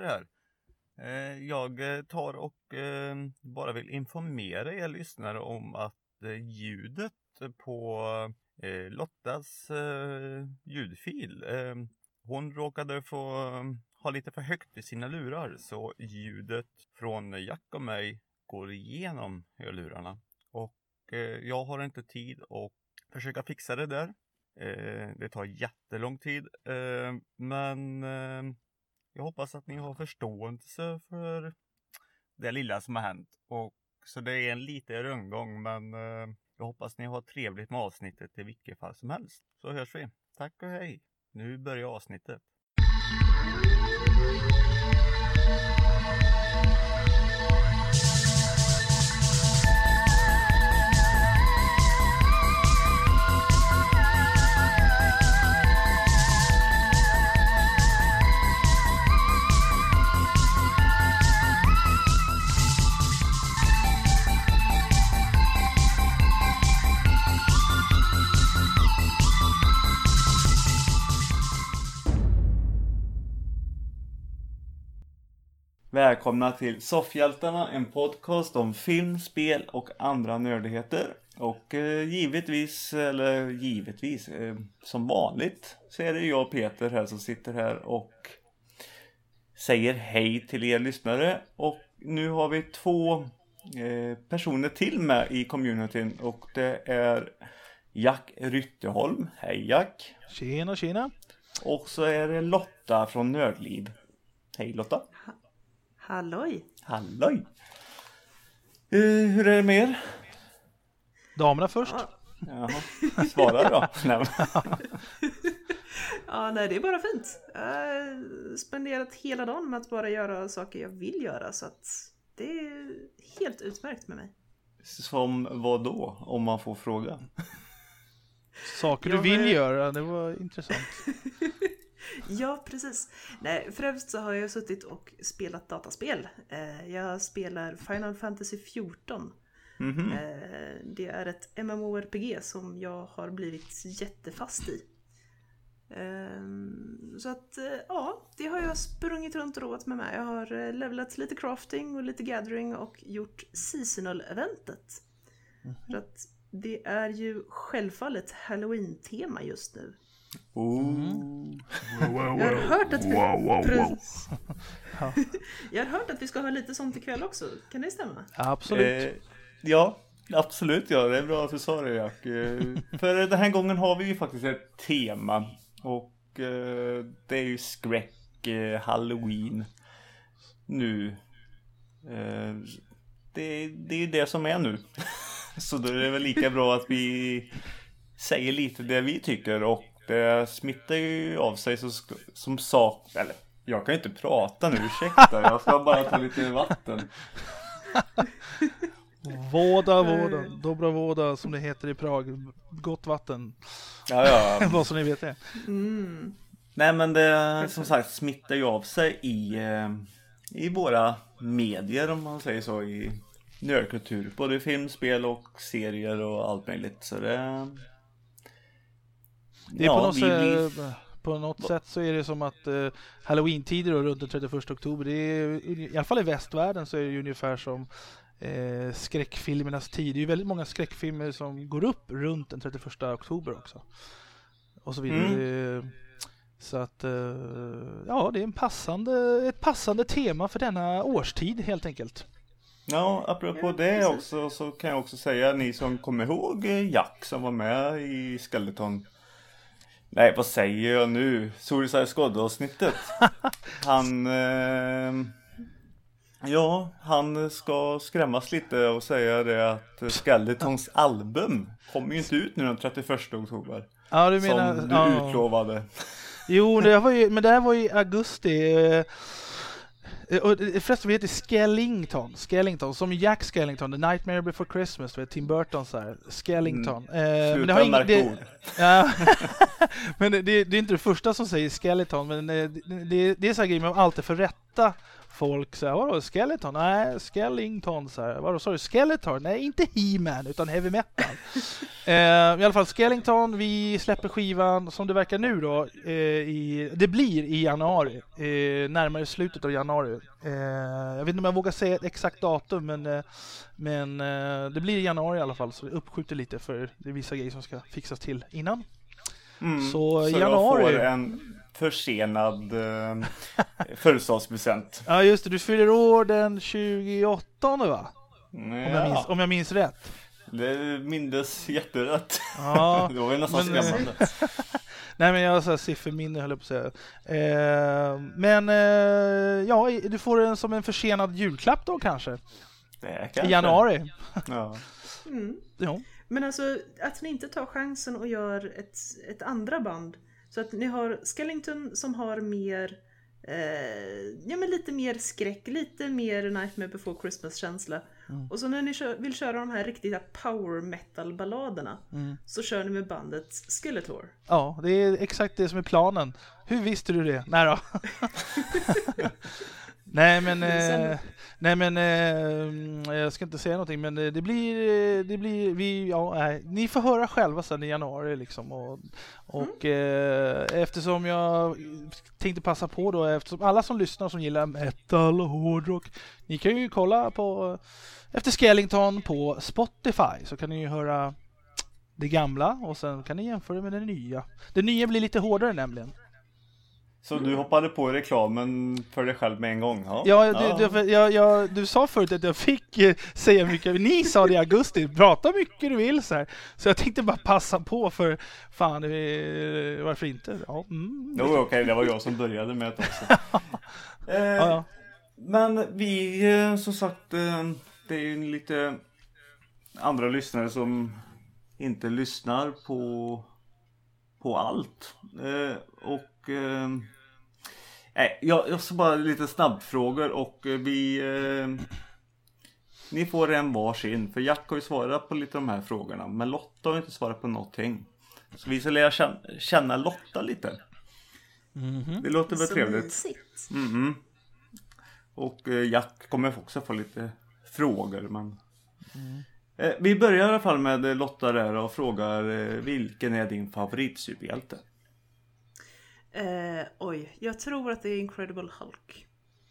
här. Jag tar och bara vill informera er lyssnare om att ljudet på Lottas ljudfil, hon råkade få ha lite för högt i sina lurar, så ljudet från Jack och mig går igenom hörlurarna. Och jag har inte tid att försöka fixa det där. Det tar jättelång tid, men jag hoppas att ni har förståelse för det lilla som har hänt. Och så det är en liten rundgång, men jag hoppas ni har trevligt med avsnittet i vilket fall som helst. Så hörs vi. Tack och hej. Nu börjar avsnittet. Välkomna till Soffhjältarna, en podcast om film, spel och andra nördigheter. Och givetvis, som vanligt så är det jag och Peter här som sitter här och säger hej till er lyssnare. Och nu har vi 2 personer till med i communityn, och det är Jack Rytteholm. Hej Jack! Tjena, tjena! Och så är det Lotta från Nördliv. Hej Lotta! Halloj! Halloj! Hur är det med er? Damerna först. Jaha, svara då. Ja, nej, det är bara fint. Jag har spenderat hela dagen med att bara göra saker jag vill göra, så att det är helt utmärkt med mig. Som vad då, om man får fråga? Saker du vill göra, det var intressant. Ja, precis. Nej, främst så har jag suttit och spelat dataspel. Jag spelar Final Fantasy 14. Det är ett MMORPG som jag har blivit jättefast i. Så att, ja, det har jag sprungit runt och roat med mig. Jag har levlat lite crafting och lite gathering och gjort seasonal-eventet. För att det är ju självfallet Halloween-tema just nu. Jag har hört att jag har hört att vi ska ha lite sånt ikväll också. Kan det stämma? Absolut. Ja, absolut. Ja, det är bra att du sa det, Jack. För den här gången har vi ju faktiskt ett tema. Och det är ju skräck, Halloween nu. Det är ju det som är nu. Så då är det väl lika bra att vi säger lite det vi tycker, och det smittar ju av sig som sak. Eller, jag kan ju inte prata nu, ursäkta. Jag ska bara ta lite vatten. Våda, dobra våda, som det heter i Prag. Gott vatten. Ja. Vad som ni vet det. Nej, men det som sagt smittar ju av sig i våra medier, om man säger så, i nördkultur. Både film, spel och serier och allt möjligt. Så det är på något sätt så är det som att Halloween-tider runt den 31 oktober, det är, i alla fall i västvärlden så är det ungefär som skräckfilmernas tid. Det är ju väldigt många skräckfilmer som går upp runt den 31 oktober också. Och så vidare. Så att ja, det är ett passande tema för denna årstid helt enkelt. Ja, apropå det också, så kan jag också säga, ni som kommer ihåg Jack som var med i Skeleton. Nej, vad säger jag nu? Suicide Squad-avsnittet. Han ska skrämmas lite och säga det att Skeletons album kommer ju inte ut nu den 31 oktober. Ja, du menar, som du utlovade. Jo, det här var i augusti. Och förresten, vi heter Skellington, som Jack Skellington, The Nightmare Before Christmas, vet Tim Burton så här. Skellington. Men det har men det är inte det första som säger Skeleton, men det är så här grejer man alltid får rätta folk så här, vadå Skeleton? Nej, Skellington så här. Vadå sa du Skeletor? Nej, inte He-Man utan heavy metal. I alla fall Skellington, vi släpper skivan som det verkar nu då det blir i januari, närmare slutet av januari. Jag vet inte om jag vågar säga ett exakt datum, men det blir i januari i alla fall, så det uppskjuter lite för det är vissa grejer som ska fixas till innan. Så januari. Jag får en försenad födelsedagspresent. Ja just det, du fyller år den 28 va? Ja. Om jag minns rätt. Det mindes jätterätt. Ja, det var ju nästan skrämmande. Nej men jag har så här sifferminne höll jag på att säga. Ja, du får den som en försenad julklapp då kanske. Det kanske. I januari. Ja. Ja. Men alltså att ni inte tar chansen och gör ett andra band. Så att ni har Skellington som har mer men lite mer skräck, lite mer Nightmare Before Christmas-känsla. Och så när ni vill köra de här riktiga power metal-balladerna så kör ni med bandet Skeletor. Ja, det är exakt det som är planen. Hur visste du det? Nej då. Nej men jag ska inte säga någonting, men det blir ni får höra själva sen i januari liksom, och eftersom jag tänkte passa på då, eftersom alla som lyssnar som gillar metal och hårdrock, ni kan ju kolla på efter Skellington på Spotify, så kan ni ju höra det gamla och sen kan ni jämföra med det nya. Det nya blir lite hårdare nämligen. Så du hoppade på reklamen för dig själv med en gång? Du sa förut att jag fick säga mycket. Ni sa det i augusti. Prata mycket du vill så här. Så jag tänkte bara passa på för fan, varför inte? Ja. Okej, det var jag som började med det också. Men vi, som sagt, det är ju lite andra lyssnare som inte lyssnar på allt. Jag ska bara lite snabbfrågor och ni får en varsin, för Jack har ju svarat på lite av de här frågorna, men Lotta har inte svarat på någonting. Så vi ska lära känna Lotta lite. Det låter väl trevligt. Och Jack kommer också få lite frågor, men vi börjar i alla fall med Lotta där och frågar vilken är din favoritsuperhjälte? Jag tror att det är Incredible Hulk.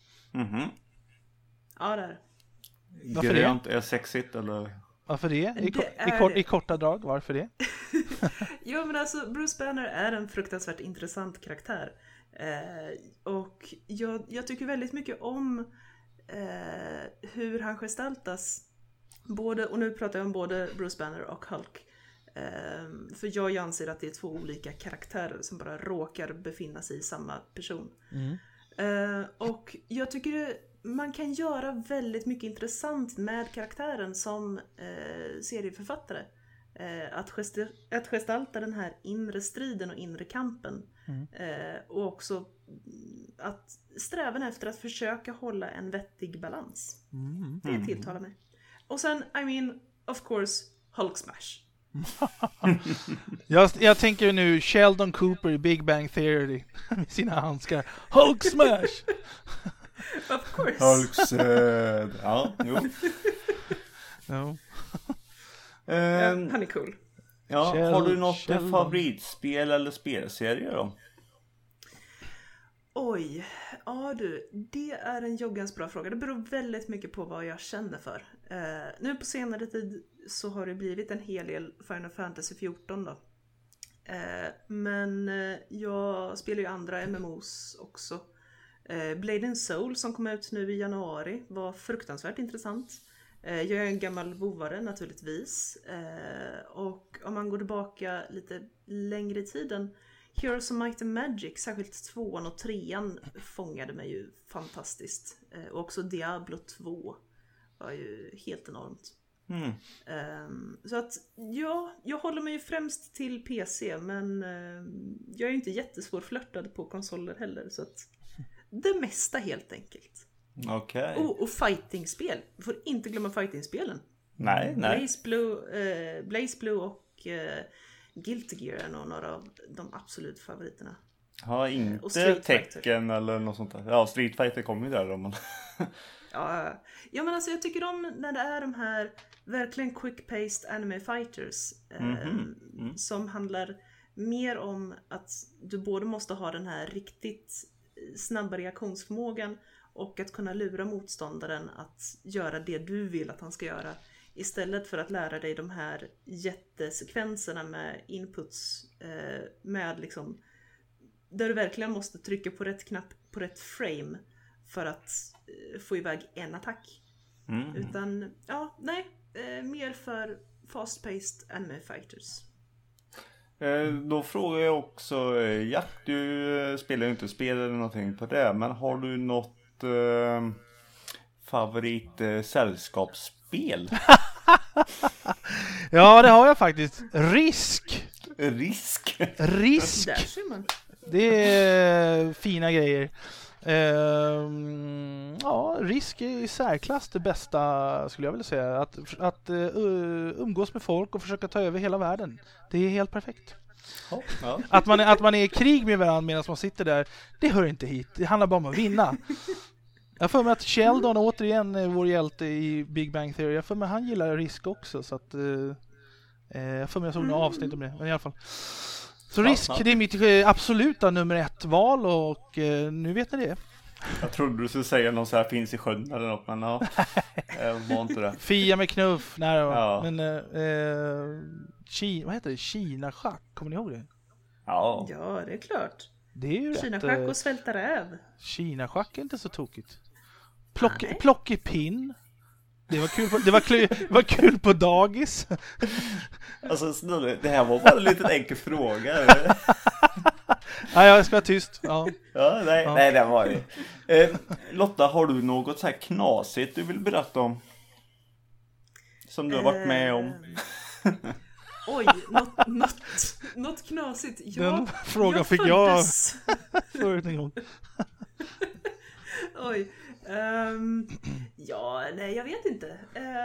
Ja, där. Grönt är sexigt eller? Varför det? I korta drag, varför det? Jo, men alltså Bruce Banner är en fruktansvärt intressant karaktär. Och jag tycker väldigt mycket om hur han gestaltas. Och nu pratar jag om både Bruce Banner och Hulk. För jag anser att det är två olika karaktärer som bara råkar befinna sig i samma person. Och jag tycker man kan göra väldigt mycket intressant med karaktären som serieförfattare. Att gestalta den här inre striden och inre kampen. Och också att strävan efter att försöka hålla en vettig balans. Det tilltalar mig. Och sen, of course, Hulk Smash. jag tänker nu Sheldon Cooper i Big Bang Theory med sina handskar. Hulk Smash! Of course. Hulks, jo. Han är cool. Ja, har du något favoritspel eller spelserie då? Oj, det är en joggans bra fråga. Det beror väldigt mycket på vad jag känner för. Nu på senare tid så har det blivit en hel del Final Fantasy 14 då. Men jag spelar ju andra MMOs också. Blade and Soul som kom ut nu i januari var fruktansvärt intressant. Jag är en gammal vovare naturligtvis. Och om man går tillbaka lite längre i tiden, Heroes of Might and Magic, särskilt 2:an och 3:an fångade mig ju fantastiskt. Och också Diablo 2 var ju helt enormt. Så att jag håller mig ju främst till PC, men jag är inte jättesvårflörtad på konsoler heller, så att det mesta helt enkelt. Okej. Och fightingspel. Du får inte glömma fightingspelen. Nej. Blaze Blue och Guilty Gear är nog några av de absolut favoriterna. Ja, inte Tekken eller något sånt där. Ja, Street Fighter kommer ju där då. Men... ja, men alltså jag tycker om när det är de här verkligen quick-paced anime fighters. Som handlar mer om att du både måste ha den här riktigt snabba reaktionsförmågan och att kunna lura motståndaren att göra det du vill att han ska göra. Istället för att lära dig de här jättesekvenserna med inputs med liksom där du verkligen måste trycka på rätt knapp på rätt frame för att få iväg en attack. Utan, mer för fast-paced anime fighters. Då frågar jag också, Jack, du spelar ju inte spel eller någonting på det, men har du något favorit sällskapsspel? Ja, det har jag faktiskt. Risk. Där ser man. Det är fina grejer. Risk är i särklass det bästa, skulle jag vilja säga. Att umgås med folk och försöka ta över hela världen. Det är helt perfekt. Ja. Att man är i krig med varandra medan man sitter där, det hör inte hit. Det handlar bara om att vinna. Jag får mig att Sheldon återigen är vår hjälte i Big Bang Theory. Jag får mig han gillar Risk också, så att jag får mig att några avsnitt om det, men i alla fall. Så Risk, det är mitt absoluta nummer 1 val, och nu vet ni det. Jag trodde du skulle säga någon så här finns i sjön eller något, men ja, var inte det. Fia med knuff, nej då. Ja. Men vad heter det? Kina-schack, kommer ni ihåg det? Ja, det är klart. Det är ju Kina-schack och svälta räv. Kina-schack är inte så tokigt. Plockepinn. Det var kul på dagis. Alltså snälla, det här var bara en liten enkel fråga. Nej, jag ska vara tyst. Ja. Nej, det var det. Lotta, har du något så här knasigt du vill berätta om? Som du har varit med om? Oj, något knasigt. Ja, den frågan fick jag förut en gång. Oj. Jag vet inte.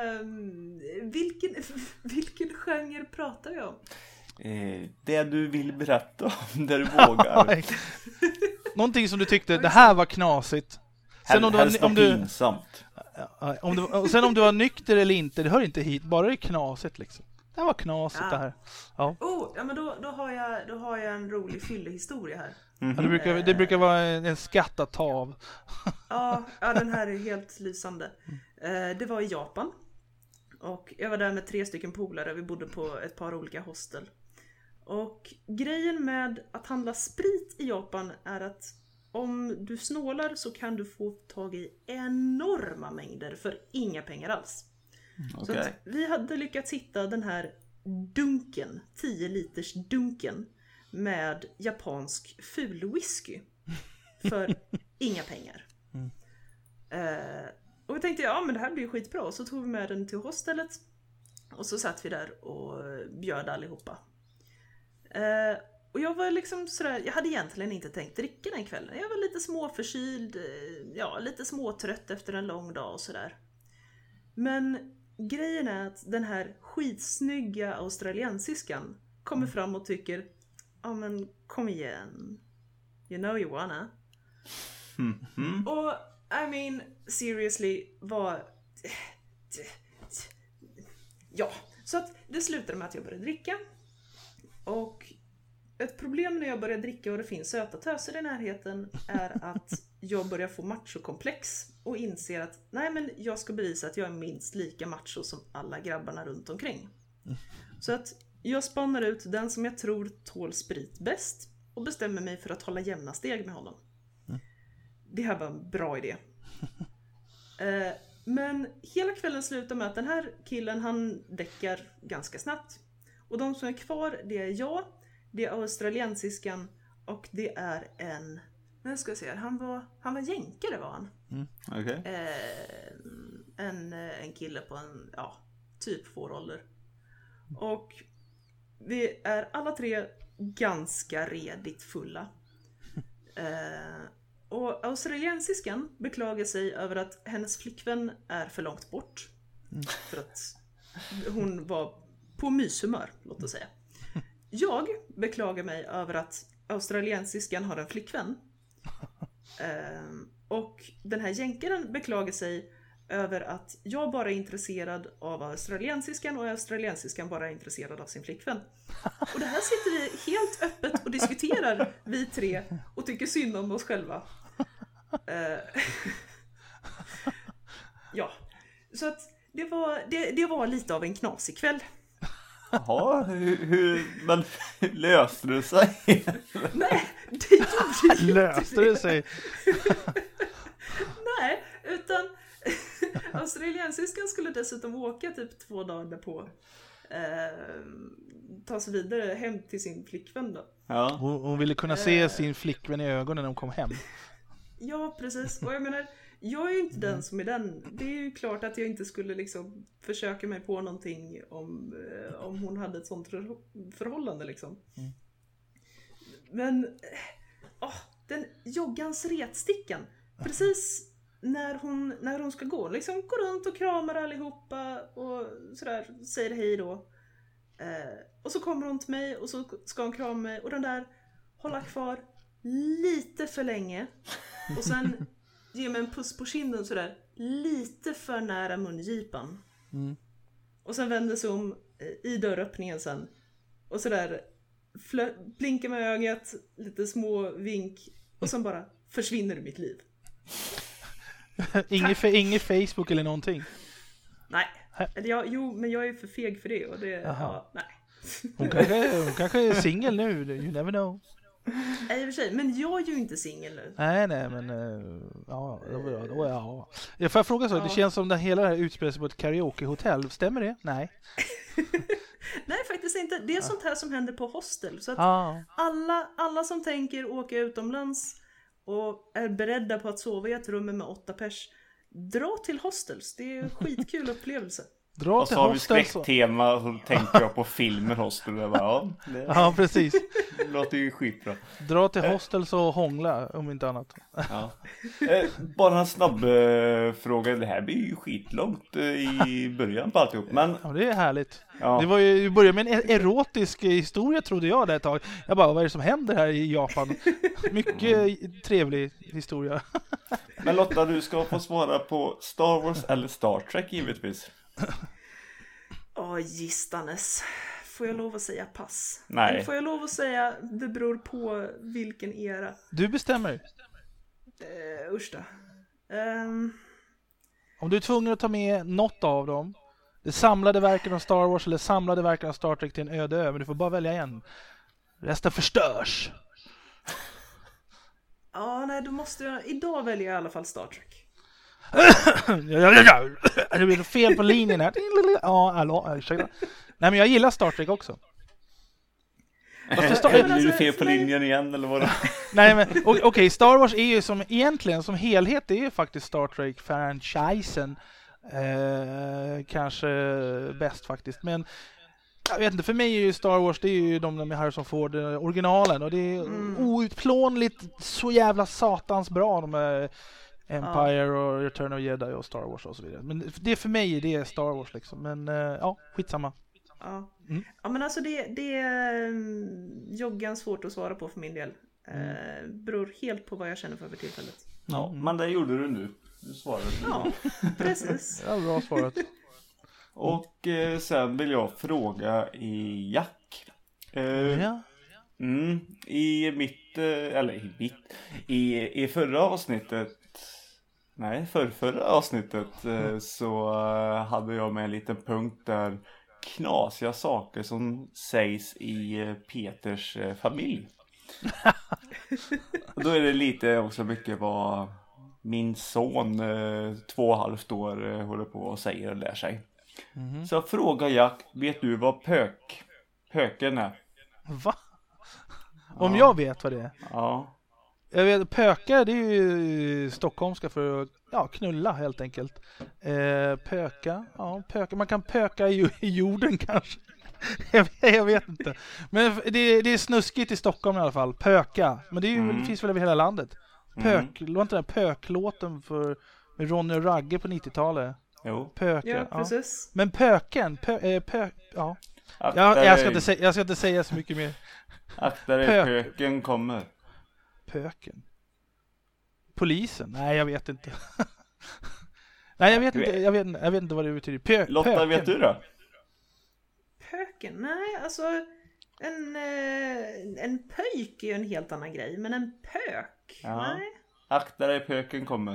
Vilken genre pratar vi om? Det du vill berätta om, där du vågar. Någonting som du tyckte, det här var knasigt. Sen om du pinsamt. Sen om du var nykter eller inte, det hör inte hit. Bara det är knasigt liksom. Det var knasigt det här. Ja. Men då har jag en rolig fyllehistoria här. Ja, det brukar vara en skatt att ta av. Ja, den här är helt lysande. Det var i Japan. Och jag var där med 3 stycken polare. Vi bodde på ett par olika hostel. Och grejen med att handla sprit i Japan är att om du snålar så kan du få tag i enorma mängder för inga pengar alls. Okay. Så att vi hade lyckats hitta den här dunken, 10 liters dunken med japansk fulwhisky för inga pengar. Och vi tänkte, men det här blir ju skitbra. Och så tog vi med den till hostellet. Och så satt vi där och bjöd allihopa. Och jag var liksom sådär, jag hade egentligen inte tänkt dricka den kvällen. Jag var lite småförkyld, lite småtrött efter en lång dag och sådär. Men grejen är att den här skitsnygga australiensiskan kommer fram och tycker, men kom igen. You know you wanna. Och I mean, seriously, så att det slutade med att jag började dricka. Och ett problem när jag börjar dricka och det finns söta töser i närheten är att jag börjar få machokomplex och inser att jag ska bevisa att jag är minst lika macho som alla grabbarna runt omkring. Så att jag spannar ut den som jag tror tål sprit bäst och bestämmer mig för att hålla jämna steg med honom. Det här var en bra idé. Men hela kvällen slutar med att den här killen, han däckar ganska snabbt. Och de som är kvar, det är jag, det är australiensiskan och det är en... Nu ska jag se, han var jänkare var han. Okay. En kille på en, typ vår ålder. Och vi är alla 3 ganska redigt fulla. Och australiensiskan beklagar sig över att hennes flickvän är för långt bort. För att hon var på myshumör, låt oss säga. Jag beklagar mig över att australiensiskan har en flickvän. Och den här jänkaren beklagar sig över att jag bara är intresserad av australiensiskan och australiensiskan bara är intresserad av sin flickvän. Och det här sitter vi helt öppet och diskuterar, vi tre, och tycker synd om oss själva. Ja, så att det var lite av en knasig kväll. Jaha, men löste det sig? Nej, det gjorde ju Löste det sig? Nej, utan australiensiskan skulle dessutom åka typ 2 dagar därpå. Ta sig vidare hem till sin flickvän då. Ja. Hon ville kunna se sin flickvän i ögonen när hon kom hem. Ja, precis. Och jag menar, jag är ju inte den som är den. Det är ju klart att jag inte skulle liksom försöka mig på någonting om hon hade ett sånt förhållande liksom. Men den joggans retstickan. Precis när hon ska gå, liksom går runt och kramar allihopa och sådär, säger hej då. Och så kommer hon till mig och så ska hon krama mig och den där hålla kvar lite för länge. Och sen ge mig en puss på kinden sådär, lite för nära mungipan. Och sen vänder sig om i dörröppningen sen. Och sådär blinkar med ögat, lite små vink. Och sen bara försvinner ur mitt liv. Inget Facebook eller någonting. Nej. Jo, men jag är för feg för det. Och det nej. Hon kanske är singel nu. You never know. Nej, i och för sig. Men jag är ju inte singel nu. Nej, men ja. Jag får fråga så. Det känns som att hela det här utspelar sig på ett karaokehotell. Stämmer det? Nej. Nej, faktiskt inte. Det är sånt här som händer på hostel. Så att alla som tänker åka utomlands och är beredda på att sova i ett rum med 8 pers, dra till hostels. Det är en skitkul upplevelse. Och så har vi skräcktema och så tänker jag på filmer hostel. Ja, precis. Det låter ju skitbra. Dra till hostels och hångla, om inte annat. Ja. Bara en snabb fråga. Det här blir ju skitlångt i början på alltihop. Men... Ja, det är härligt. Ja. Det var ju, vi började med en erotisk historia, trodde jag där ett tag. Jag bara, vad är det som händer här i Japan? Mycket trevlig historia. Men Lotta, du ska få svara på Star Wars eller Star Trek givetvis. Gistanes. Får jag lov att säga pass? Nej. Eller får jag lov att säga det beror på vilken era? Du bestämmer. Usch då. Om du är tvungen att ta med något av dem, det samlade verken av Star Wars eller samlade verken av Star Trek till en öde ö, men du får bara välja en. Resten förstörs. Ja, nej, då måste jag... Idag väljer jag i alla fall Star Trek. Det blir fel på linjen här. Ja, ursäkta. Nej, men jag gillar Star Trek också. Är du fel på linjen igen eller vad? Nej, men okej, Star Wars är ju som helhet, det är ju faktiskt Star Trek-franchisen kanske bäst faktiskt. Men jag vet inte, för mig är ju Star Wars, det är ju de med Harrison Ford, originalen, och det är outplånligt så jävla satans bra, de är Empire och Return of Jedi och Star Wars och så vidare. Men det för mig, det är Star Wars liksom. Men skitsamma. Ja. Ja, men alltså det är joggan svårt att svara på för min del. Beror helt på vad jag känner för tillfället. Ja, men det gjorde du nu. Du svarade. Ja, precis. Ja, bra svarat. Och sen vill jag fråga i Jack. I förra avsnittet, förra avsnittet så hade jag med en liten punkt där knasiga saker som sägs i Peters familj. Då är det lite också mycket vad min son 2,5 år håller på och säger och lär sig. Så jag frågar Jack, vet du vad pöken är? Va? Om jag vet vad det är? Ja. Jag vet, pöka, det är ju stockholmska för att knulla helt enkelt. Pöka. Man kan pöka i jorden kanske. jag vet inte. Men det är snuskigt i Stockholm i alla fall. Pöka. Men det finns väl över hela landet. Det var inte den pöklåten med Ronny och Ragge på 90-talet. Jo. Pöka. Ja, precis. Men pöken. Jag ska inte säga så mycket mer. Akta dig, pöken kommer. Pöken? Polisen? Nej, jag vet inte. Nej, jag vet inte vad det betyder. Lotta, pöken. vet du då? Pöken? Nej, alltså en pöjk är ju en helt annan grej, men en pök? Ja. Nej. Akta dig, pöken kommer.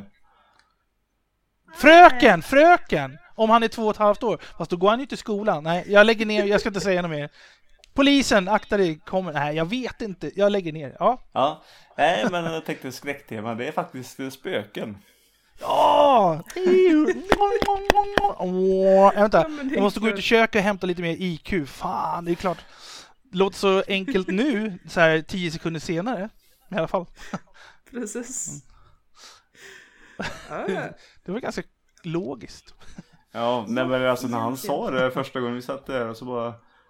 Fröken! Om han är 2,5 år. Fast då går han ju till skolan. Nej, jag lägger ner, jag ska inte säga något mer. Polisen, akta dig, kommer. Nej, jag vet inte. Jag lägger ner. Ja. Nej, men jag tänkte skräcktema. Det är faktiskt spöken. Ja! Vänta, jag måste gå ut och köka och hämta lite mer IQ. Fan, det är klart. Det låter så enkelt nu, så här 10 sekunder senare. I alla fall. Precis. Det var ganska logiskt. Ja, nej, men alltså när han sa det första gången vi satt där så bara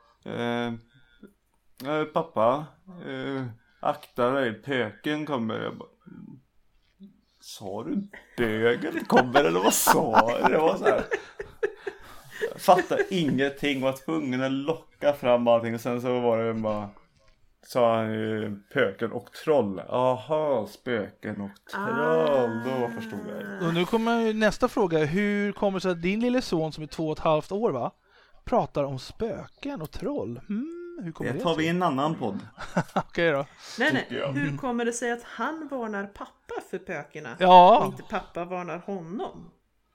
pappa, akta dig, pöken kommer. Jag bara, sa du bögen kommer eller vad sa du? Det var så här. Jag fattade ingenting, var tvungen att locka fram allting och sen så var det bara sa han ju pöken och troll. Aha, spöken och troll. Då förstod jag. Och nu kommer nästa fråga. Hur kommer det sig att din lille son som är 2,5 år, va? Pratar om spöken och troll? Hur kommer det tar vi i en annan podd. Okej då. Nej. Hur kommer det sig att han varnar pappa för pökerna? Ja. Och inte pappa varnar honom?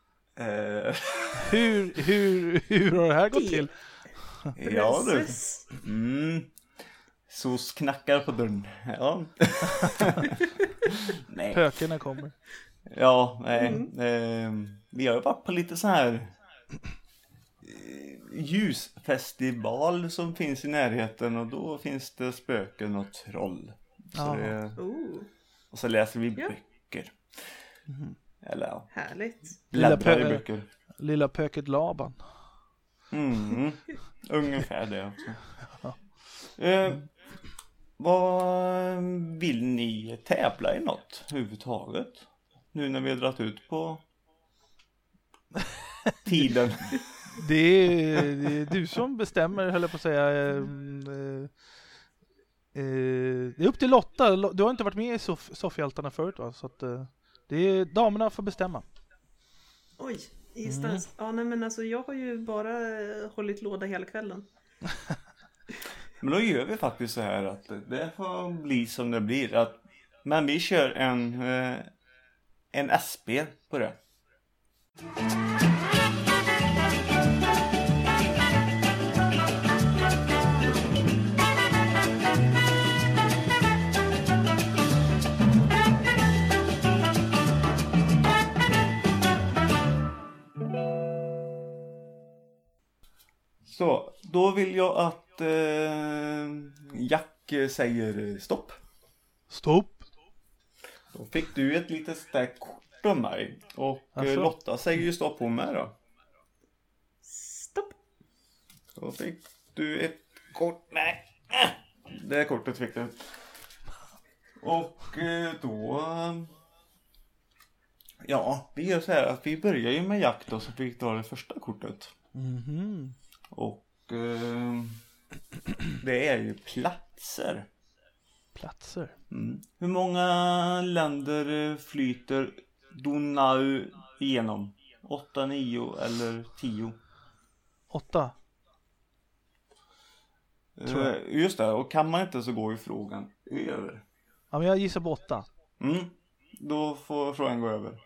Hur har det här gått till? Ja du. Så knackar på dörren. Ja. Nej. Pökerna kommer. Ja, nej. Vi har ju varit på lite så här ljusfestival som finns i närheten och då finns det spöken och troll. Så och så läser vi böcker. Eller ja. Härligt. Bläddrar i böcker. Lilla pöket Laban. Ungefär det också. Vad vill ni tävla i något överhuvudtaget? Nu när vi har dragit ut på tiden. Det är du som bestämmer, höll jag på att säga. Det är upp till Lotta. Du har inte varit med i soffhjältarna förut, va? Så att det är damerna får bestämma. Oj, istället. Ja, nej, men alltså jag har ju bara hållit låda hela kvällen. Men då gör vi faktiskt så här att det får bli som det blir. Men vi kör en SP på det. Så, då vill jag att Jack säger stopp. Stopp. Då fick du ett litet starkt kort av mig. Och Lotta säger ju stopp på mig då. Stopp. Då fick du ett kort. Nej. Det kortet fick du. Och då... Ja, vi gör så här att vi börjar ju med Jack då, så fick ta det första kortet. Och det är ju platser. Platser? Hur många länder flyter Donau igenom? 8, 9 eller 10? 8. Just det, och kan man inte så går ju frågan över. Ja, men jag gissar på 8. Då får frågan gå över.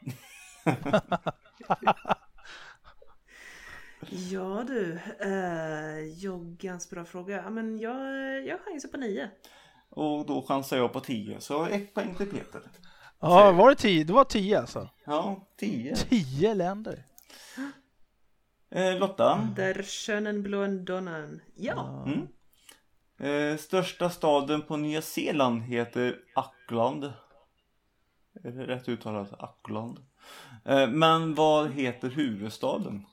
Ja du, Joggans bra fråga. Ja, men jag chansar på 9. Och då chansar jag på 10. Så 1 poäng till Peter. Ja, var det 10? Det var 10 alltså. Ja, 10. 10 länder. Lotta. Der schönen blåen Donnan. Ja. Största staden på Nya Zeeland heter Auckland. Är det rätt uttalat? Auckland. Men vad heter huvudstaden?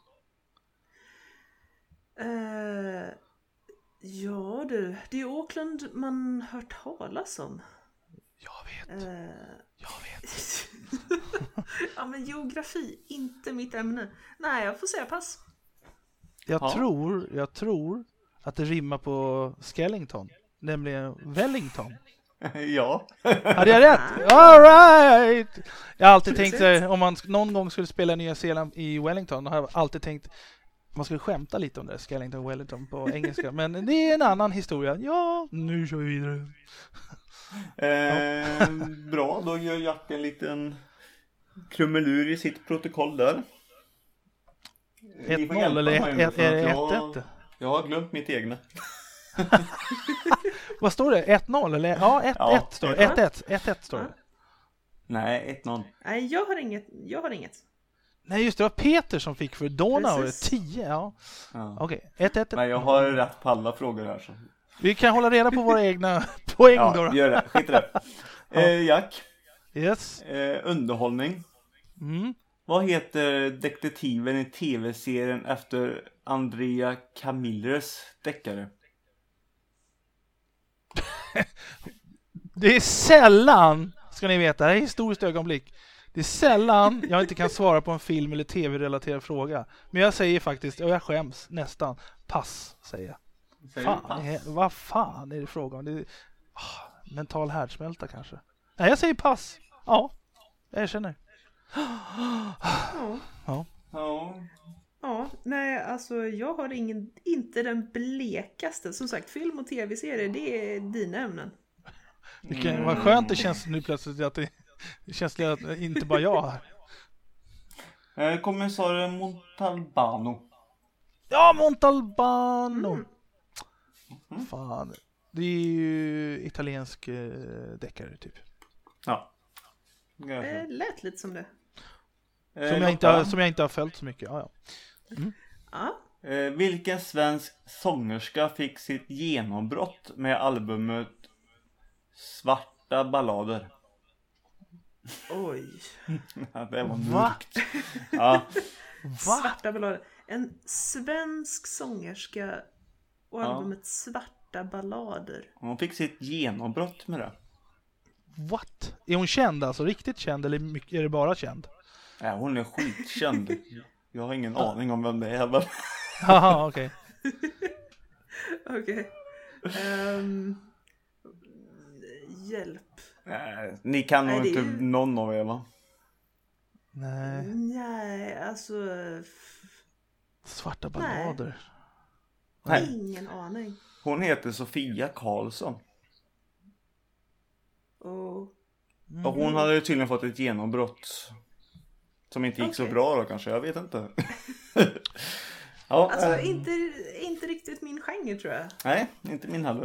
Ja du, det är Auckland man hört talas om. Jag vet. Ja, men geografi, inte mitt ämne. Nej, jag får säga pass. Jag tror att det rimmar på Skellington, nämligen Wellington. Ja. Hade jag rätt? All right! Jag har alltid tänkt så, om man någon gång skulle spela Nya Zeeland i Wellington, har jag alltid tänkt man skulle skämta lite om det, Skellington Wellington på engelska. Men det är en annan historia. Ja, nu kör vi vidare. Bra, då gör Jack en liten krumelur i sitt protokoll där. 1-0 eller 1-1? Jag har glömt mitt egna. Vad står det? 1-0 eller? Ja, 1-1 står det. 1-1 står det. Nej, 1-0. Nej, jag har inget. Nej, just det var Peter som fick för Donau 10. Ja. Okej, 1-1. Men jag har rätt på alla frågor här så. Vi kan hålla reda på våra egna poäng då. Ja, gör det. Skit i det. Jack. Yes. Underhållning. Vad heter detektiven i tv-serien efter Andrea Camillers deckare? Det är sällan, ska ni veta, det här är ett historiskt ögonblick. Det är sällan jag inte kan svara på en film- eller tv-relaterad fråga. Men jag säger faktiskt, och jag skäms nästan, pass, säger jag. Vad fan är det fråga om? Det är, mental härdsmälta kanske. Nej, jag säger pass. Ja, jag erkänner. Ja, nej, alltså jag har inte den blekaste. Som sagt, film och tv-serier, det är dina ämnen. Det kan vara skönt, det känns nu plötsligt att det känns att inte bara jag här. Kommissarie Montalbano. Ja, Montalbano. Fan, det är ju italiensk deckare typ. Ja. Lät lite som det. Som jag inte har följt så mycket. Vilken svensk sångerska fick sitt genombrott med albumet Svarta ballader? Oj. Det var mörkt. Ja. Svarta ballader. En svensk sångerska och albumet Svarta ballader. Hon fick sitt genombrott med det. What? Är hon känd alltså? Riktigt känd eller är det bara känd? Ja, hon är skitkänd. Jag har ingen aning om vem det är. Haha, okej. Okej. Hjälp. Ni kan nog inte någon av er, va? Nej, alltså... Svarta ballader. Nej. Ingen aning. Hon heter Sofia Karlsson. Och hon hade ju tydligen fått ett genombrott som inte gick så bra då kanske, jag vet inte. Alltså inte riktigt min genre tror jag. Nej, inte min heller.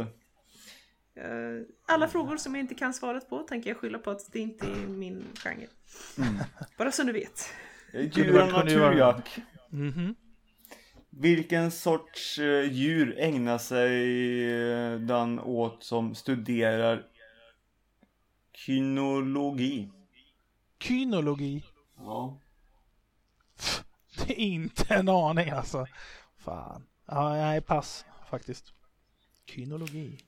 Alla frågor som jag inte kan svaret på tänker jag skylla på att det inte är min genre. Bara så du vet. Djur och naturjack. Vilken sorts djur ägnar sig den åt som studerar kynologi? Kynologi? Ja. Det är inte en aning alltså. Fan. Ja, nej, pass faktiskt. Kynologi.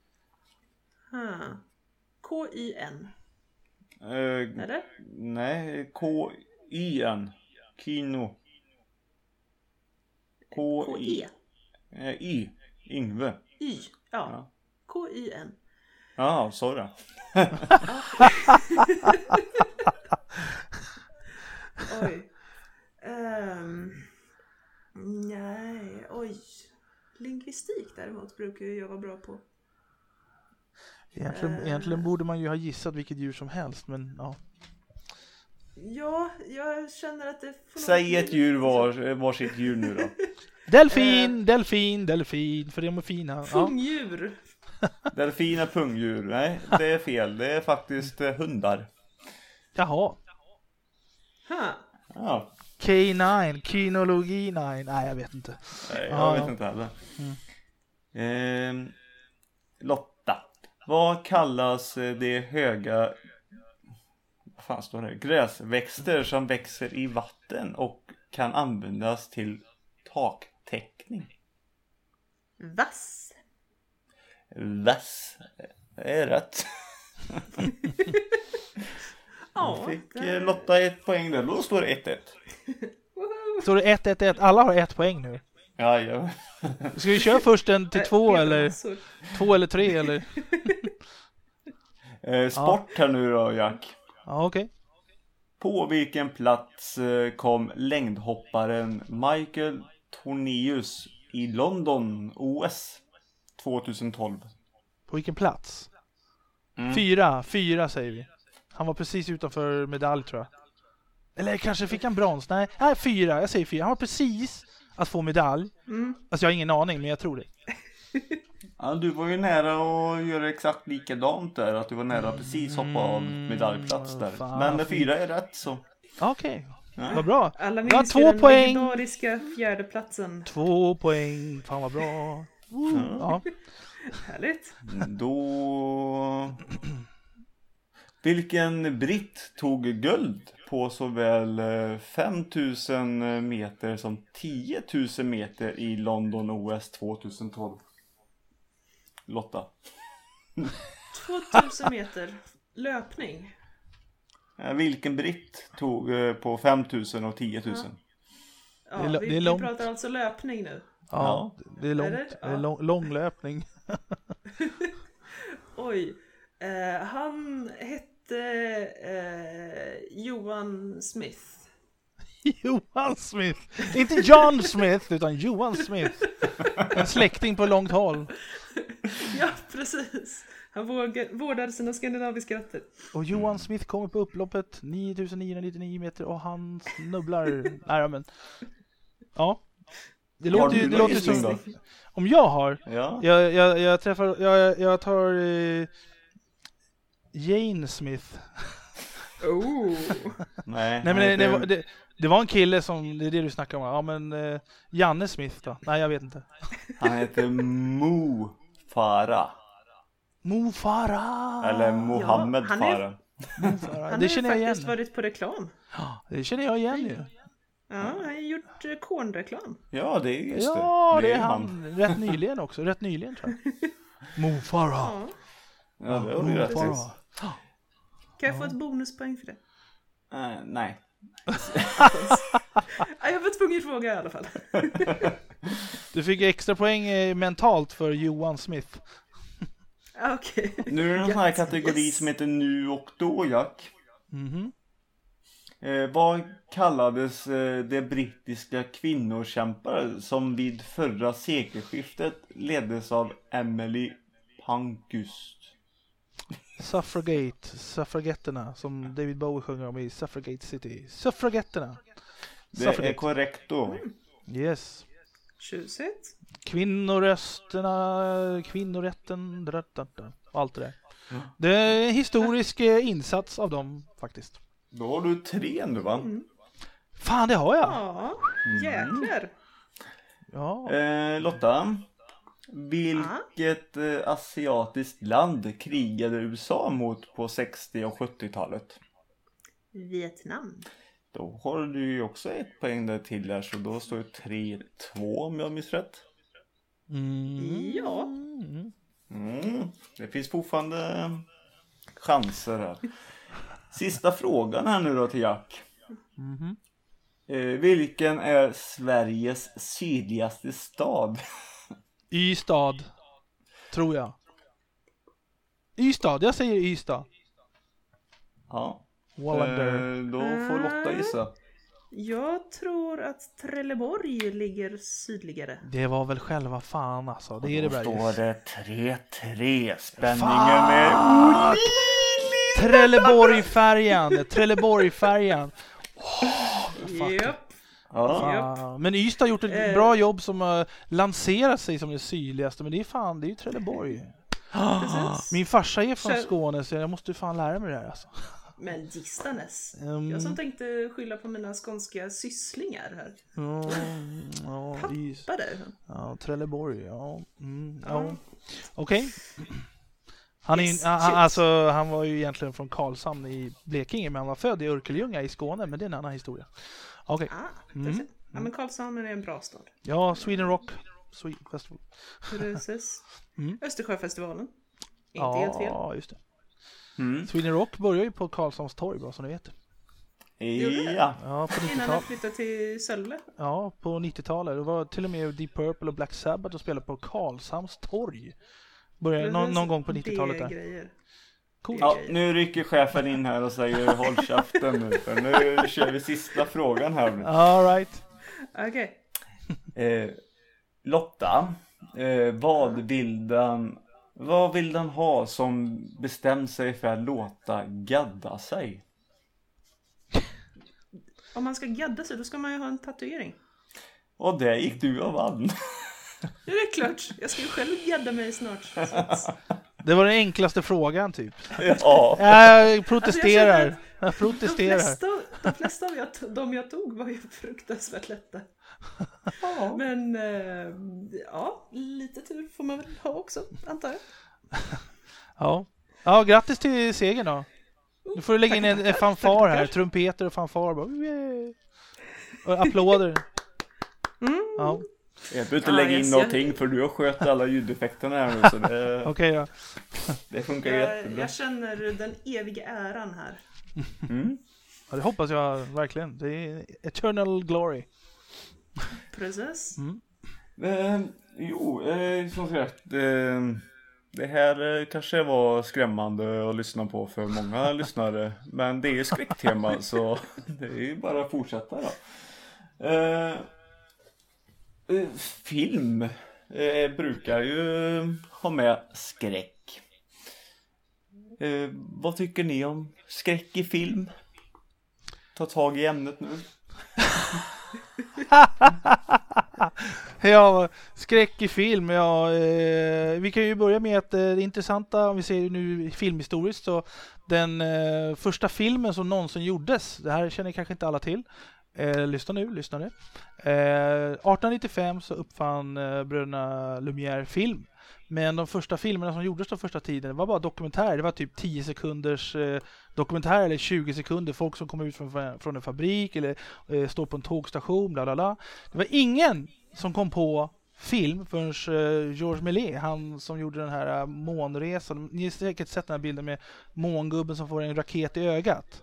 K-Y-N. Eller? Nej, K-Y-N. Kino. K-E. Y. Yngve. Y. Ja. K-Y-N. Ja, sorry. Oj. Nej, oj. Lingvistik däremot brukar jag vara bra på. Egentligen borde man ju ha gissat vilket djur som helst, men ja. Ja, jag känner att det får säg ett djur var sitt djur nu då. Delfin, för de är fina. Pungdjur. Delfin är pungdjur. Nej, det är fel. Det är faktiskt hundar. Jaha. Ja. K9, kynologi 9. Nej, jag vet inte. Nej, jag vet inte heller. Lotta. Vad kallas det höga gräsväxter som växer i vatten och kan användas till taktäckning? Vass. Det är rätt. Ja, fick Lotta 1 poäng där. Då står det 1-1. Står det 1-1-1? Alla har 1 poäng nu. Ja. Ska vi köra först en till 2 eller Massor. 2 eller 3 eller? Sport här nu då, Jack. Ja, okej. På vilken plats kom längdhopparen Michael Tornius i London OS 2012? På vilken plats? Mm. 4 säger vi. Han var precis utanför medalj tror jag. Eller kanske fick han brons? Nej, 4. Jag säger 4. Han var precis att få medalj. Alltså jag har ingen aning, men jag tror det. Ja, du var ju nära att göra exakt likadant där. Att du var nära precis hoppa av medaljplats där. Fan, Men 4 är rätt så. Okej, vad bra. Alla Jag har minns 2 den poäng. legendariska fjärdeplatsen. 2 poäng. Fan vad bra. Ja. Härligt. Då... Vilken britt tog guld på såväl 5000 meter som 10 000 meter i London OS 2012? Lotta. 2000 meter löpning. Vilken britt tog på 5000 och 10 000? Ja, Det är vi långt. pratar alltså löpning nu. Ja, det är långt. Eller? Det är långlöpning. Oj. Han hette Johan Smith. Johan Smith. Inte John Smith, utan Johan Smith. En släkting på långt håll. Ja, precis. Han vårdade sina skandinaviska rötter. Och Johan Smith kommer på upploppet 9999 meter och han snubblar. Nej, men... Ja. Det låter gissning som... då? Om jag har... Ja. Jag träffar... Jag tar... Jane Smith. Oh. Nej, Nej, men det var en kille som... Det är det du snackar om. Ja, men... Janne Smith då? Nej, jag vet inte. Han heter Mo Farah. Mo Farah. Eller Mohammed Ja, han är- Farah. Mo Farah. Han Det har känner jag faktiskt igen. varit på reklam. Ja, det känner jag igen ju. Ja, han har gjort kornreklam. Ja, det är just det. Ja, det är han. Rätt nyligen också. Rätt nyligen tror jag. Mo Farah. Ja. Ja, det har du rätt i. Farah. Kan jag få ett bonuspoäng för det? Nej. Ja, jag var tvungen att fråga i alla fall. Du fick extra poäng mentalt för Johan Smith. Okej. Nu är det en sån här Yes. kategori som heter nu och då, Jack. Mhm. Vad kallades de brittiska kvinnokämpar som vid förra sekelskiftet leddes av Emily Pankhurst? Suffragetterna som David Bowie sjunger om i Suffragette City. Suffragetterna. Det är korrekt då. Yes. Tjusigt. Kvinnorätten, och allt det där. Det är en historisk insats av dem faktiskt. Då har du 3 nu, va? Fan, det har jag. Ja, jäklar. Ja. Lotta, vilket asiatiskt land krigade USA mot på 60- och 70-talet? Vietnam. Då har du ju också ett poäng där till där, så då står det 3-2 om jag minns rätt. Ja. Det finns fortfarande chanser här. Sista frågan här nu då till Jack. Vilken är Sveriges sydligaste stad? Ystad, tror jag. Ystad, jag säger Ystad. Ja. Wallander. Då får Lotta gissa. Jag tror att Trelleborg ligger sydligare. Det var väl själva fan alltså. Det är det Då bra. står det 3-3. Spänningen Fan! är Trelleborg-färjan. Japp. Ja. Men Ystad har gjort ett bra jobb som lanserat sig som det sydligaste. Men det är ju Trelleborg. Precis. Min farsa är från Så- Skåne så jag måste fan lära mig det här alltså. Men gistanes. Jag som tänkte skylla på mina skånska sysslingar här. Pappa där. Ja, Trelleborg. Ja. Ja. Okej. Han Yes, han var ju egentligen från Karlshamn i Blekinge, men han var född i Örkelljunga i Skåne, men det är en annan historia. Okej. Ja, men Karlshamn är en bra stad. Ja, Sweden Rock. Festival. Precis. Östersjöfestivalen. Inte helt fel. Ja, just det. Sweden Rock börjar ju på Karlshamns torg, bara som ni vet. Ja. Ja, på Innan 90-talet. han flyttade till Sölve. Ja, på 90-talet. Det var till och med Deep Purple och Black Sabbath och spelade på Karlshamns torg. Började någon gång på 90-talet där. Grejer. Coolt. Ja, nu rycker chefen in här och säger håll käften nu. För nu kör vi sista frågan här nu. All right. Okej. Lotta, vad vill den ha som bestämt sig för att låta gadda sig? Om man ska gadda sig, då ska man ju ha en tatuering. Och det gick du av vann. Det är klart. Jag ska ju själv gadda mig snart. Så att... Det var den enklaste frågan typ. Ja. Jag protesterar. Alltså, Jag protesterar. De flesta av de jag tog var ju fruktansvärt lätta. Ja. Men ja, lite tur får man väl ha också, antar jag. Ja, grattis till segern då. Nu får du lägga in en fanfar här, trumpeter och fanfar bara. Och applåder. Ja. Jag behöver inte lägga in någonting för du har skött alla ljudeffekterna här nu så det, Okej då. det funkar jättebra. Jag känner den eviga äran här. Ja, det hoppas jag verkligen. Det är eternal glory. Precis. Som sagt, det här kanske var skrämmande att lyssna på för många lyssnare. Men det är ju skräcktema så det är ju bara att fortsätta då. Film brukar ju ha med skräck. Vad tycker ni om skräck i film? Ta tag i ämnet nu. Ja, skräck i film. Ja, vi kan ju börja med att det intressanta, om vi ser nu filmhistoriskt, så den första filmen som någonsin gjordes, det här känner kanske inte alla till. Lyssna nu. 1895 så uppfann bröderna Lumière film. Men de första filmerna som gjordes den första tiden var bara dokumentärer. Det var typ 10 sekunders dokumentär eller 20 sekunder. Folk som kom ut från en fabrik eller står på en tågstation, bla bla bla. Det var ingen som kom på film förrän Georges Méliès, han som gjorde den här månresan. Ni har säkert sett den här bilden med mångubben som får en raket i ögat.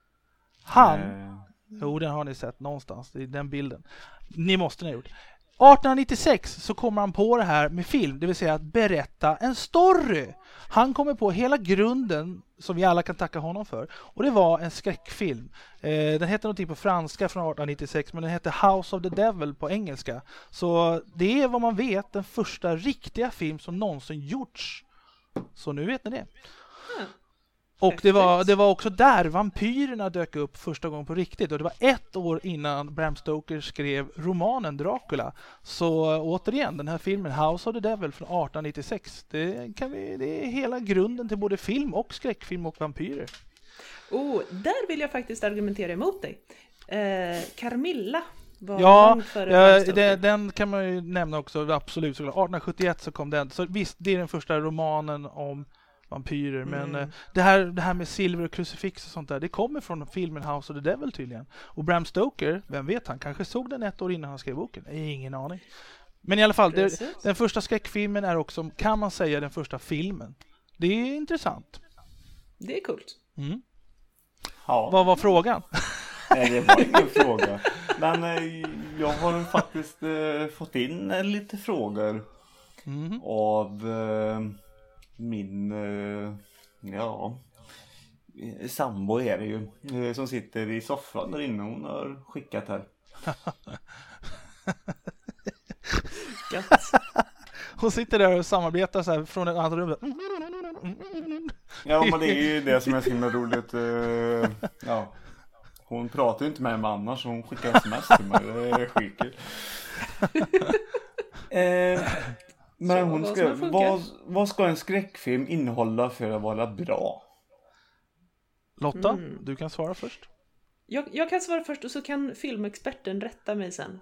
Jo, den har ni sett någonstans. Det är den bilden. Ni måste ha gjort. 1896 så kommer han på det här med film, det vill säga att berätta en story. Han kommer på hela grunden som vi alla kan tacka honom för. Och det var en skräckfilm. Den heter någonting på franska från 1896, men den heter House of the Devil på engelska. Så det är vad man vet den första riktiga film som någonsin gjorts. Så nu vet ni det. Och det var också där vampyrerna dök upp första gången på riktigt. Och det var 1 år innan Bram Stoker skrev romanen Dracula. Så återigen, den här filmen House of the Devil från 1896. Det är hela grunden till både film och skräckfilm och vampyrer. Där vill jag faktiskt argumentera emot dig. Carmilla var den kan man ju nämna också, absolut. 1871 så kom den. Så visst, det är den första romanen om vampyrer, men det här med silver och krucifix och sånt där, det kommer från filmen House of the Devil tydligen. Och Bram Stoker, vem vet, han kanske såg den 1 år innan han skrev boken. Ingen aning. Men i alla fall, den första skräckfilmen är också, kan man säga, den första filmen. Det är intressant. Det är coolt. Ja. Vad var frågan? Nej, det var ingen fråga. Men jag har faktiskt fått in lite frågor av min sambo är det ju, som sitter i soffan där inne. Hon har skickat här. Hon sitter där och samarbetar så här från ett annat rum. Ja, men det är ju det som är så himla roligt. Ja. Hon pratar ju inte med mig annars, så hon skickar sms till mig. Det är skitkul. Men hon ska, vad ska en skräckfilm innehålla för att vara bra? Lotta, du kan svara först. Jag kan svara först och så kan filmexperten rätta mig sen.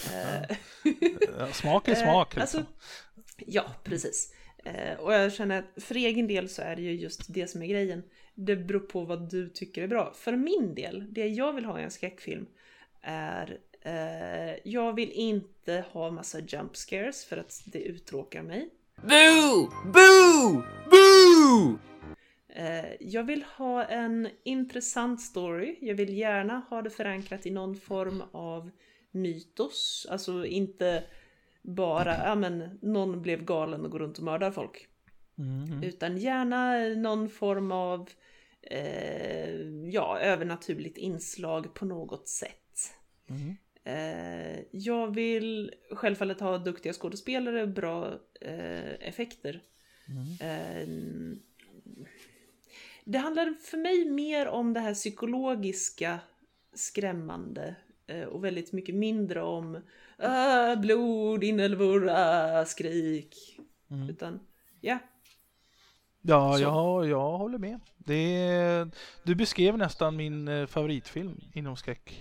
Smak är smak. Liksom. Alltså, ja, precis. Och jag känner att för egen del så är det ju just det som är grejen. Det beror på vad du tycker är bra. För min del, det jag vill ha i en skräckfilm är... jag vill inte ha massa jump scares för att det uttråkar mig. Boo! Boo! Boo! Jag vill ha en intressant story. Jag vill gärna ha det förankrat i någon form av mytos. Alltså inte bara, någon blev galen och går runt och mördar folk. Utan gärna någon form av övernaturligt inslag på något sätt. Jag vill självfallet ha duktiga skådespelare, bra effekter. Det handlar för mig mer om det här psykologiska skrämmande och väldigt mycket mindre om blod, inälvor, skrik. Utan, ja. Ja, jag håller med. Du beskrev nästan min favoritfilm inom skräck.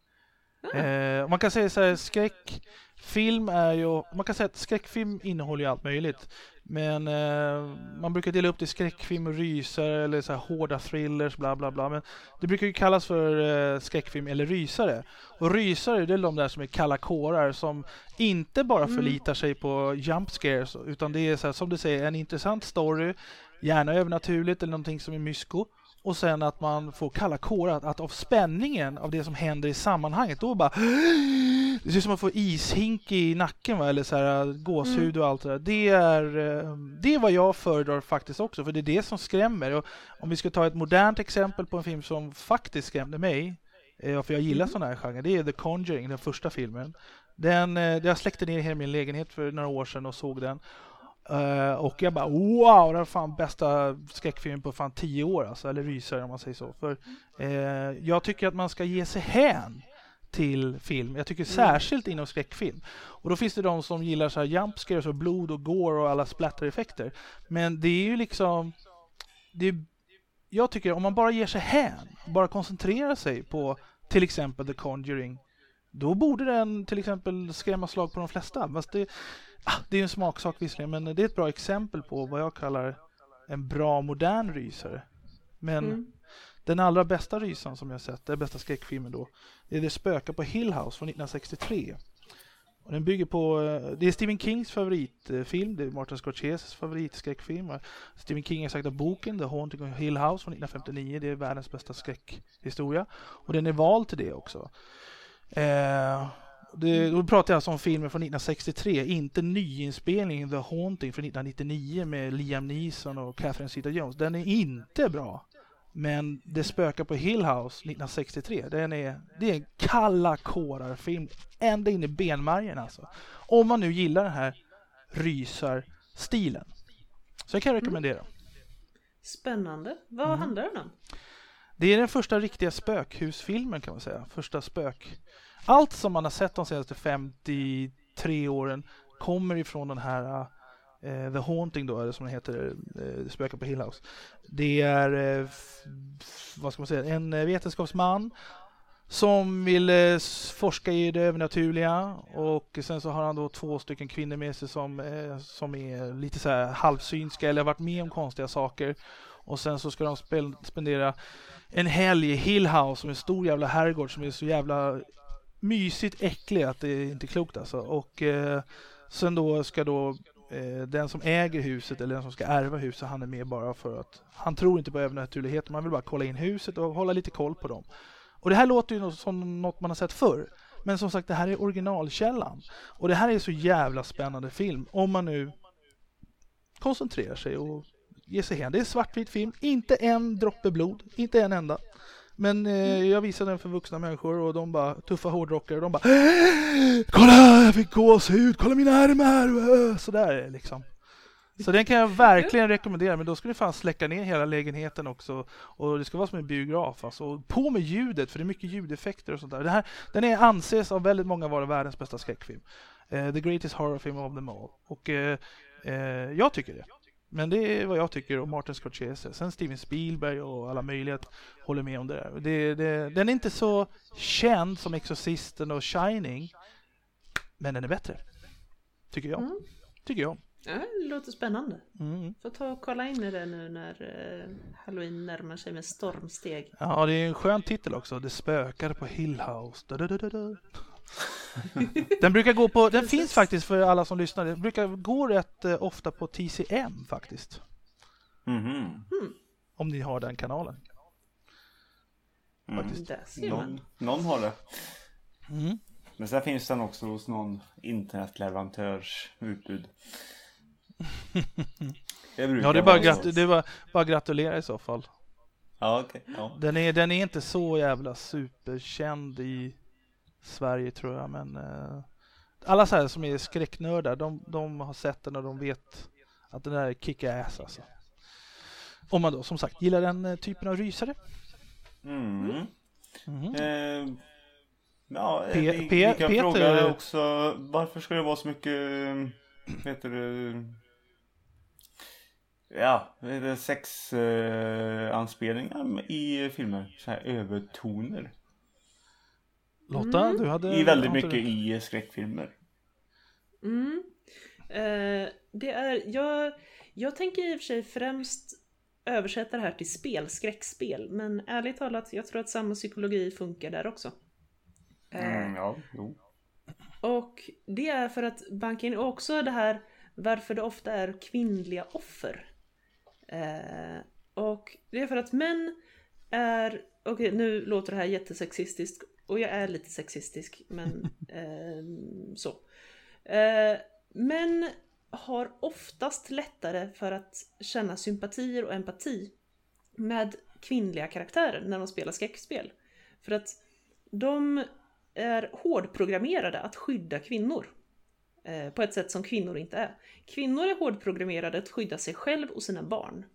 Man kan säga så här, skräckfilm är ju... Man kan säga att skräckfilm innehåller ju allt möjligt. Men man brukar dela upp det i skräckfilm och rysare eller så här hårda thrillers, bla bla bla. Men det brukar ju kallas för skräckfilm eller rysare. Och rysare, det är de där som är kalla kårar som inte bara förlitar sig på jump scares, utan det är så här, som du säger, en intressant story, gärna övernaturligt eller någonting som är mysko. Och sen att man får kalla kårar, att av spänningen av det som händer i sammanhanget, då bara det ser ut som att få ishink i nacken, va? Eller så här gåshud och allt det där. Det är vad jag föredrar faktiskt också, för det är det som skrämmer. Och om vi ska ta ett modernt exempel på en film som faktiskt skrämde mig, för jag gillar sådana här genrer, det är The Conjuring, den första filmen. Jag släckte ner hela min lägenhet för några år sedan och såg den. Och jag bara, wow, det är fan bästa skräckfilmen på fan 10 år, alltså, eller rysare om man säger så. För jag tycker att man ska ge sig hän till film. Jag tycker särskilt inom skräckfilm. Och då finns det de som gillar så här jump scares och blod och gore och alla splatter-effekter. Men det är ju liksom... jag tycker om man bara ger sig hän, bara koncentrerar sig på till exempel The Conjuring, då borde den till exempel skrämma slag på de flesta. Fast det är en smaksak visserligen, men det är ett bra exempel på vad jag kallar en bra modern rysare. Men den allra bästa rysan som jag sett, den bästa skräckfilmen då, det är Det spökar på Hill House från 1963. Och den bygger på, det är Stephen Kings favoritfilm, det är Martin Scorseses favoritskräckfilm. Stephen King har sagt att boken The Haunting of Hill House från 1959, det är världens bästa skräckhistoria. Och den är vald till det också. Då pratar jag alltså om filmer från 1963, inte nyinspelningen The Haunting från 1999 med Liam Neeson och Catherine Zeta-Jones. Den är inte bra. Men Det spökar på Hill House 1963, det är en kalla kårar-film, ända in i benmärgen alltså. Om man nu gillar den här rysarstilen. Så jag kan rekommendera. Spännande. Vad handlar den om? Det är den första riktiga spökhusfilmen, kan man säga. Första spök. Allt som man har sett de senaste 53 åren kommer ifrån den här The Haunting då, eller som den heter, Spökar på Hill House. Det är vad ska man säga, en vetenskapsman som vill forska i det övernaturliga, och sen så har han då 2 stycken kvinnor med sig som är lite så här halvsynska eller har varit med om konstiga saker. Och sen så ska de spendera en helg i Hill House, som är en stor jävla herrgård som är så jävla mysigt äcklig att det är inte klokt alltså. Och sen då ska den som äger huset, eller den som ska ärva huset, han är med bara för att han tror inte på övernaturlighet, man vill bara kolla in huset och hålla lite koll på dem. Och det här låter ju som något man har sett förr, men som sagt, det här är originalkällan, och det här är så jävla spännande film om man nu koncentrerar sig och ger sig hän. Det är en svartvit film, inte en droppe blod, inte en enda. Men jag visade den för vuxna människor och de bara, tuffa hårdrockare, de bara, kolla, jag fick gåshud, kolla mina armar, sådär liksom. Så den kan jag verkligen rekommendera, men då ska du fan släcka ner hela lägenheten också, och det ska vara som en biograf alltså. På med ljudet, för det är mycket ljudeffekter och sånt där. Den anses av väldigt många vara världens bästa skräckfilm. The greatest horror film of them all. Och jag tycker det. Men det är vad jag tycker om Martin Scorsese. Sen Steven Spielberg och alla möjliga håller med om det där. Den är inte så känd som Exorcisten och Shining, men den är bättre. Tycker jag. Tycker jag. Ja, det låter spännande. Får ta och kolla in i det nu när Halloween närmar sig med stormsteg. Ja, det är en skön titel också. Det spökar på Hill House. Den brukar gå på, den finns faktiskt för alla som lyssnar. Den brukar gå rätt ofta på TCM faktiskt. Om ni har den kanalen. Där ser man. Någon har det. Mm. Men sen finns den också hos någon internetleverantörs utbud. Ja, det är bara gratulera i så fall. Ja, okej. Ja. Den är inte så jävla superkänd i Sverige tror jag, men alla så här som är skräcknördar, de har sett den och de vet att den där är kick-ass alltså. Om man då som sagt gillar den typen av rysare. Ja, vi kan fråga också, varför ska det vara så mycket sex anspelningar i filmer, så här övertoner. Lotta, du hade... I väldigt mycket i skräckfilmer. Det är... Jag tänker i och för sig främst översätta det här till skräckspel. Men ärligt talat, jag tror att samma psykologi funkar där också. Och det är för att banka in också det här varför det ofta är kvinnliga offer. Och det är för att män är... Okej, nu låter det här jättesexistiskt. Och jag är lite sexistisk, men så. Män har oftast lättare för att känna sympatier och empati med kvinnliga karaktärer när de spelar skräckspel. För att de är hårdprogrammerade att skydda kvinnor. På ett sätt som kvinnor inte är. Kvinnor är hårdprogrammerade att skydda sig själv och sina barn.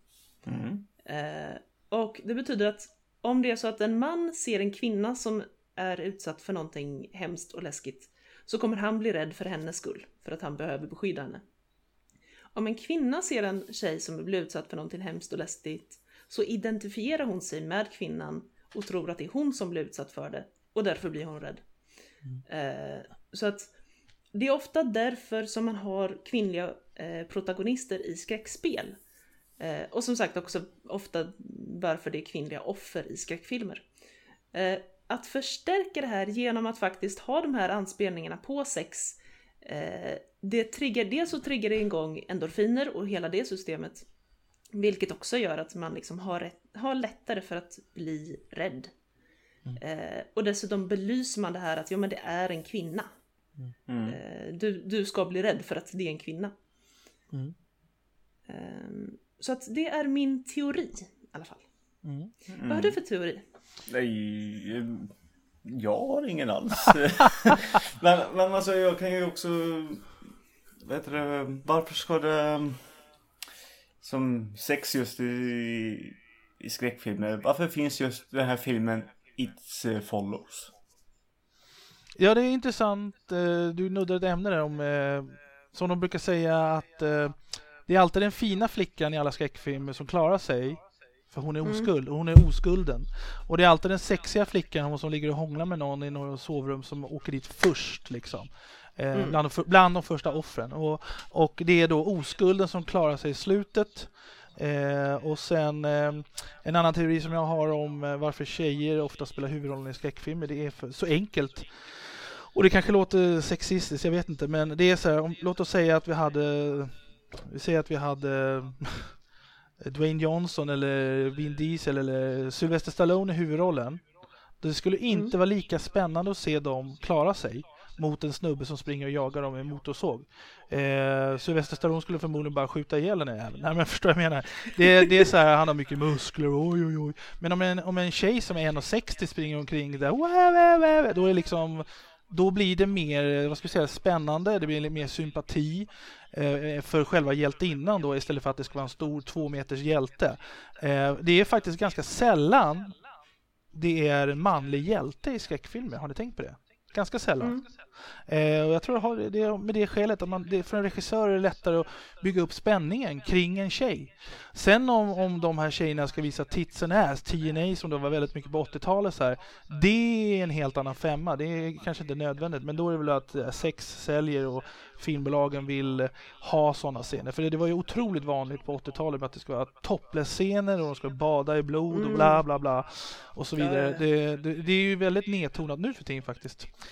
Och det betyder att om det är så att en man ser en kvinna som är utsatt för någonting hemskt och läskigt, så kommer han bli rädd för hennes skull. För att han behöver beskydda henne. Om en kvinna ser en tjej som blir utsatt för någonting hemskt och läskigt, så identifierar hon sig med kvinnan och tror att det är hon som blir utsatt för det. Och därför blir hon rädd. Så att det är ofta därför som man har kvinnliga protagonister i skräckspel. Och som sagt också ofta varför det är kvinnliga offer i skräckfilmer. Att förstärka det här genom att faktiskt ha de här anspelningarna på sex, det triggar det igång endorfiner och hela det systemet. Vilket också gör att man liksom har lättare för att bli rädd. Och dessutom belyser man det här att men det är en kvinna. Du ska bli rädd för att det är en kvinna. Så att det är min teori i alla fall. Vad har du för teori? Nej, jag har ingen alls. men alltså jag kan ju också, varför ska det som sex just i skräckfilmer, varför finns just den här filmen It Follows? Ja, det är intressant. Du nuddade ett ämne där om, som de brukar säga, att det är alltid den fina flickan i alla skräckfilmer som klarar sig. För hon är oskuld, och hon är oskulden. Och det är alltid den sexiga flickan, hon som ligger och hånglar med någon i något sovrum, som åker dit först liksom. Bland de första offren. Och det är då oskulden som klarar sig i slutet. Och sen en annan teori som jag har om varför tjejer ofta spelar huvudrollen i skräckfilmer, det är så enkelt. Och det kanske låter sexistiskt, jag vet inte, men det är så här, låt oss säga att vi hade Dwayne Johnson eller Vin Diesel eller Sylvester Stallone i huvudrollen. Det skulle inte vara lika spännande att se dem klara sig mot en snubbe som springer och jagar dem med en motorsåg. Sylvester Stallone skulle förmodligen bara skjuta ihjäl den här. Nej, men förstår jag menar. Det är så här, han har mycket muskler, oj. Men om en tjej som är 1,60 springer omkring där, då är liksom, då blir det mer, vad ska jag säga, spännande, det blir mer sympati för själva hjältinnan då, istället för att det ska vara en stor 2 meters hjälte. Det är faktiskt ganska sällan det är en manlig hjälte i skräckfilmer, har ni tänkt på det? Ganska sällan. Och jag tror det med det skälet att för en regissör är det lättare att bygga upp spänningen kring en tjej. Sen om de här tjejerna ska visa tits and ass, TNA som det var väldigt mycket på 80-talet så här, det är en helt annan femma. Det är kanske inte nödvändigt, men då är det väl att sex säljer och filmbolagen vill ha sådana scener. För det var ju otroligt vanligt på 80-talet att det ska vara topless-scener och de ska bada i blod och bla bla bla och så vidare. Det är ju väldigt nedtonat nu för tiden faktiskt.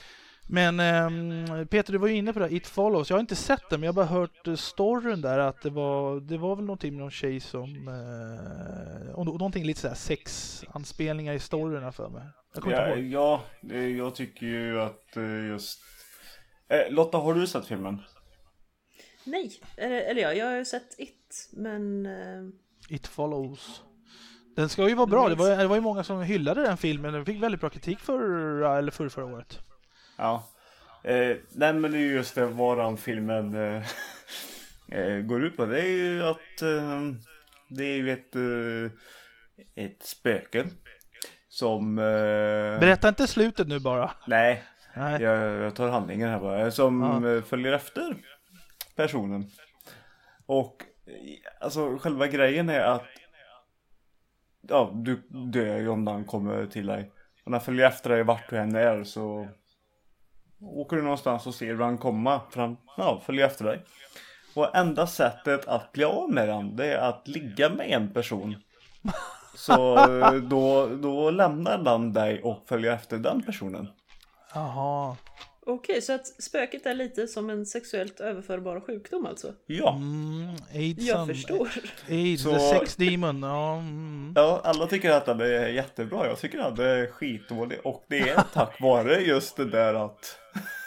Men Peter, du var ju inne på det, It Follows. Jag har inte sett den, men jag har bara hört storyn där, att det var väl någonting med någon tjej som och någonting lite sådär sexanspelningar i storyna för mig. Jag kommer inte ihåg. Jag tycker ju att just Lotta, har du sett filmen? Nej, eller jag har ju sett It, men It Follows. Den ska ju vara bra. Det var ju många som hyllade den filmen. Den fick väldigt bra kritik förra året. Ja. Nej, men det är just det varan filmen går ut på. Det är ju att det är ju ett spöke som... Berätta inte slutet nu bara. Nej. Jag tar handlingen här bara. Som följer efter personen. Och alltså själva grejen är att du dör ju om den kommer till dig. Och när följer efter dig vart du än är, så åker du någonstans och ser hur han kommer fram, följer efter dig. Och enda sättet att bli av med den, det är att ligga med en person. Så då lämnar den dig och följer efter den personen. Jaha. Okej, så att spöket är lite som en sexuellt överförbar sjukdom alltså? Ja. AIDS, jag förstår. AIDS, the sex demon. Ja, alla tycker att det är jättebra. Jag tycker att det är skitdåligt. Och det är tack vare just det där att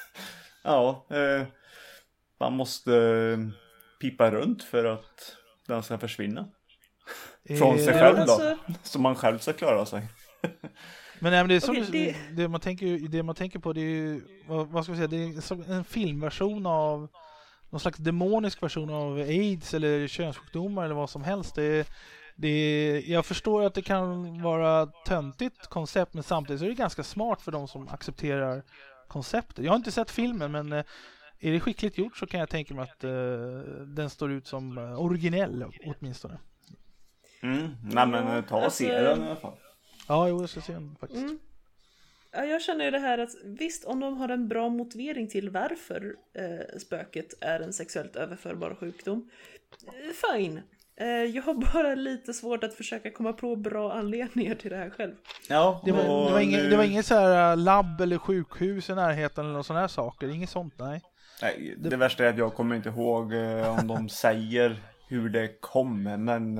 man måste pipa runt för att den ska försvinna. Från sig själv då. Alltså... Så man själv ska klara sig. Men det är som det man tänker på, det är ju, vad ska vi säga, det är som en filmversion av någon slags demonisk version av AIDS eller könssjukdomar eller vad som helst. Jag förstår att det kan vara töntigt koncept, men samtidigt så är det ganska smart för de som accepterar konceptet. Jag har inte sett filmen, men är det skickligt gjort så kan jag tänka mig att den står ut som originell åtminstone. Nej, men ta och se den i alla fall. Ja, jag ska se den faktiskt. Ja, jag känner ju det här att visst, om de har en bra motivering till varför spöket är en sexuellt överförbar sjukdom, fine. Jag har bara lite svårt att försöka komma på bra anledningar till det här själv. Ja, det var inget så här labb eller sjukhus i närheten eller sådana här saker, inget sånt, nej. Nej, det värsta är att jag kommer inte ihåg om de säger hur det kom, men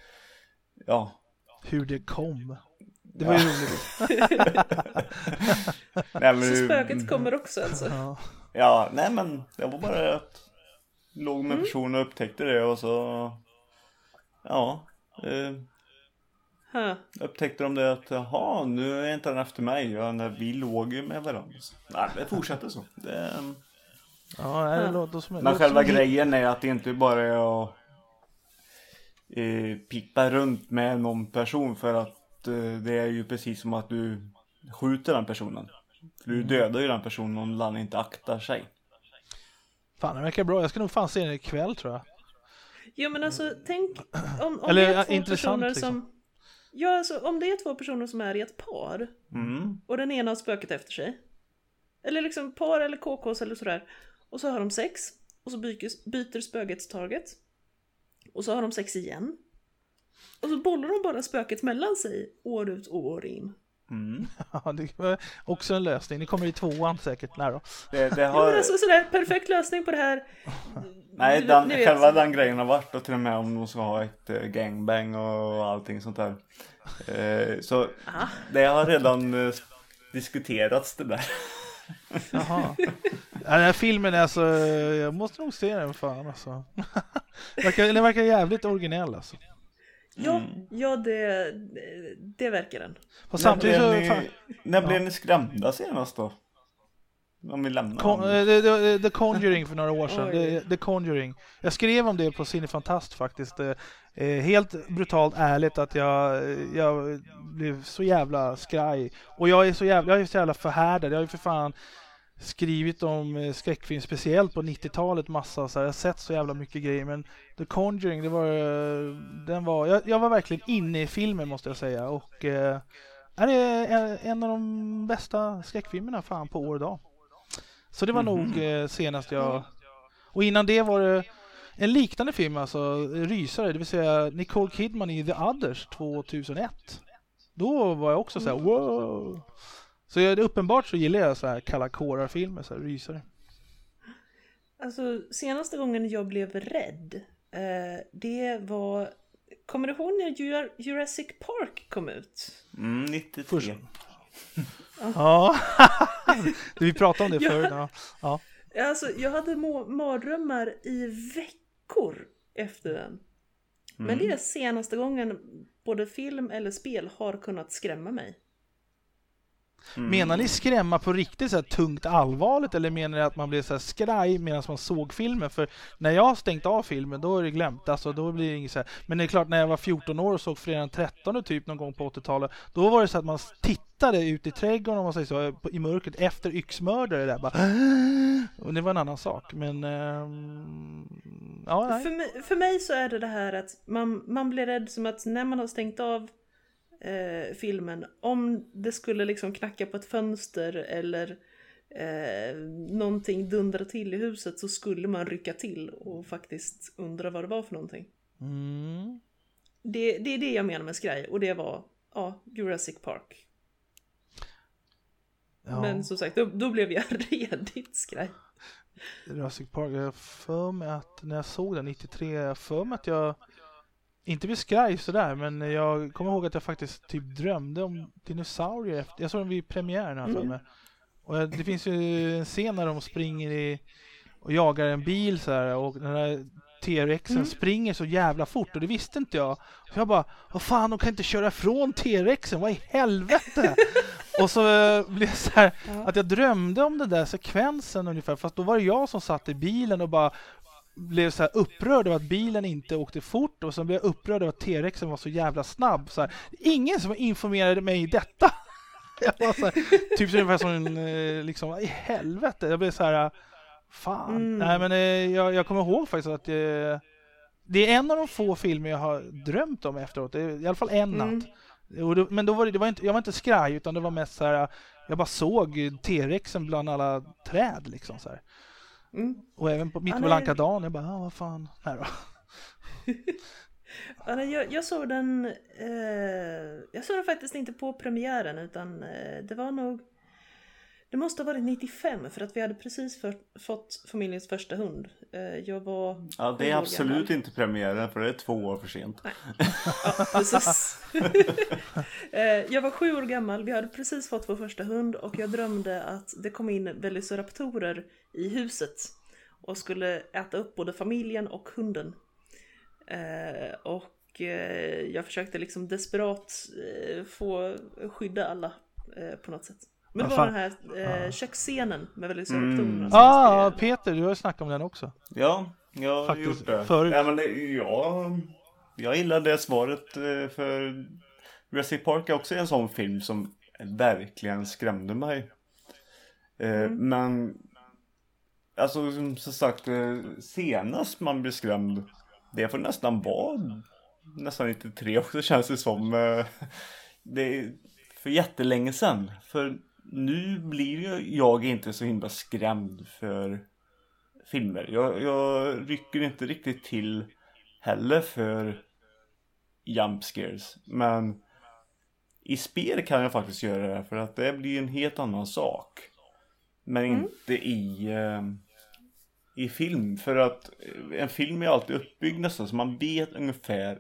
hur det kom. Det var ju roligt. Nej, men, så spöket kommer också alltså. Ja, nej, men det var bara att låg med personen och upptäckte det, och så upptäckte de det att nu är inte den efter mig, när vi låg ju med varandra. Nej, det fortsätter så. Det låter som men själva grejen är att det inte bara är att pippa runt med någon person, för att det är ju precis som att du skjuter den personen. För du dödar ju den personen om den inte aktar sig. Fan, det verkar bra. Jag ska nog fan se den ikväll, tror jag. Jo, men alltså, tänk om eller, det är två personer liksom. som... Ja, alltså, om det är två personer som är i ett par och den ena har spöket efter sig, eller liksom par eller KKs eller sådär, och så har de sex och så byter spökets target och så har de sex igen. Och så bollar de bara spöket mellan sig år ut och år in. Ja, det var också en lösning. Ni kommer i 2:an säkert. Nej då. Det har... men alltså sådär, perfekt lösning på det här. Nej, den grejen har varit, och till och med om de ska ha ett gangbang och allting sånt där. Så det har redan diskuterats det där. Jaha. Den här filmen är alltså, jag måste nog se den fan alltså. Den verkar jävligt originell alltså. Ja, det verkar den. Och samtidigt när blev ni skrämda senast då? Om vi lämnar The Conjuring för några år sedan. The Conjuring. Jag skrev om det på Cinefantast faktiskt. Helt brutalt ärligt att jag blev så jävla skraj. Och jag är så jävla förhärdad. Jag har ju för fan skrivit om skräckfilm, speciellt på 90-talet massa, så jag har sett så jävla mycket grejer, men The Conjuring, jag var verkligen inne i filmen, måste jag säga, och det är en av de bästa skräckfilmerna fan på år och dag. Så det var nog senast och innan det var det en liknande film, alltså rysare, det vill säga Nicole Kidman i The Others 2001. Då var jag också så här, wow. Så uppenbart så gillar jag så här kalla kårar-filmer, så här rysare. Alltså senaste gången jag blev rädd, det var, kommer du ihåg när Jurassic Park kom ut? 93. Först. Ja, vi pratade om det förut. Ja. Alltså jag hade mardrömmar i veckor efter den. Men det är senaste gången både film eller spel har kunnat skrämma mig. Menar ni skrämma på riktigt så här tungt allvarligt, eller menar ni att man blir så här skraj medan man såg filmen? För när jag har stängt av filmen, då är det glömt. Alltså då blir det inget så här. Men det är klart, när jag var 14 år och såg fredagen 13 typ någon gång på 80-talet, då var det så att man tittade ut i trädgården, om man säger så, i mörkret efter yxmördare där bara. Och det var en annan sak. Men ja, nej. För mig så är det här att man blir rädd som att när man har stängt av filmen, om det skulle liksom knacka på ett fönster eller någonting dundra till i huset, så skulle man rycka till och faktiskt undra vad det var för någonting. Det är det jag menar med skraj, och det var Jurassic Park. Ja. Men som sagt, då blev jag redigt skraj. Jurassic Park, jag för mig att när jag såg den 93, jag för mig att jag inte blev skraj sådär, men jag kommer ihåg att jag faktiskt typ drömde om dinosaurier. Jag såg den vid premiären här för mig. Och det finns ju en scen när de springer och jagar en bil så här, och den där T-rexen springer så jävla fort, och det visste inte jag. Så jag bara, vad fan, de kan inte köra ifrån T-rexen, vad i helvete? Och så blev det så här att jag drömde om den där sekvensen ungefär, fast då var det jag som satt i bilen och bara blev så här upprörd över att bilen inte åkte fort, och så blev jag upprörd över att T-rexen var så jävla snabb. Så här, ingen som informerade mig i detta. Jag var så här, typ ungefär som liksom, i helvete. Jag blev så här, fan. Nej, men jag kommer ihåg faktiskt att det är en av de få filmer jag har drömt om efteråt. Det är i alla fall en natt. Men då var det var inte, jag var inte skraj, utan det var mest så här, jag bara såg T-rexen bland alla träd liksom så här. Och även mitt på blanka dagen, jag bara, vad fan, här då. Jag såg den faktiskt inte på premiären, utan det måste ha varit 95, för att vi hade precis fått familjens första hund. Jag var Ja, det är absolut inte premiären, för det är 2 år för sent. Nej. Ja, precis. Jag var 7 år gammal, vi hade precis fått vår första hund, och jag drömde att det kom in velociraptorer i huset och skulle äta upp både familjen och hunden. Och jag försökte liksom desperat få skydda alla på något sätt. Men det var den här köksscenen med velociraptorerna. Peter, du har snackat om den också. Ja, jag har gjort det. Ja, men jag gillade det svaret, för Jurassic Park är också en sån film som verkligen skrämde mig. Men alltså som sagt, senast man blev skrämd, det får nästan vara nästan 93 också, känns det som. Det är för jättelänge sedan. För nu blir jag inte så himla skrämd för filmer. Jag rycker inte riktigt till heller för jump scares. Men i spel kan jag faktiskt göra det, för att det blir en helt annan sak. Men inte i film. För att en film är alltid uppbyggd nästan, så man vet ungefär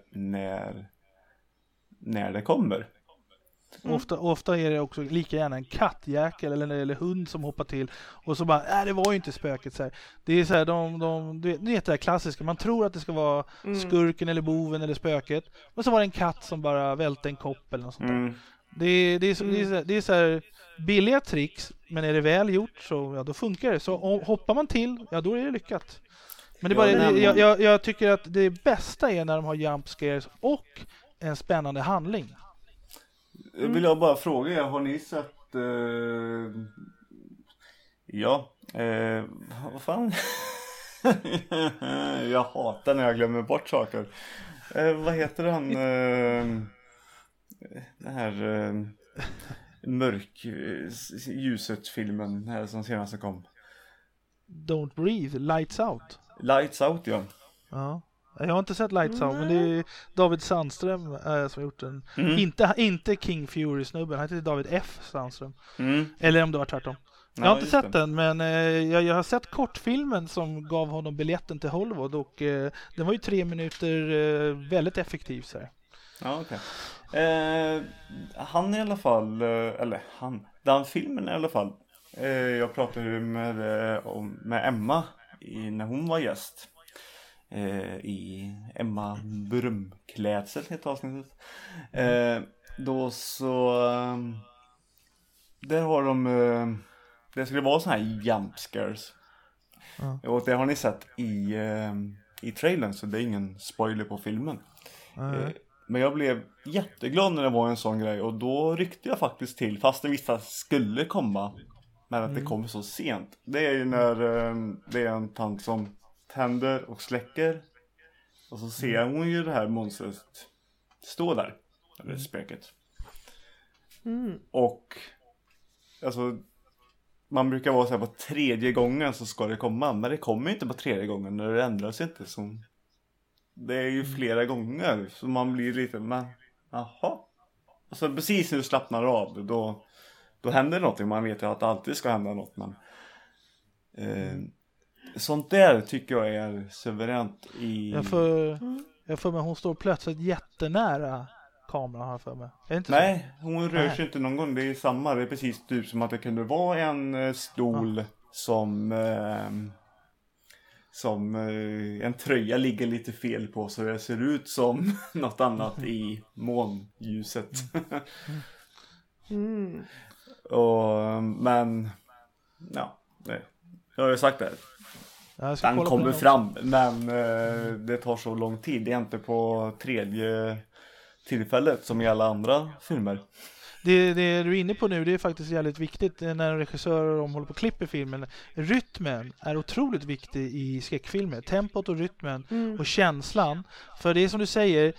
när det kommer. Ofta är det också lika gärna en kattjäkel eller hund som hoppar till, och så bara, det var ju inte spöket så här. Det är så här, du vet det här klassiska, man tror att det ska vara skurken eller boven eller spöket, och så var det en katt som bara välte en kopp eller något sånt där. Det är så här billiga tricks, men är det väl gjort så då funkar det. Så hoppar man till, då är det lyckat. Men det är bara, jag tycker att det bästa är när de har jump scares och en spännande handling. Vill jag bara fråga, har ni sett vad fan? Jag hatar när jag glömmer bort saker. Vad heter han? Den här mörk ljuset-filmen här som senast kom. Don't Breathe, Lights Out. Lights Out, ja. Ja. Jag har inte sett Lights Out, men det är David Sandström som har gjort den. Inte King Fury-snubben, han heter David F. Sandström. Eller om det var tvärtom. Jag har inte sett den, men jag har sett kortfilmen som gav honom biljetten till Hollywood, och den var ju 3 minuter väldigt effektiv så här. Ja, okej. Han i alla fall, den filmen i alla fall. Jag pratade med Emma när hon var gäst. I Emma Brumklädsel heter avsnittet. Då så där har de det skulle vara såna här jump scares. Och det har ni sett i trailern, så det är ingen spoiler på filmen. Men jag blev jätteglad när det var en sån grej, och då ryckte jag faktiskt till fast det visste att skulle komma, men att det kom så sent. Det är ju när det är en tant som tänder och släcker, och så ser hon ju det här monstret stå där, eller spöket. Och alltså man brukar vara så här på 3:e gången så ska det komma, men det kommer inte på 3:e gången, när det ändras inte som det är ju flera gånger, så man blir lite, men jaha. Och så precis när du slappnar av, då händer något. Man vet ju att det alltid ska hända något, men sånt där tycker jag är suveränt i... Jag får mig hon står plötsligt jättenära kameran här för mig. Är det inte Nej, så? hon rör sig inte någon gång. Det är samma, det är precis typ som att det kunde vara en stol som en tröja ligger lite fel på, så det ser ut som något annat i månljuset. Men ja, jag har ju sagt det. Den kommer fram, men det tar så lång tid. Det är inte på 3:e tillfället som i alla andra filmer. Det du är inne på nu, det är faktiskt jävligt viktigt när en regissör håller på och klipper filmen. Rytmen är otroligt viktig i skräckfilmer. Tempot och rytmen och känslan. För det är som du säger,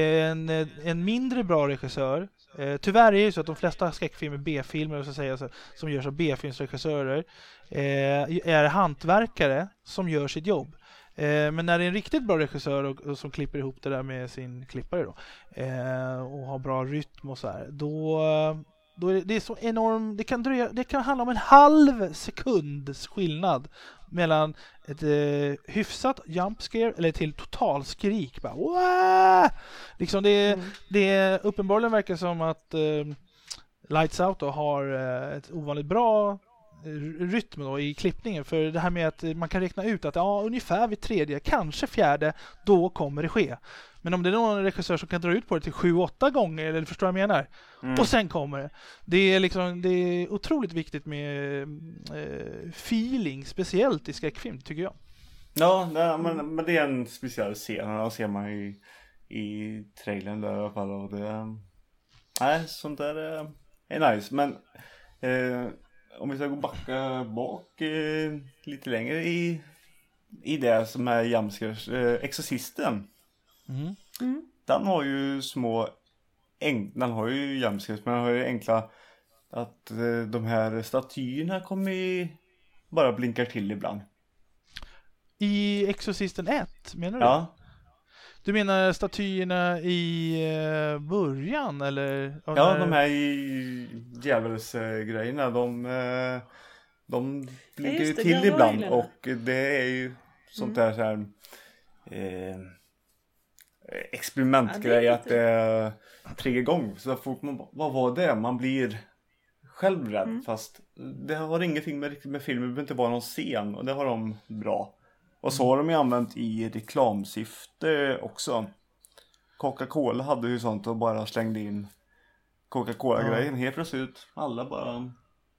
en mindre bra regissör. Tyvärr är det ju så att de flesta skräckfilmer, B-filmer och så säga, som görs av B-filmsregissörer, är hantverkare som gör sitt jobb. Men när det är en riktigt bra regissör och som klipper ihop det där med sin klippare då, och har bra rytm och så här, då är det så enorm, det kan handla om en halv sekunds skillnad mellan ett hyfsat jump scare eller till total skrik bara, Wah! Liksom det uppenbarligen verkar som att Lights Out då har ett ovanligt bra rytm då i klippningen, för det här med att man kan räkna ut att ungefär vid 3:e, kanske 4:e, då kommer det ske. Men om det är någon regissör som kan dra ut på det till 7-8 gånger, eller förstår jag menar, och sen kommer det. Det är otroligt viktigt med feeling, speciellt i skräckfilm tycker jag. Ja, men det är en speciell scen, och ser man i trailern där i alla fall, och det sånt där är nice, men om vi ska gå bak lite längre i det som är Jamskers Exorcisten. Den har ju den har ju Jamskers, men den har ju enkla att de här statyerna kommer bara blinkar till ibland. I Exorcisten 1 menar du? Ja. Du menar statyerna i början, eller? Ja, de här djävulsgrejerna, de blinkar ju till ibland, och det är ju sånt där så här experimentgrej, att det är 3 gånger. Så fort vad var det? Man blir själv rädd, fast det har ingenting med filmen, det behöver inte vara någon scen, och det har de bra. Och så har de ju använt i reklamsyfte också. Coca-Cola hade ju sånt och bara slängde in Coca-Cola-grejen. Helt plötsligt, alla bara,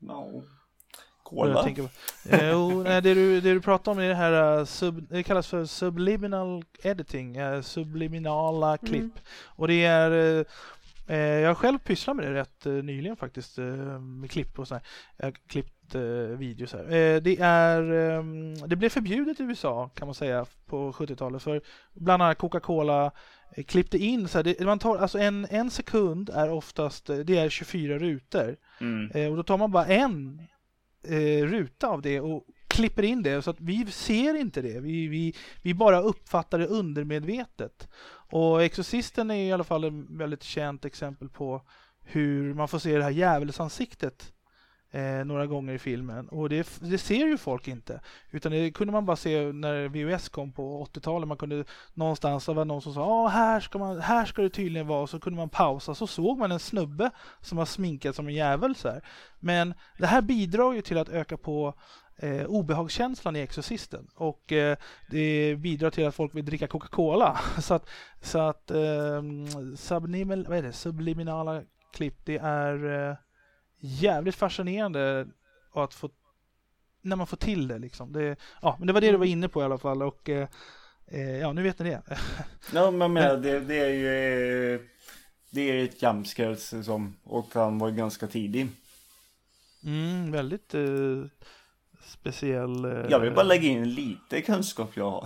cola. Det du pratar om är det här, det kallas för subliminal editing, subliminala klipp. Och det är... jag har själv pysslat med det rätt nyligen faktiskt, med klipp och sådär. Jag har klippt videos här. Det blev förbjudet i USA kan man säga på 70-talet, för bland annat Coca-Cola klippte in så här, man tar, alltså en sekund är oftast, det är 24 rutor. Och då tar man bara en ruta av det och klipper in det så att vi ser inte det. Vi bara uppfattar det undermedvetet. Och Exorcisten är i alla fall ett väldigt känt exempel på hur man får se det här djävulsansiktet några gånger i filmen. Och det ser ju folk inte. Utan det kunde man bara se när VHS kom på 80-talet. Man kunde någonstans, det var någon som sa här ska det tydligen vara. Så kunde man pausa. Så såg man en snubbe som var sminkad som en djävul. Så här. Men det här bidrar ju till att öka på obehagskänslan i Exorcisten. Och det bidrar till att folk vill dricka Coca-Cola. så att subliminala klipp, det är jävligt fascinerande att få, när man får till det liksom. Men det var det du var inne på i alla fall, och nu vet ni det. Ja, men det är ju ett jumpscare som, och han var ganska tidig. Väldigt speciell. Jag vill bara lägga in lite kunskap jag har.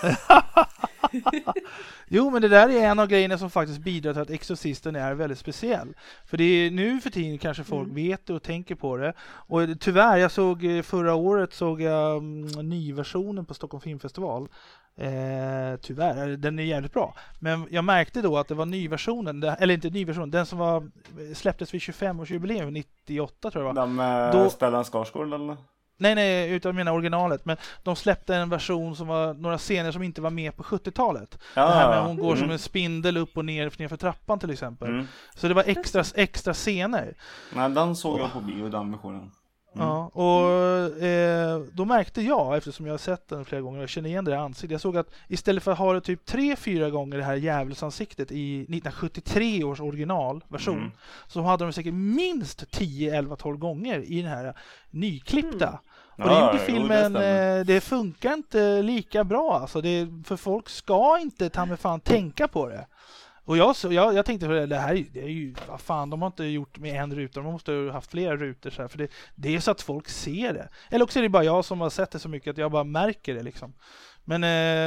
Jo, men det där är en av grejerna som faktiskt bidrar till att Exorcisten är väldigt speciell. För det är nu för tiden kanske folk vet det och tänker på det. Och tyvärr, förra året såg jag nyversionen på Stockholm Filmfestival. Tyvärr, den är jävligt bra. Men jag märkte då att det var nyversionen, eller inte nyversionen, den som släpptes vid 25-årsjubileum 98 tror jag det var. De med Stellan Skarsgård eller? Nej, utan mina originalet. Men de släppte en version som var några scener som inte var med på 70-talet. Det här med hon går som en spindel upp och ner för trappan till exempel. Så det var extra scener. Nej, den såg jag på bio, den versionen. Ja, och då märkte jag, eftersom jag har sett den flera gånger och känner igen det ansiktet, jag såg att istället för att ha det typ 3-4 gånger det här djävulsansiktet i 1973 års originalversion, så hade de säkert minst 10-11-12 gånger i den här nyklippta. Och det gjorde filmen, det funkar inte lika bra alltså. För folk ska inte ta med fan tänka på det. Och jag tänkte för det här det är ju, vad fan, de har inte gjort med en ruta, de måste ha haft flera rutor så här, för det är så att folk ser det. Eller också är det bara jag som har sett det så mycket att jag bara märker det liksom. Men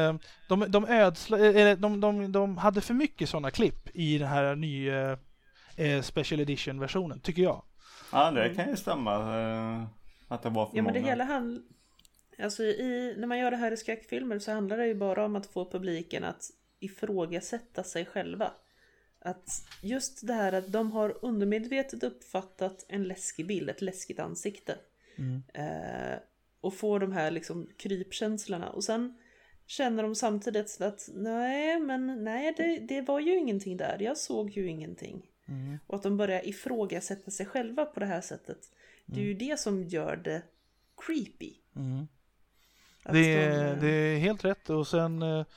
de hade för mycket sådana klipp i den här nya special edition versionen, tycker jag. Ja, det kan ju stämma att det var för många. Men det hela alltså när man gör det här i skräckfilmer så handlar det ju bara om att få publiken att ifrågasätta sig själva. Att just det här att de har undermedvetet uppfattat en läskig bild, ett läskigt ansikte. Och får de här liksom krypkänslorna. Och sen känner de samtidigt att det var ju ingenting där. Jag såg ju ingenting. Och att de börjar ifrågasätta sig själva på det här sättet. Det är ju det som gör det creepy. Det är helt rätt. Och sen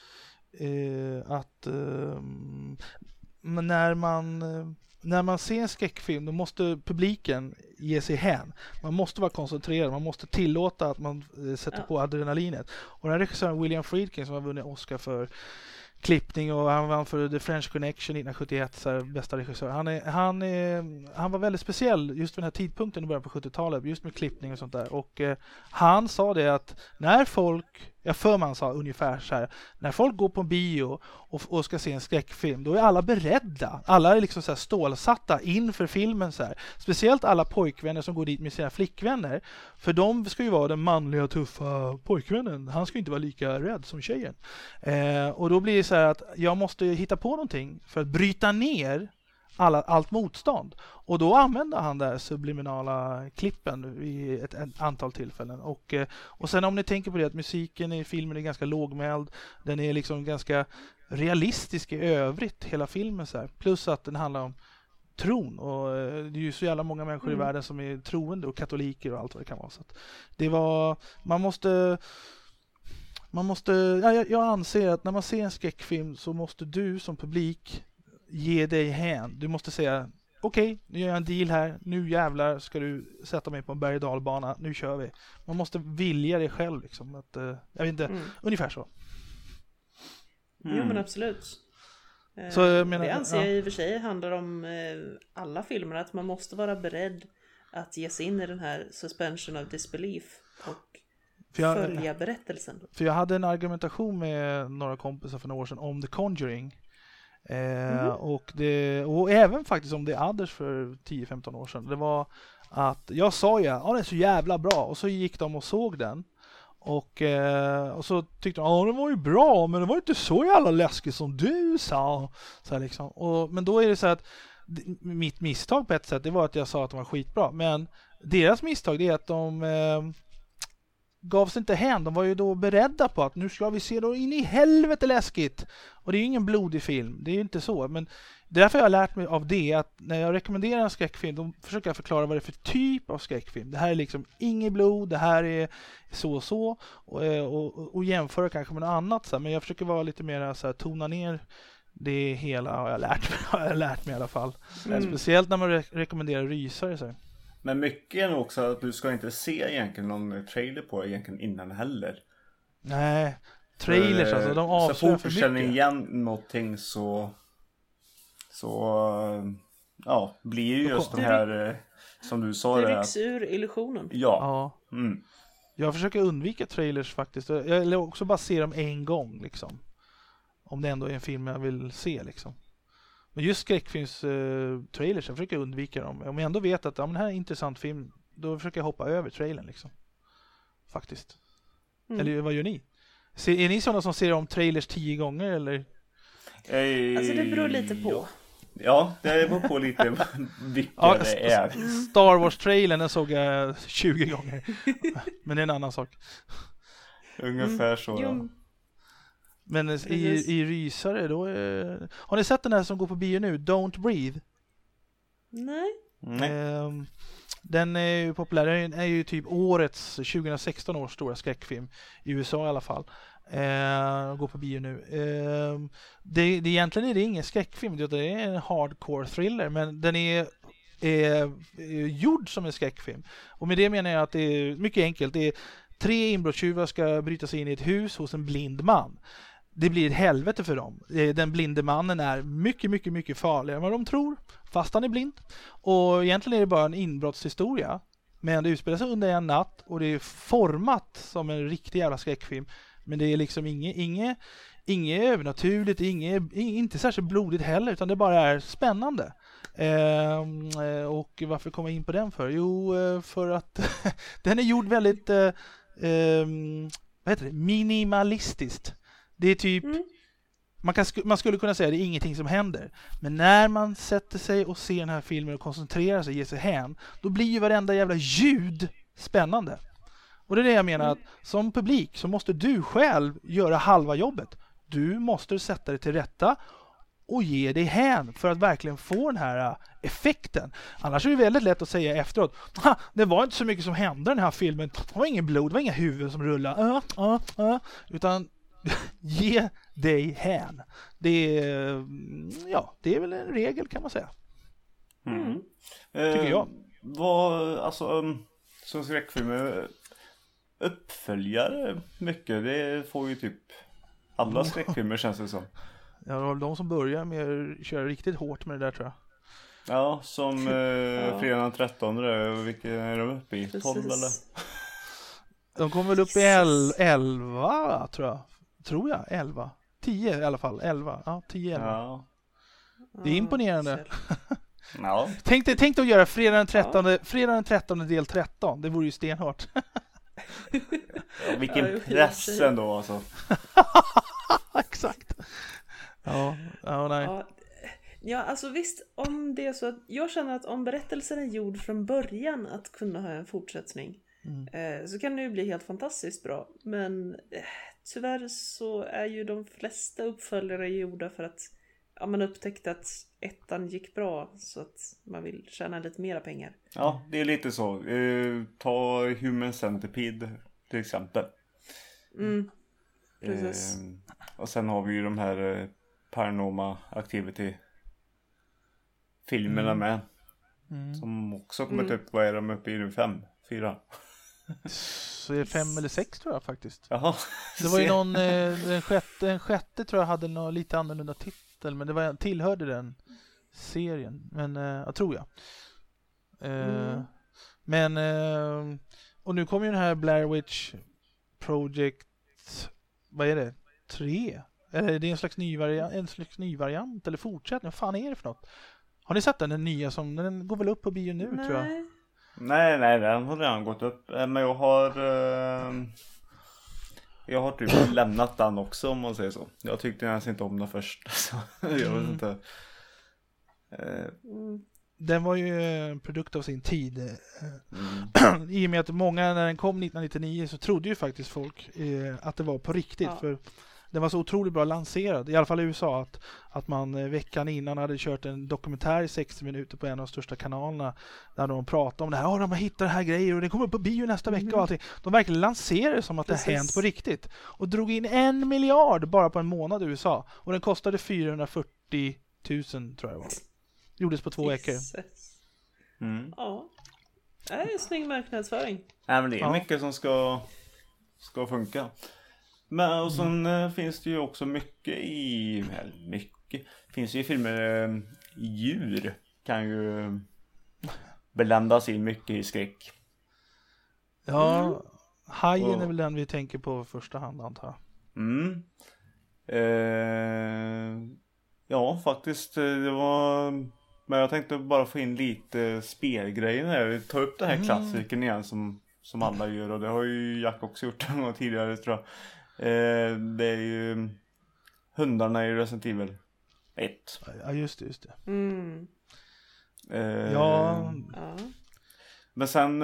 när man ser en skräckfilm, då måste publiken ge sig hän. Man måste vara koncentrerad, man måste tillåta att man sätter på adrenalinet. Och den här regissören William Friedkin som har vunnit Oscar för klippning och han vann för The French Connection 1971, så här, bästa regissör. Han var väldigt speciell just vid den här tidpunkten i början på 70-talet, just med klippning och sånt där. Och han sa det att när folk, han sa ungefär så här, när folk går på en bio och ska se en skräckfilm, då är alla beredda. Alla är liksom så här stålsatta inför filmen så här. Speciellt alla pojkvänner som går dit med sina flickvänner. För de ska ju vara den manliga tuffa pojkvännen. Han ska ju inte vara lika rädd som tjejen. Och då blir det så här att jag måste hitta på någonting för att bryta ner allt motstånd. Och då använder han där subliminala klippen vid ett antal tillfällen. Och sen om ni tänker på det att musiken i filmen är ganska lågmäld. Den är liksom ganska realistisk i övrigt, hela filmen så här. Plus att den handlar om tron. Och det är ju så jävla många människor i världen som är troende och katoliker och allt vad det kan vara. Så att det var, jag anser att när man ser en skräckfilm så måste du som publik ge dig hän. Du måste säga okej, nu gör jag en deal här. Nu jävlar ska du sätta mig på en berg- och dalbana. Nu kör vi. Man måste vilja det själv liksom. Att, jag vet inte, ungefär så. Jo men absolut. Så jag menar, det anser jag i och för sig handlar om alla filmer. Att man måste vara beredd att ge sig in i den här suspension of disbelief och följa berättelsen. För jag hade en argumentation med några kompisar för några år sedan om The Conjuring. Och även faktiskt om The Others för 10-15 år sedan. Det var att jag sa det är så jävla bra, och så gick de och såg den Och så tyckte de, den var ju bra, men det var inte så jävla läskigt som du sa. Så här liksom. Men då är det så att mitt misstag på ett sätt, det var att jag sa att de var skitbra. Men deras misstag, det är att de gav sig inte hän. De var ju då beredda på att nu ska vi se då in i helvete läskigt. Och det är ju ingen blodig film, det är ju inte så. Men därför har jag lärt mig av det att när jag rekommenderar en skräckfilm, då försöker jag förklara vad det är för typ av skräckfilm. Det här är liksom inget blod, det här är så och jämföra kanske med något annat. Så här. Men jag försöker vara lite mer så här, tona ner det hela, har jag lärt mig i alla fall. Speciellt när man rekommenderar rysare. Så här. Men mycket är nog också att du ska inte se egentligen någon trailer på egentligen innan heller. Nej, trailers alltså, de avslöjar för mycket. Så fort du känner igen någonting så blir ju just den här som du sa. Det rycks ur illusionen. Ja. Jag försöker undvika trailers faktiskt. Eller också bara se dem en gång liksom. Om det ändå är en film jag vill se liksom. Men just skräckfilms trailers, jag försöker undvika dem. Om jag ändå vet att det här är en intressant film, då försöker jag hoppa över trailern liksom. Faktiskt. Eller vad gör ni? Är ni sådana som ser om trailers 10 gånger eller? Alltså det beror lite på. Ja, det beror på lite vilka det är. Star Wars-trailern den såg jag 20 gånger. Men det är en annan sak. Ungefär så, ja. Men i rysare då har ni sett den här som går på bio nu? Don't Breathe? Nej. Den är ju populär. Den är ju typ årets 2016 års stora skräckfilm i USA i alla fall. Går på bio nu. Det egentligen är det ingen skräckfilm, det är en hardcore thriller, men den är gjord som en skräckfilm. Och med det menar jag att det är mycket enkelt. Det är 3 inbrottstjuvar ska bryta sig in i ett hus hos en blind man. Det blir ett helvete för dem. Den blinde mannen är mycket, mycket, mycket farligare än vad de tror, fast han är blind. Och egentligen är det bara en inbrottshistoria. Men det utspelar sig under en natt och det är format som en riktig jävla skräckfilm. Men det är liksom inget övernaturligt, inte särskilt blodigt heller, utan det bara är spännande. Och varför kommer jag in på den för? Jo, för att den är gjord väldigt minimalistiskt. Det är typ man skulle kunna säga att det är ingenting som händer. Men när man sätter sig och ser den här filmen och koncentrerar sig och ger sig hän, då blir ju varenda jävla ljud spännande. Och det är det jag menar, att som publik så måste du själv göra halva jobbet. Du måste sätta dig till rätta och ge dig hän för att verkligen få den här effekten. Annars är det väldigt lätt att säga efteråt, det var inte så mycket som hände i den här filmen. Det var ingen blod, det var inga huvuden som rullade. Utan ge dig hän. Det är väl en regel kan man säga. Tycker jag. Som skräckfilmer uppföljare mycket, det får ju typ alla skräckfilmer känns det som. Ja, det var de som börjar med att köra riktigt hårt med det där tror jag. Ja, som fredag den 13, vilka är de uppe i? 12 eller? De kommer väl upp i 11 tror jag, 11. 10 i alla fall, 11. Ja, 10-11. Ja. Det är imponerande. Ja. Tänk dig att göra fredag den 13 del 13. Det vore ju stenhårt. Ja, vilken press ändå alltså. Exakt. Nej. Ja, alltså visst, om det är så att jag känner att om berättelsen är gjord från början att kunna ha en fortsättning så kan det ju bli helt fantastiskt bra. Men tyvärr så är ju de flesta uppföljare gjorda för att man upptäckte att 1 gick bra så att man vill tjäna lite mera pengar. Ja, det är lite så. Ta Human Centipede till exempel. Precis. Och sen har vi ju de här Paranormal Activity filmerna med. Som också kommit upp, vad är de uppe i nu? 4? Så är 5 eller 6 tror jag faktiskt. Jaha. Det var ju någon, den sjätte tror jag hade någon lite annorlunda titel, men det var tillhörde den serien, men jag tror jag. Men och nu kommer ju den här Blair Witch Project, vad är det? 3? Eller är det en slags ny variant eller fortsättning? Vad fan är det för något? Har ni sett den nya som den går väl upp på bio nu tror jag? Nej, den har redan gått upp. Men jag har Jag har typ lämnat den också, om man säger så. Jag tyckte ens inte om den först. Så jag vet inte. Den var ju en produkt av sin tid. I och med att många, när den kom 1999, så trodde ju faktiskt folk att det var på riktigt. Ja. För den var så otroligt bra lanserad. I alla fall i USA. Att man veckan innan hade kört en dokumentär i 60 minuter på en av de största kanalerna. Där de pratade om det här. De har hittat det här grejer och det kommer upp på bio nästa vecka och allting. De verkligen lanserade det som att det har hänt på riktigt. Och drog in 1 miljard bara på en månad i USA. Och den kostade 440 000 tror jag det var. Gjordes på 2 veckor. Ja. Det är en snygg marknadsföring. Nej, men det är mycket som ska funka. Men och sen finns det ju också mycket finns ju i filmer djur kan ju bländas in mycket i skräck. Ja, hajen är väl den vi tänker på första hand, antar jag. Ja, faktiskt det var. Men jag tänkte bara få in lite spelgrejer här. Ta upp den här klassiken igen som alla gör. Och det har ju Jack också gjort en gång tidigare, tror jag. Det är ju hundarna i Resident Evil 1. Ja, just det. Ja. Men sen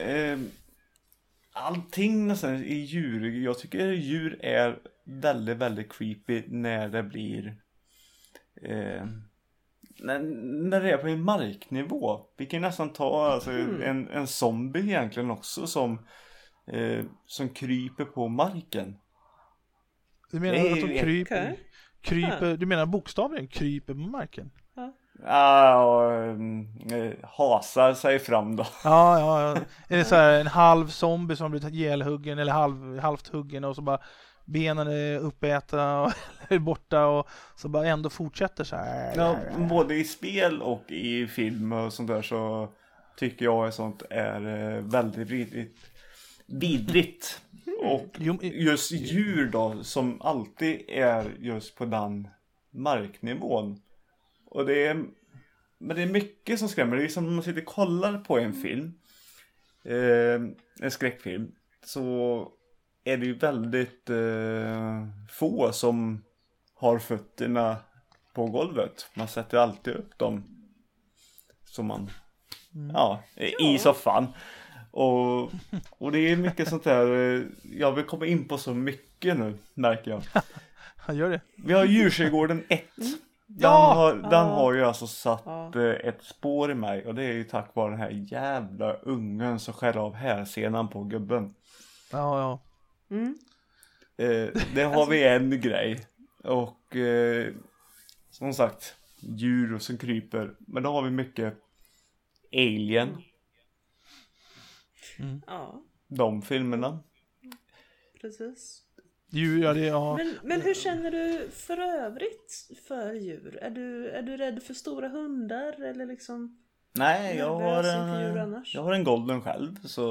allting nästan i djur. Jag tycker djur är väldigt, väldigt creepy när det blir när det är på en marknivå. Vi kan nästan ta alltså, en zombie egentligen också som kryper på marken. Du menar att de kryper, du menar bokstavligen kryper på marken? Hasar sig fram då. Ja. Är det så här en halv zombie som blir ihjälhuggen eller halvt huggen och så bara benen är uppätna och är borta och så bara ändå fortsätter så här. Ja, både i spel och i film och sånt där så tycker jag att sånt är väldigt vidrigt. Och just djur då som alltid är just på den marknivån. Och men det är mycket som skrämmer. Det är som när man sitter och kollar på en film, en skräckfilm, så är det ju väldigt få som har fötterna på golvet. Man sätter alltid upp dem som man i soffan. Och det är mycket sånt där. Jag vill komma in på så mycket nu, märker jag. Han gör det. Vi har Djurträdgården 1. Den har ju alltså satt ett spår i mig. Och det är ju tack vare den här jävla ungen som skär av hälsenan på gubben. Ja. Det har vi en grej. Och som sagt, djur som kryper. Men då har vi mycket Alien. De filmerna. Precis. Djur, Men hur känner du för övrigt för djur? Är du rädd för stora hundar eller liksom? Nej, jag har en golden själv, så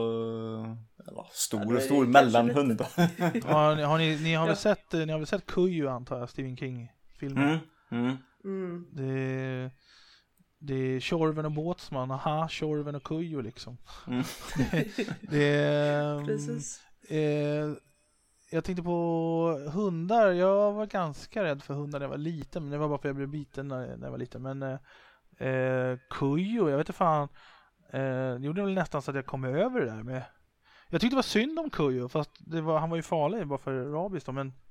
stor mellanhund. Ni har väl sett Kujo, antar jag, Stephen King-filmen? Det är Tjorven och Båtsman, Tjorven och Kujo liksom. Precis. Jag tänkte på hundar. Jag var ganska rädd för hundar när jag var liten, men det var bara för att jag blev biten när jag var liten. Men Kujo, jag vet inte fan, det gjorde väl nästan så att jag kom över det där med. Jag tyckte det var synd om Kujo, fast han var ju farlig bara för rabies då, men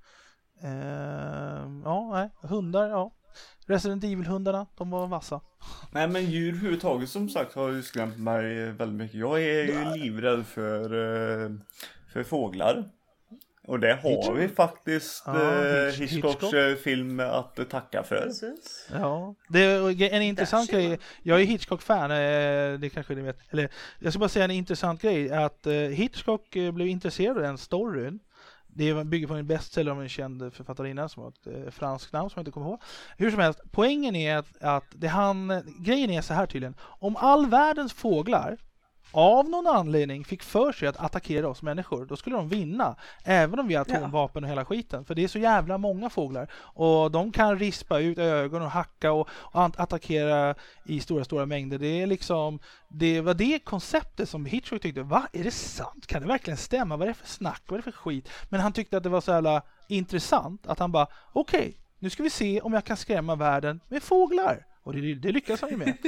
hundar, Resident Evil-hundarna, de var vassa. Nej, men djur överhuvudtaget som sagt har ju skrämt mig väldigt mycket. Jag är ju livrädd för fåglar. Och det har vi faktiskt Hitchcocks film att tacka för. Precis. Ja, det är en intressant grej. Jag är Hitchcock-fan, det kanske ni vet. Eller, jag ska bara säga en intressant grej. Att Hitchcock blev intresserad av den storyn. Det bygger på en bestseller av en känd författarinna som har ett franskt namn som jag inte kommer ihåg. Hur som helst, poängen är att grejen är så här tydligen. Om all världens fåglar av någon anledning fick för sig att attackera oss människor, då skulle de vinna. Även om vi har atomvapen och hela skiten. För det är så jävla många fåglar. Och de kan rispa ut ögon och hacka och attackera i stora mängder. Det är liksom, det var det konceptet som Hitchcock tyckte, va? Är det sant? Kan det verkligen stämma? Vad är det för snack? Vad är det för skit? Men han tyckte att det var så jävla intressant att han bara, okej, nu ska vi se om jag kan skrämma världen med fåglar. Och det lyckas han ju med.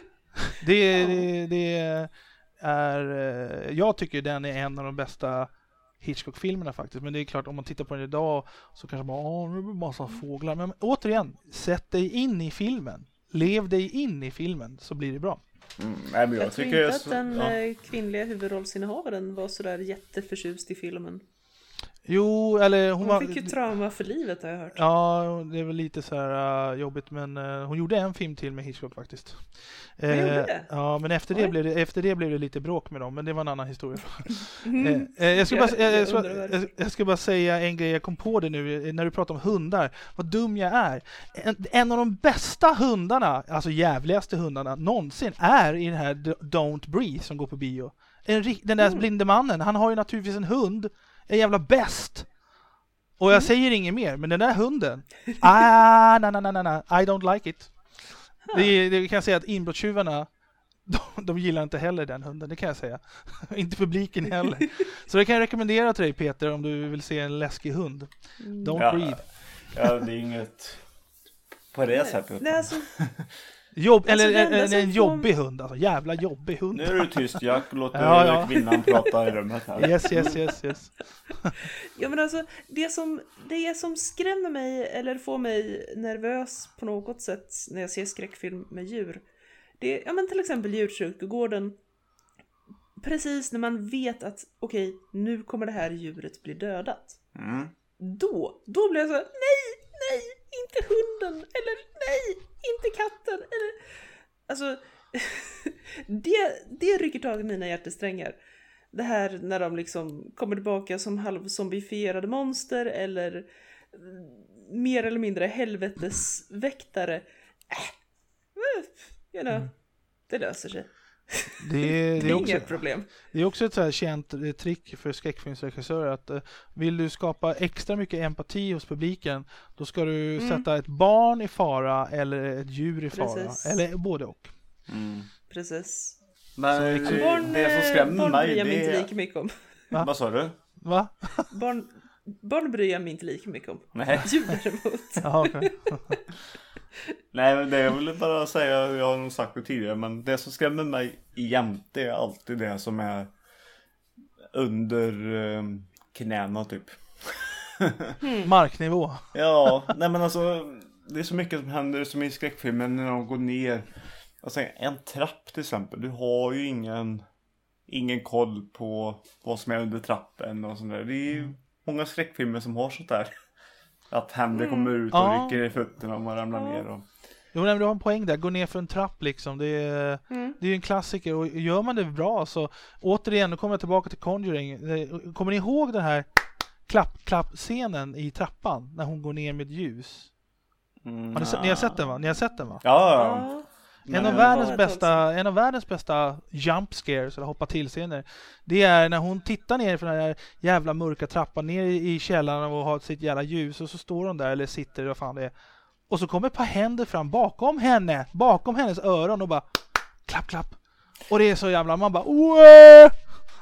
Det är, jag tycker den är en av de bästa Hitchcock-filmerna faktiskt. Men det är klart, om man tittar på den idag så kanske man, nu är det massa fåglar. Men återigen, sätt dig in i filmen. Lev dig in i filmen så blir det bra. Nej, men jag tror inte att den kvinnliga huvudrollsinnehavaren var sådär jätteförtjust i filmen. Jo, eller hon fick ju trauma för livet, har jag hört. Ja, det är väl lite så här jobbigt, men hon gjorde en film till med Hitchcock faktiskt. Ja, men efter det blev det lite bråk med dem, men det var en annan historia. Jag ska bara säga en grej, jag kom på det nu när du pratar om hundar. Vad dum jag är. En av de bästa hundarna, alltså jävligaste hundarna någonsin, är i den här Don't Breathe som går på bio. Den där blinde mannen, han har ju naturligtvis en hund. En jävla bäst. Och jag säger inget mer, men den där hunden. I don't like it. Det kan jag säga att inbrottstjuvarna, de gillar inte heller den hunden, det kan jag säga. Inte publiken heller. Så det kan jag rekommendera till dig, Peter, om du vill se en läskig hund. Don't breathe. Ja, det är inget på det sättet. Nej, alltså... En jobbig hund, alltså jävla jobbig hund. Nu är du tyst, Jack, låter kvinnan prata i rummet här. Yes. Ja, men alltså det som skrämmer mig eller får mig nervös på något sätt när jag ser skräckfilm med djur, det är till exempel Djurkyrkogården. Precis när man vet att okej, nu kommer det här djuret bli dödat. Då blir jag så här, nej, inte hunden, eller nej, inte katten, eller alltså det rycker tag i mina hjärtesträngar. Det här när de liksom kommer tillbaka som halvzombifierade monster eller mer eller mindre helvetesväktare. Det löser sig. Det är också inget problem. Det är också ett så här känt trick för skräckfilmsregissörer att vill du skapa extra mycket empati hos publiken, då ska du sätta ett barn i fara eller ett djur i fara. Precis. Eller både och. Precis. Men det som skrämmer mig, bryr jag mig inte lika mycket om. Va? Vad sa du? Va? Barn bryr jag mig inte lika mycket om. Nej. Djur däremot. Ja, okay. Nej, men det jag vill bara säga, jag har nog sagt det tidigare, men det som skrämmer mig jämte är alltid det som är under knäna typ. Marknivå. Ja, nej men alltså det är så mycket som händer som i skräckfilmen när de går ner. Alltså en trapp till exempel, du har ju ingen koll på vad som är under trappen och sånt där. Det är ju många skräckfilmer som har sånt där. Att händer kommer ut och rycker i fötterna och man ramlar ner. Och... Jo, men du har en poäng där. Gå ner för en trapp liksom. Det är ju en klassiker. Och gör man det bra så... Återigen, nu kommer jag tillbaka till Conjuring. Kommer ni ihåg den här klapp-scenen i trappan? När hon går ner med ljus. Ni har sett den va? Ja. En av världens bästa jump scares eller hoppa till scener. Det är när hon tittar ner för den här jävla mörka trappan ner i källaren och har sitt jävla ljus och så står hon där eller sitter vad fan det är. Och så kommer ett par händer fram bakom hennes öron och bara klapp. Och det är så jävla, man bara Wah!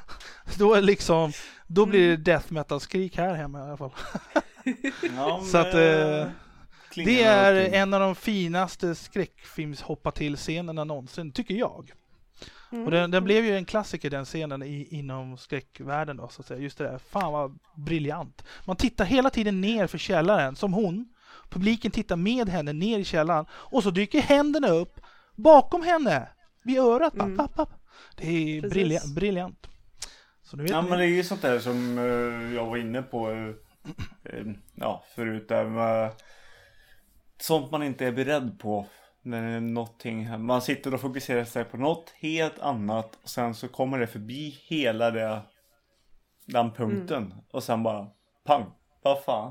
Då blir det death metal skrik här hemma i alla fall. Ja, så att det är en av de finaste skräckfilms hoppa till scenerna någonsin, tycker jag. Och den blev ju en klassiker, den scenen inom skräckvärlden då, så att säga. Just det där, fan vad briljant. Man tittar hela tiden ner för källaren, som hon. Publiken tittar med henne ner i källaren. Och så dyker händerna upp bakom henne. Vid örat. Det är briljant. Så du vet men det är ju sånt där som jag var inne på förut där med sånt man inte är beredd på när någonting, man sitter och fokuserar sig på något helt annat och sen så kommer det förbi hela den punkten och sen bara pang, vad fan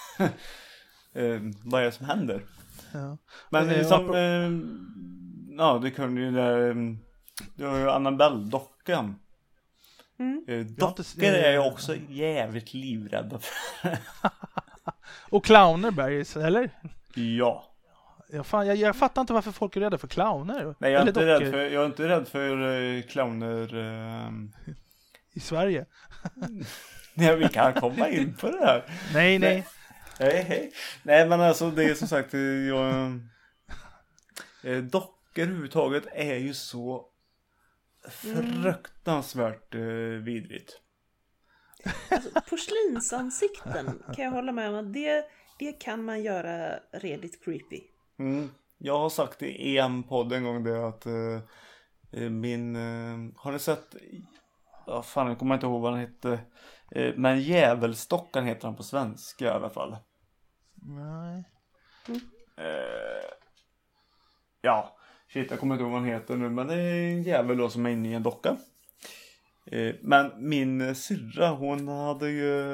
vad är det som händer? Ja. Men det kunde ju där Du har ju Annabelle-dockan. Dockor är jag också jävligt livrädda för. Och clowner, Bergis, eller? Ja. Jag fattar inte varför folk är rädda för clowner. Nej, jag är inte rädd för clowner i Sverige. Nej, vi kan komma in på det här. Nej. Nej, men alltså det är som sagt, dockor överhuvudtaget är ju så fruktansvärt vidrigt. Alltså, porslinsansikten kan jag hålla med om att det kan man göra redigt creepy. Jag har sagt i en podd en gång det att har ni sett, fan jag kommer inte ihåg vad han hette, men Djävulsdockan heter han på svenska i alla fall. Nej. Ja, shit, jag kommer inte ihåg vad han heter nu, men det är en jävel då som är inne i en docka. Men min syrra, hon hade ju...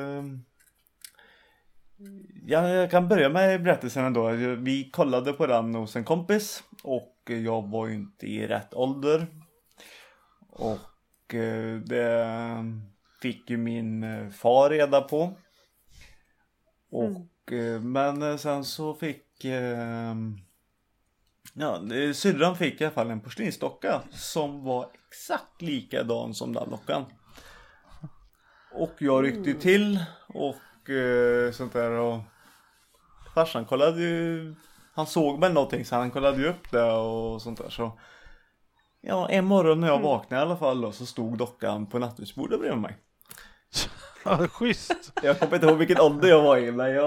Jag kan börja med berättelsen ändå. Vi kollade på den hos en kompis och jag var ju inte i rätt ålder. Och det fick ju min far reda på. Och men sen så fick syrran fick i alla fall en porslinsdocka som var exakt likadan som den dockan. Och jag ryckte till och sånt där, och farsan kollade ju, han såg väl någonting så han kollade ju upp det och sånt där, så ja, en morgon när jag vaknade i alla fall då, så stod dockan på nattduksbordet bredvid mig. Ja, schysst. Jag kommer inte ihåg vilken ålder jag var i, men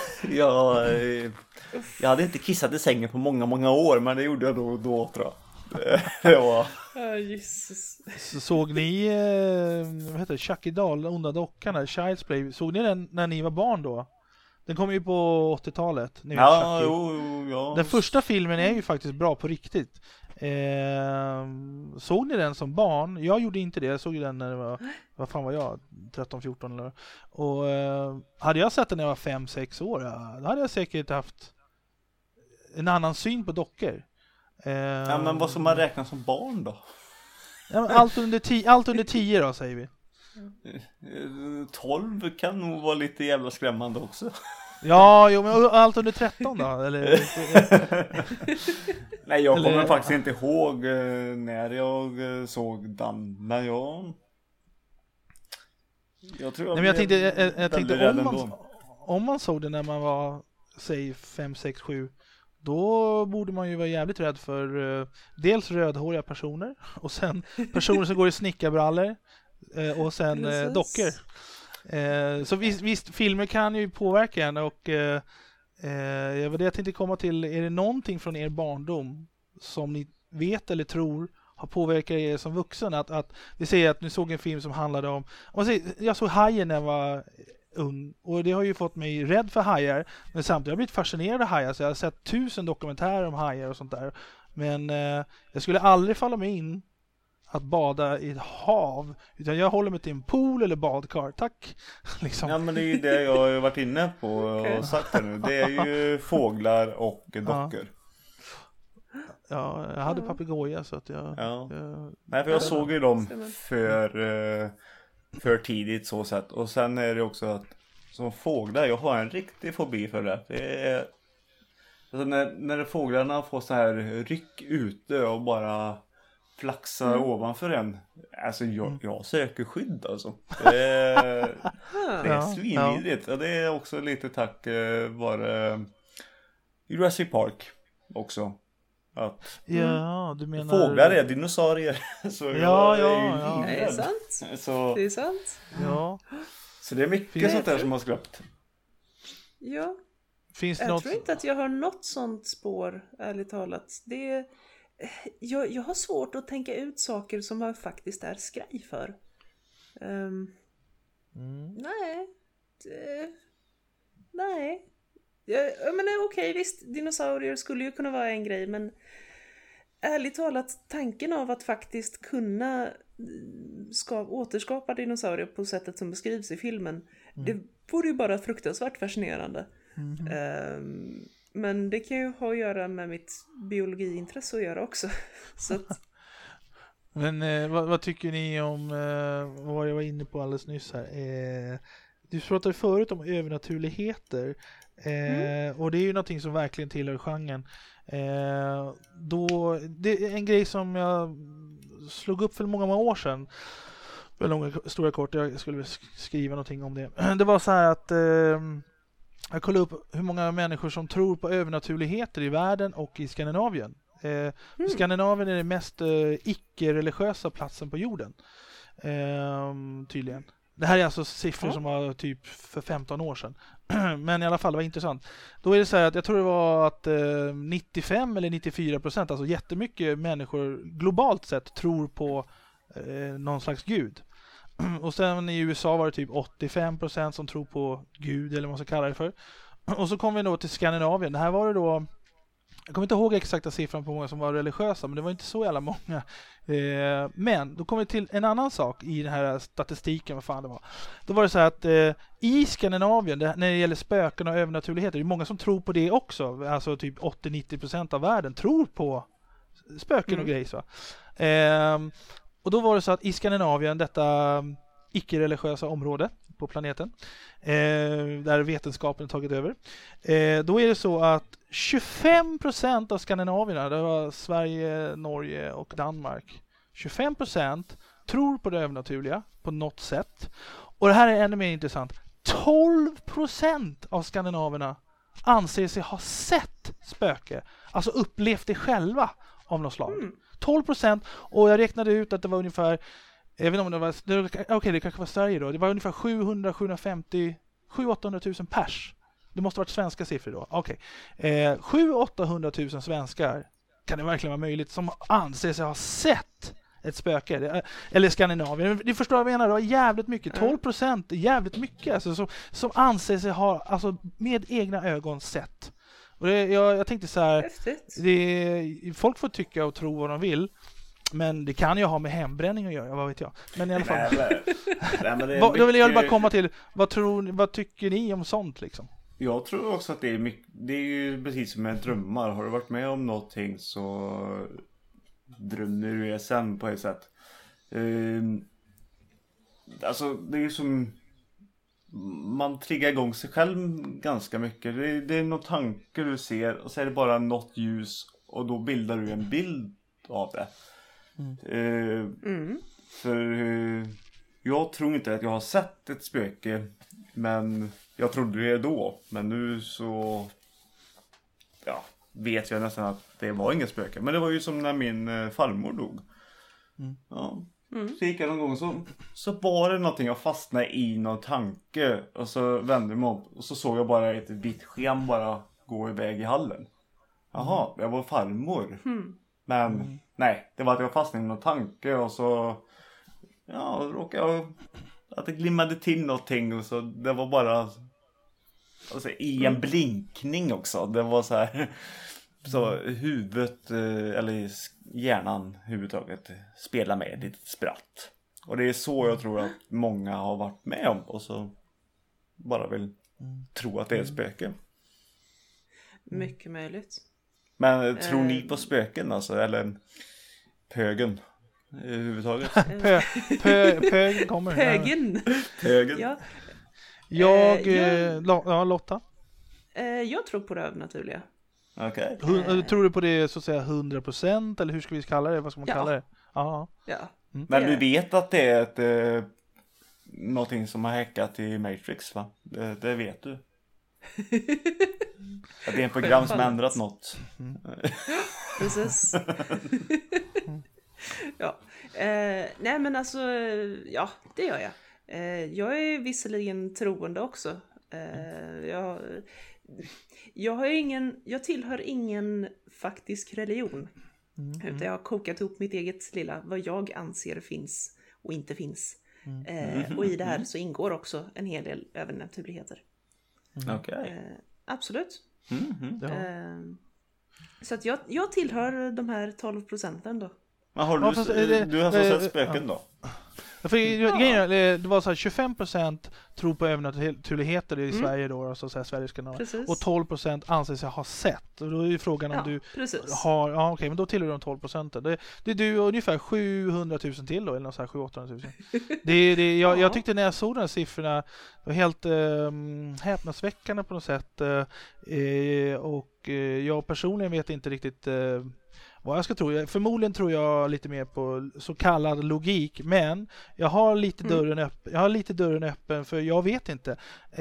jag hade inte kissat i sängen på många år, men det gjorde jag då tror jag. Det var... Jesus. Så såg ni vad heter det, Chucky Doll, onda dockan, Child's Play, såg ni den när ni var barn då? Den kom ju på 80-talet. Ja. Den första filmen är ju faktiskt bra på riktigt. Såg ni den som barn? Jag gjorde inte det. Jag såg den när det var, vad fan var jag? 13-14 eller. Och hade jag sett den när jag var 5-6 år, då hade jag säkert haft en annan syn på dockor. Ja, men vad som man räknar som barn då? Ja, allt under 10 då, säger vi. 12 kan nog vara lite jävla skrämmande också. Ja, men allt under 13 då? Eller? Nej, jag kommer faktiskt inte ihåg när jag såg den. Men jag tror jag tänkte om man såg det när man var, säg 5, 6, 7, då borde man ju vara jävligt rädd för dels rödhåriga personer och sen personer som går i snickarbrallor och sen dockor. Så visst, filmer kan ju påverka en, och det var det jag tänkte komma till. Är det någonting från er barndom som ni vet eller tror har påverkat er som vuxen? Att vi säger att ni såg en film som handlade om jag såg Hajen när jag var ung, och det har ju fått mig rädd för hajar, men samtidigt har jag blivit fascinerad av hajar, så jag har sett 1000 dokumentärer om hajar och sånt där, men jag skulle aldrig falla mig in att bada i ett hav, utan jag håller mig till en pool eller badkar, tack. Liksom. Ja, men det är ju det jag har varit inne på och sagt här nu. Det är ju fåglar och dockor. Ja, jag hade papegoja så att Nej, för jag såg ju dem för tidigt så sett. Och sen är det också att som fåglar, jag har en riktig fobi för det. Det är alltså när fåglarna får så här ryck ute och bara flaxa ovanför en. Alltså jag söker skydd alltså. Det är svinvidrigt. Och det är också lite tack vare Jurassic Park också. Att du menar fåglar är dinosaurier. Så ja. Det är sant. Så, det är sant. Ja. Så det är mycket sånt där som har skrämt. Ja. Finns jag tror inte att jag har något sånt spår, ärligt talat. Jag har svårt att tänka ut saker som jag faktiskt är skraj för. Nej. Men okej, visst, dinosaurier skulle ju kunna vara en grej, men ärligt talat, tanken av att faktiskt kunna återskapa dinosaurier på sättet som beskrivs i filmen, det vore ju bara fruktansvärt fascinerande. Men det kan ju ha att göra med mitt biologiintresse att göra också. Så att, Men vad tycker ni om vad jag var inne på alldeles nyss här? Du pratade förut om övernaturligheter. Och det är ju någonting som verkligen tillhör genren. Det är en grej som jag slog upp för många år sedan. Långa, stora kort, jag skulle skriva någonting om det. Det var så här att jag kollade upp hur många människor som tror på övernaturligheter i världen och i Skandinavien. Skandinavien är den mest icke-religiösa platsen på jorden. Tydligen. Det här är alltså siffror som var typ för 15 år sedan. Men i alla fall, det var intressant. Då är det så här att jag tror det var att 95 eller 94%, alltså jättemycket människor globalt sett tror på någon slags gud. Och sen i USA var det typ 85% som tror på gud eller vad man ska kalla det för. Och så kom vi då till Skandinavien. Det här var det då, jag kommer inte ihåg exakta siffran på många som var religiösa, men det var inte så jävla många. Men då kom vi till en annan sak i den här statistiken, vad fan det var. Då var det så här att i Skandinavien, när det gäller spöken och övernaturligheter, det är många som tror på det också. Alltså typ 80-90% av världen tror på spöken och grejer så. Och då var det så att i Skandinavien, detta icke-religiösa område på planeten, där vetenskapen tagit över, då är det så att 25% av skandinavierna, det var Sverige, Norge och Danmark, 25% tror på det övernaturliga på något sätt. Och det här är ännu mer intressant. 12% av skandinaverna anser sig ha sett spöke, alltså upplevt det själva av något slag. 12%, och jag räknade ut att det var ungefär, jag vet inte om det var, okej, det kanske var Sverige då, det var ungefär 700-750, 700-800 000 pers. Det måste ha varit svenska siffror då. Okej. 700-800 000 svenskar, kan det verkligen vara möjligt, som anser sig ha sett ett spöke, eller Skandinavien. Ni förstår vad jag menar, det var jävligt mycket. 12% är jävligt mycket, alltså, som anser sig ha, alltså, med egna ögon sett. Och jag tänkte så här, folk får tycka och tro vad de vill, men det kan ju ha med hembränning att göra, vad vet jag. Men i alla fall. Då vill jag bara komma till, vad tycker ni om sånt liksom? Jag tror också att det är mycket, det är ju precis som med drömmar. Har du varit med om någonting så drömmer du det sen på ett sätt. Alltså det är ju som, man triggar igång sig själv ganska mycket. Det är någon tanke du ser och så är det bara något ljus och då bildar du en bild av det. För jag tror inte att jag har sett ett spöke, men jag trodde det då. Men nu så vet jag nästan att det var inget spöke. Men det var ju som när min farmor dog. Så gick jag någon gång så var det någonting, jag fastnade i någon tanke. Och så vände jag mig om och så såg jag bara ett vitt sken bara gå iväg i hallen. Jaha, jag var farmor. Men nej, det var att jag fastnade i någon tanke och så råkade jag, att det glimmade till någonting och så det var bara alltså, i en blinkning också. Det var så här så huvudet eller hjärnan huvudtaget spelar med lite spratt. Och det är så jag tror att många har varit med om och så bara vill tro att det är ett spöke. Mycket möjligt. Men tror ni på spöken alltså, eller pögen överhuvudtaget? Pögen kommer. Pögen. Ja. Lotta? Jag tror på det övernaturliga. Okej. Tror du på det så att säga 100%, eller hur ska vi kalla det? Vad ska man kalla det? Ja. Men du vet att det är ett någonting som har hackat i Matrix, va? Det vet du. Att det är en program som har ändrat något. Precis. Nej men alltså, ja, det gör jag. Jag är visserligen troende också. Jag tillhör ingen faktisk religion. Utan jag har kokat ihop mitt eget lilla, vad jag anser finns och inte finns. Och i det här så ingår också en hel del övernaturligheter. Absolut. Så att jag tillhör de här 12% då. Men har du har sett spöken då? För det var så här 25% tror på övernaturligheter i Sverige då, alltså så här Sveriges kanaler. Precis. Och 12% anser sig ha sett. Och då är ju frågan om du precis. har... Ja, okej, men då tillhör de 12%. Det är du och ungefär 700 000 till då, eller något så här 700 000. Jag tyckte när jag såg de här siffrorna, det var helt häpnadsväckande på något sätt. Och jag personligen vet inte riktigt vad jag ska tro. Förmodligen tror jag lite mer på så kallad logik, men jag har lite dörren öppen för jag vet inte.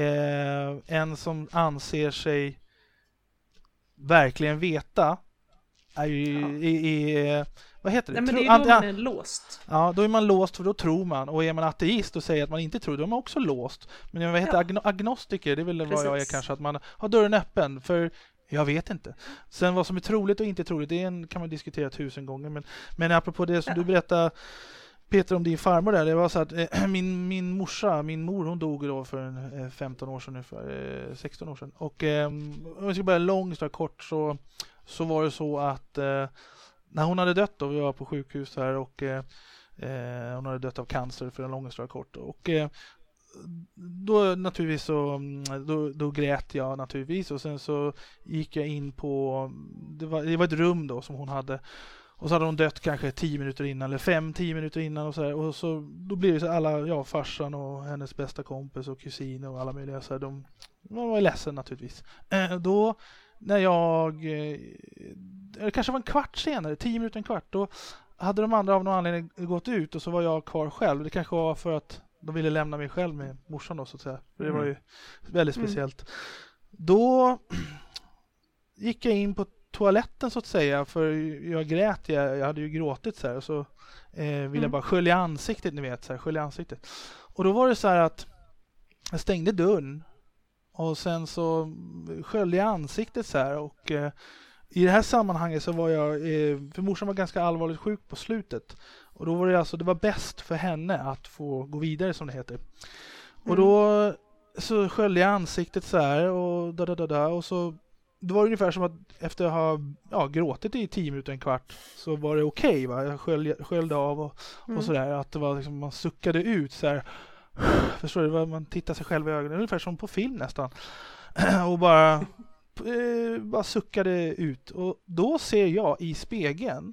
En som anser sig verkligen veta är ju vad heter det? Nej, men det är då man är låst. Ja, då är man låst för då tror man. Och är man ateist och säger att man inte tror, då är man också låst. Men vad heter agnostiker? Det är väl vad jag är kanske, att man har dörren öppen för jag vet inte. Sen vad som är troligt och inte troligt, det kan man diskutera 1000 gånger. Men apropå det som du berättade, Peter, om din farmor där, det var så att min mor, hon dog då för 15 år sedan ungefär, 16 år sedan. Och om jag ska börja långt och kort så var det så att när hon hade dött då, vi var på sjukhus här och hon hade dött av cancer för en lång historia kort. Och då naturligtvis då grät jag naturligtvis, och sen så gick jag in på det var ett rum då som hon hade, och så hade hon dött kanske 10 minuter innan eller 5-10 minuter innan och så då blir det så alla, farsan och hennes bästa kompis och kusin och alla möjliga så här, de var ledsen naturligtvis. Då när jag kanske var en kvart senare, 10 minuter, en kvart, då hade de andra av någon anledning gått ut och så var jag kvar själv. Det kanske var för att de ville lämna mig själv med morsan då, så att säga. För det var ju väldigt speciellt. Då gick jag in på toaletten så att säga, för jag grät, jag hade ju gråtit så här, och så ville jag bara skölja ansiktet, ni vet, så här, skölja ansiktet. Och då var det så här att jag stängde dörren och sen så sköljde jag ansiktet så här, och i det här sammanhanget så var jag, för morsan var ganska allvarligt sjuk på slutet. Och då var det alltså, det var bäst för henne att få gå vidare, som det heter. Och då så sköljde jag ansiktet så här och och så det var ungefär som att efter att ha gråtit i 10 minuter, en kvart, så var det okej, va? Jag sköljde av och så där, att det var liksom, man suckade ut så här. Förstår du, man tittar sig själv i ögonen ungefär som på film nästan. Och bara suckade ut. Och då ser jag i spegeln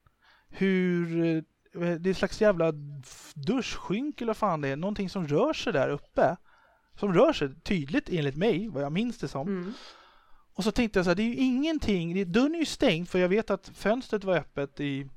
hur det är ett slags jävla duschskynk eller vad fan det är. Någonting som rör sig där uppe. Som rör sig tydligt enligt mig, vad jag minns det som. Och så tänkte jag så här, det är ju ingenting. Dörren är ju stängd, för jag vet att fönstret var öppet i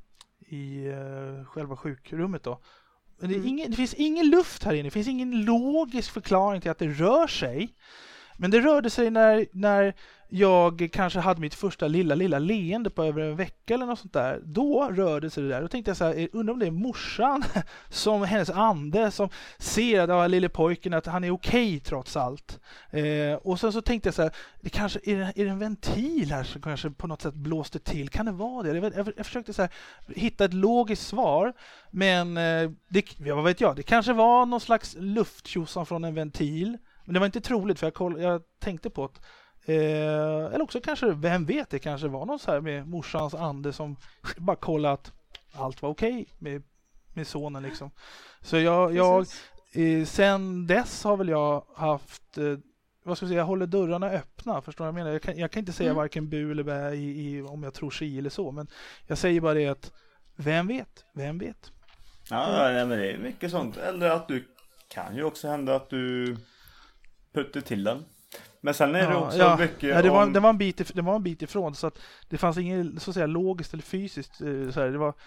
själva sjukrummet då. Men det finns ingen luft här inne. Det finns ingen logisk förklaring till att det rör sig. Men det rörde sig när jag kanske hade mitt första lilla leende på över en vecka eller något sånt där. Då rörde sig det där. Då tänkte jag så här, undrar om det är morsan som hennes ande som ser att lille pojken att han är okej trots allt. Och sen så tänkte jag så här, det kanske är det en ventil här som kanske på något sätt blåste till. Kan det vara det? Jag försökte så här hitta ett logiskt svar, men vad vet jag, det kanske var någon slags lufttjosan från en ventil. Men det var inte troligt, för jag tänkte på att eller också kanske, vem vet, det kanske var någon så här med morsans ande som bara kollade att allt var okej med sonen liksom. Så jag sen dess har väl jag haft vad ska jag säga, jag håller dörrarna öppna, förstår jag menar. Jag kan inte säga varken bu eller bä om jag tror sig eller så, men jag säger bara det att vem vet? Ja, nej, men det är mycket sånt. Eller att du kan ju också hända att du putter till den. Men sen är det också mycket det var en bit ifrån, så att det fanns inget så att säga logiskt eller fysiskt så här, det var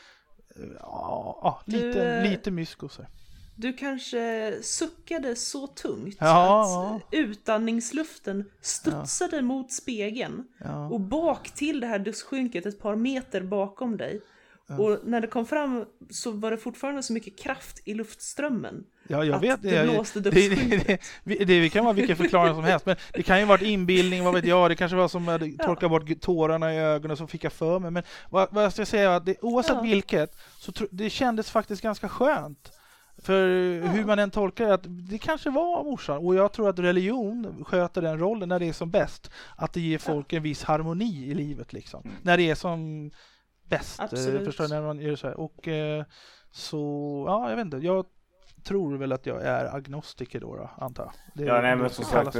lite mysko så här. Du kanske suckade så tungt att utandningsluften studsade mot spegeln och bak till det här duschskynket ett par meter bakom dig. Och när det kom fram så var det fortfarande så mycket kraft i luftströmmen. Ja, jag vet. Det blåste duschskynket. Det kan vara vilken förklaring som helst. Men det kan ju varit inbildning, vad vet jag. Det kanske var som att torka bort tårarna i ögonen, så fick jag för mig. Men vad ska jag säga, att oavsett vilket, så det kändes faktiskt ganska skönt. För hur man än tolkar att det kanske var morsan. Och jag tror att religion sköter den rollen när det är som bäst. Att det ger folk en viss harmoni i livet liksom. När det är som bäst. Förstår när man gör så här. Och så, jag vet inte. tror väl att jag är agnostiker då antar jag. Men som sagt,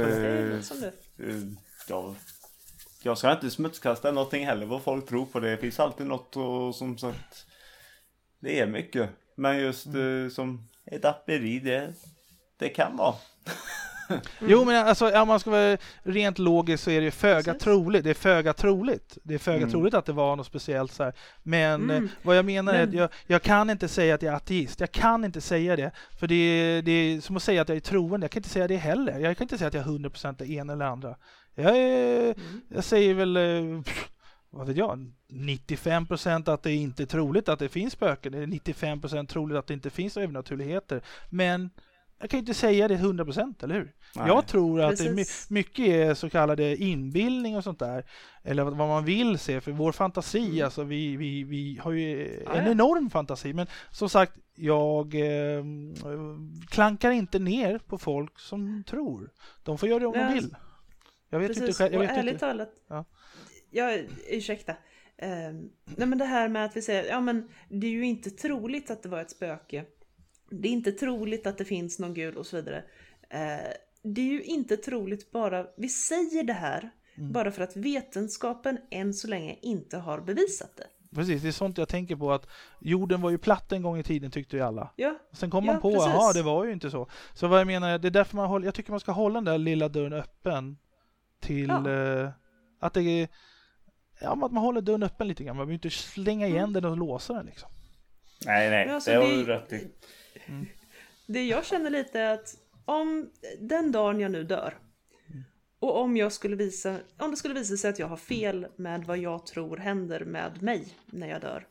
Ja. jag ska inte smutskasta någonting heller vad folk tror på. Det finns alltid något, och som sagt, det är mycket. Men just som ett apperi, det kan vara. Jo, men alltså, om man ska vara rent logisk så är det föga troligt. Det är föga troligt. Det är föga troligt att det var något speciellt så här. Men vad jag menar är att jag kan inte säga att jag är ateist. Jag kan inte säga det. För det är som att säga att jag är troende. Jag kan inte säga det heller. Jag kan inte säga att jag är 100% det ena eller andra. Jag säger väl, vad vet jag, 95% att det inte är troligt att det finns spöken. Det är 95% troligt att det inte finns övernaturligheter. Men jag kan inte säga det 100%, eller hur? Nej. Jag tror att det mycket är så kallade inbildning och sånt där. Eller vad man vill se. För vår fantasi, alltså vi har ju en enorm fantasi. Men som sagt, jag klankar inte ner på folk som tror. De får göra det om de vill. Jag vet inte själv. Och ärligt talat, ursäkta. Nej, men det här med att vi säger, men det är ju inte troligt att det var ett spöke. Det är inte troligt att det finns någon gud och så vidare. Det är ju inte troligt bara, vi säger det här bara för att vetenskapen än så länge inte har bevisat det. Precis, det är sånt jag tänker på, att jorden var ju platt en gång i tiden, tyckte ju alla. Ja. Sen kom man på, det var ju inte så. Så vad jag menar, det är därför jag tycker man ska hålla den där lilla dörren öppen till att det är, att man håller dörren öppen lite grann. Man vill inte slänga igen den och låsa den liksom. Nej, alltså, det har du rätt i. Det jag känner lite är att om den dagen jag nu dör och om det skulle visa sig att jag har fel med vad jag tror händer med mig när jag dör.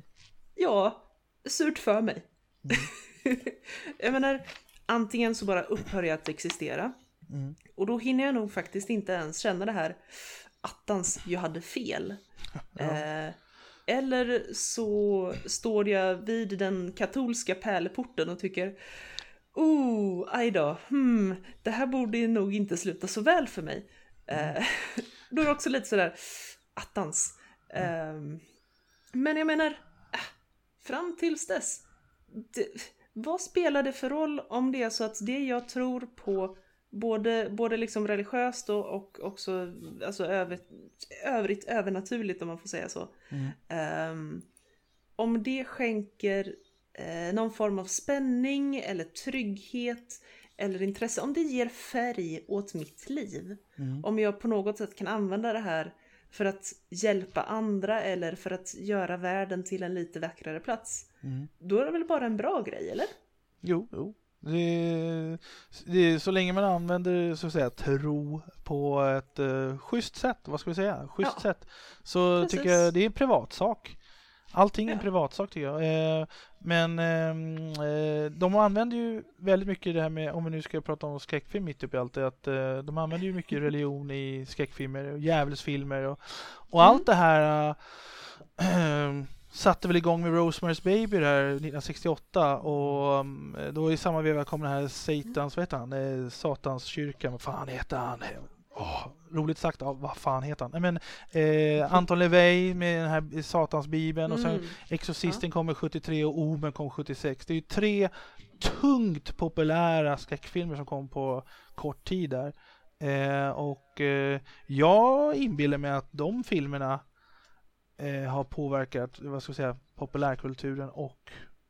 Surt för mig. Jag menar, antingen så bara upphör jag att existera. Och då hinner jag nog faktiskt inte ens känna det här attans, jag hade fel. Eller så står jag vid den katolska pärleporten och tycker aj då, det här borde nog inte sluta så väl för mig. Då är det också lite sådär attans. Men jag menar, fram tills dess, vad spelar det för roll om det är så att det jag tror på både liksom religiöst och också alltså övrigt övernaturligt, om man får säga så. Om det skänker någon form av spänning eller trygghet eller intresse, om det ger färg åt mitt liv, om jag på något sätt kan använda det här för att hjälpa andra eller för att göra världen till en lite vackrare plats, då är det väl bara en bra grej, eller? Jo. Det är så länge man använder så att säga tro på ett schysst sätt, vad ska vi säga? Schysst sätt. Så tycker jag det är en privatsak. Allting är en privatsak tycker jag. Men de använder ju väldigt mycket det här med, om vi nu ska prata om skräckfilm mitt uppe i allt det, att de använder ju mycket religion i skräckfilmer och djävulsfilmer och allt det här satte väl igång med Rosemary's Baby där 1968 och då i samma veva kom den här Satans kyrka, vad fan heter han? Roligt sagt, vad fan heter han? Men Anton LaVey med den här Satans Bibeln och sen Exorcisten kommer 73 och Omen kom 76. Det är ju 3 tungt populära skräckfilmer som kom på kort tid där. Jag inbillar mig att de filmerna har påverkat, vad ska jag säga, populärkulturen och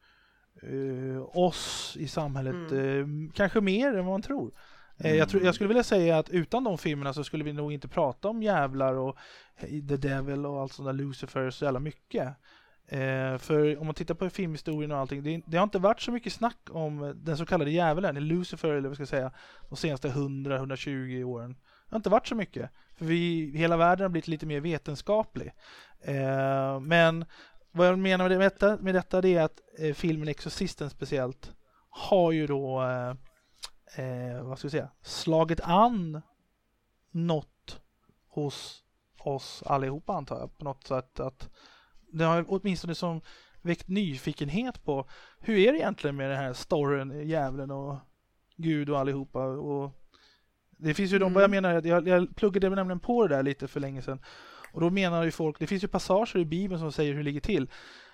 oss i samhället kanske mer än vad man tror. Jag skulle vilja säga att utan de filmerna så skulle vi nog inte prata om jävlar och The Devil och allt sånt där, Lucifer så jävla mycket. För om man tittar på filmhistorien och allting, det har inte varit så mycket snack om den så kallade djävulen, Lucifer eller vad ska jag säga, de senaste 100-120 åren. Det har inte varit så mycket. För hela världen har blivit lite mer vetenskaplig. Men vad jag menar med detta det är att filmen Exorcisten speciellt har ju då vad ska jag säga, slagit an något hos oss allihopa, antar jag, på något sätt, att det har åtminstone som väckt nyfikenhet på hur är det egentligen med den här storyn, djävulen och Gud och allihopa. Och det finns ju vad jag menar, jag pluggade nämligen på det där lite för länge sedan. Och då menar ju folk, det finns ju passager i Bibeln som säger hur det ligger till.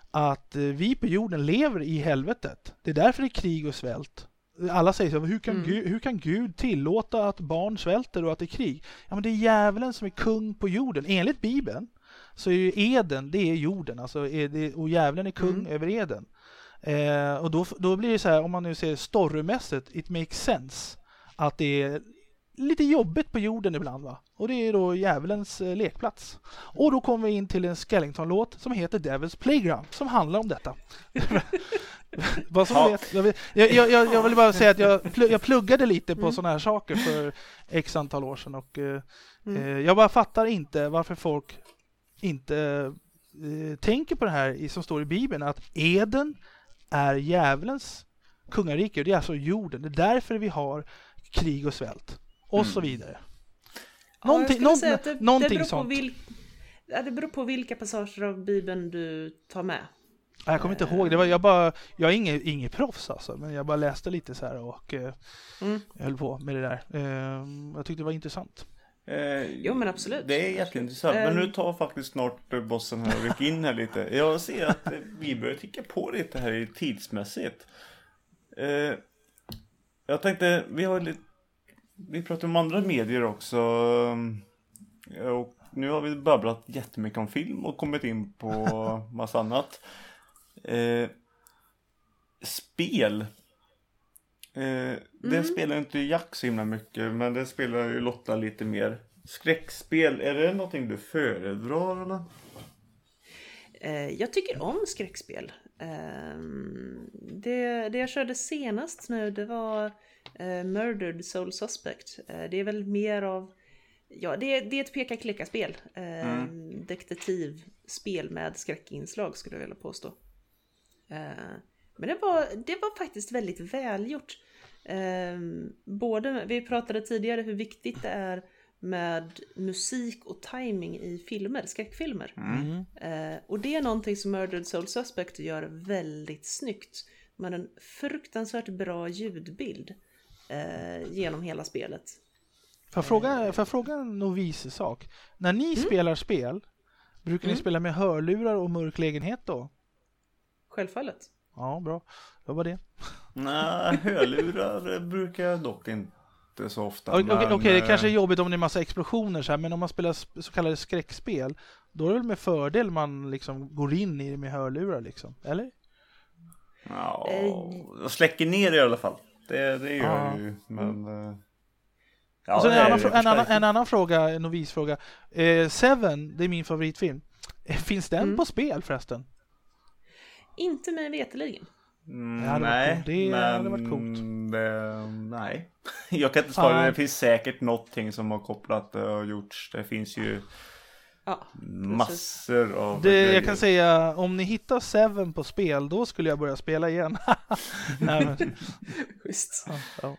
att vi på jorden lever i helvetet. Det är därför det är krig och svält. Alla säger så, hur kan Gud tillåta att barn svälter och att det är krig? Ja, men det är djävulen som är kung på jorden. Enligt Bibeln så är ju Eden, det är jorden. Alltså och djävulen är kung över Eden. Och då blir det så här, om man nu ser storymässigt, it makes sense att det är lite jobbigt på jorden ibland, va? Och det är då djävulens lekplats. Och då kommer vi in till en Skellington-låt som heter Devil's Playground, som handlar om detta. Vad som vet, jag vill bara säga att jag pluggade lite på sådana här saker för x antal år sedan, och jag bara fattar inte varför folk inte tänker på det här som står i Bibeln, att Eden är djävulens kungarike, och det är alltså jorden. Det är därför vi har krig och svält och så vidare. Någonting sånt. Det beror på vilka passager av Bibeln du tar med. Jag kommer inte ihåg. Jag är ingen proffs alltså, men jag bara läste lite så här och jag höll på med det där. Jag tyckte det var intressant. Jo, men absolut. Det är jätteintressant. Men nu tar faktiskt snart bossen här och rycker in här lite. Jag ser att vi börjar ticka på lite här tidsmässigt. Jag tänkte, vi pratar om andra medier också. Och nu har vi babblat jättemycket om film och kommit in på massa annat. Spel. Det spelar inte Jack så himla mycket, men det spelar ju Lotta lite mer. Skräckspel, är det någonting du föredrar eller? Jag tycker om skräckspel. Det jag körde senast nu, det var Murdered Soul Suspect. Det är väl mer av, ja, det är ett peka-klicka-spel. Detektivspel med skräckinslag, skulle jag vilja påstå. Men det var faktiskt väldigt välgjort. Vi pratade tidigare hur viktigt det är med musik och timing i filmer, skräckfilmer. Och det är någonting som Murdered Soul Suspect gör väldigt snyggt. Man har en fruktansvärt bra ljudbild genom hela spelet. Får jag fråga en novis sak? När ni spelar spel, brukar ni spela med hörlurar och mörk lägenhet då? Självfallet. Ja, bra. Det var det. Nej, hörlurar brukar jag dock inte så ofta. Okej, det kanske är jobbigt om det är massa explosioner så här, men om man spelar så kallade skräckspel, då är det väl med fördel man liksom går in i det med hörlurar liksom, eller? Ja, jag släcker ner i alla fall. Det gör jag ju, men... Ja, och så en annan fråga, en novisfråga. Seven, det är min favoritfilm. Finns den på spel förresten? Inte med veteligen. Nej, det hade varit coolt. Nej, jag kan inte svara. Det finns säkert någonting som har kopplat och gjorts. Det finns ju massor av grejer. Jag kan säga, om ni hittar Seven på spel, då skulle jag börja spela igen. Schysst.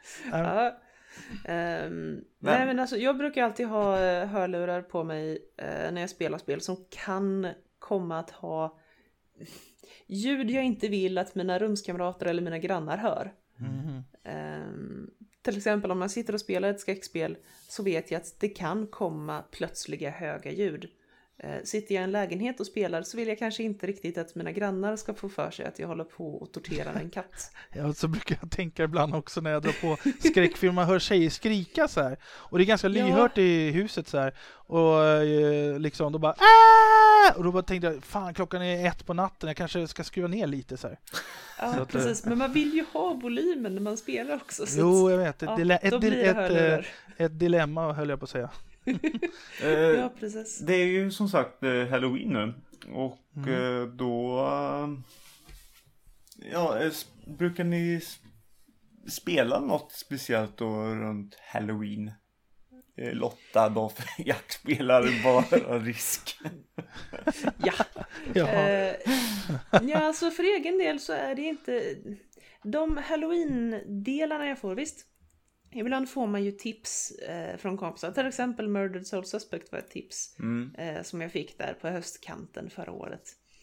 Nej, men alltså, jag brukar alltid ha hörlurar på mig när jag spelar spel som kan komma att ha ljud jag inte vill att mina rumskamrater eller mina grannar hör. Till exempel om man sitter och spelar ett skräckspel, så vet jag att det kan komma plötsliga höga ljud. Sitter jag i en lägenhet och spelar, så vill jag kanske inte riktigt att mina grannar ska få för sig att jag håller på och torterar en katt. Ja, så brukar jag tänka ibland också när jag drar på skräckfilm, man hör tjejer skrika så här. Och det är ganska lyhört i huset så här. Och liksom då bara Aah! Och då bara tänkte jag, fan, klockan är 1 på natten, jag kanske ska skruva ner lite så här. Ja, så att, precis. Men man vill ju ha volymen när man spelar också. Så jo, jag vet. Ett dilemma höll jag på att säga. Ja, precis. Det är ju som sagt Halloween nu. Och då brukar ni spela något speciellt då runt Halloween? Lotta då, för jag spelar bara risk. Ja, alltså för egen del så är det inte de Halloween-delarna jag får, visst. Ibland får man ju tips från kompisar. Till exempel Murdered Soul Suspect var ett tips som jag fick där på höstkanten förra året.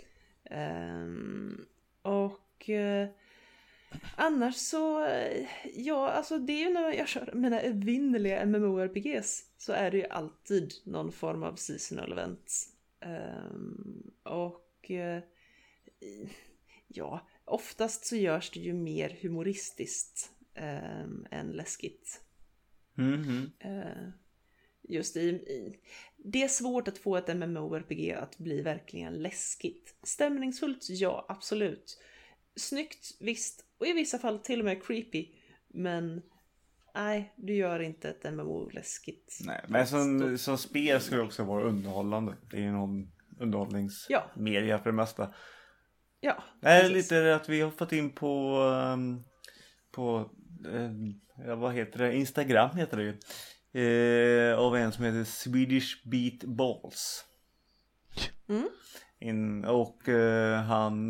Annars så, ja, alltså det är ju när jag kör mina evinnerliga MMORPGs, så är det ju alltid någon form av seasonal events. ja, oftast så görs det ju mer humoristiskt än läskigt. Just det är svårt att få ett MMORPG att bli verkligen läskigt. Stämningsfullt, ja, absolut. Snyggt, visst. Och i vissa fall till och med creepy. Men nej, du gör inte ett MMO läskigt. Nej, men som spel ska det också vara underhållande. Det är ju någon underhållningsmedia för det mesta. Ja, det är lite att vi har fått in på vad heter det? Instagram heter det ju. Av en som heter Swedish Beat Balls. Han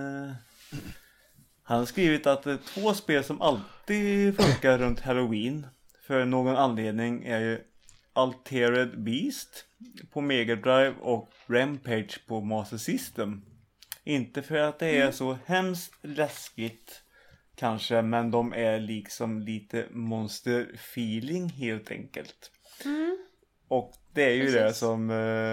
har skrivit att 2 spel som alltid funkar runt Halloween för någon anledning är ju Altered Beast på Mega Drive och Rampage på Master System. Inte för att det är så hemskt läskigt kanske, men de är liksom lite monster feeling helt enkelt. Och det är ju det som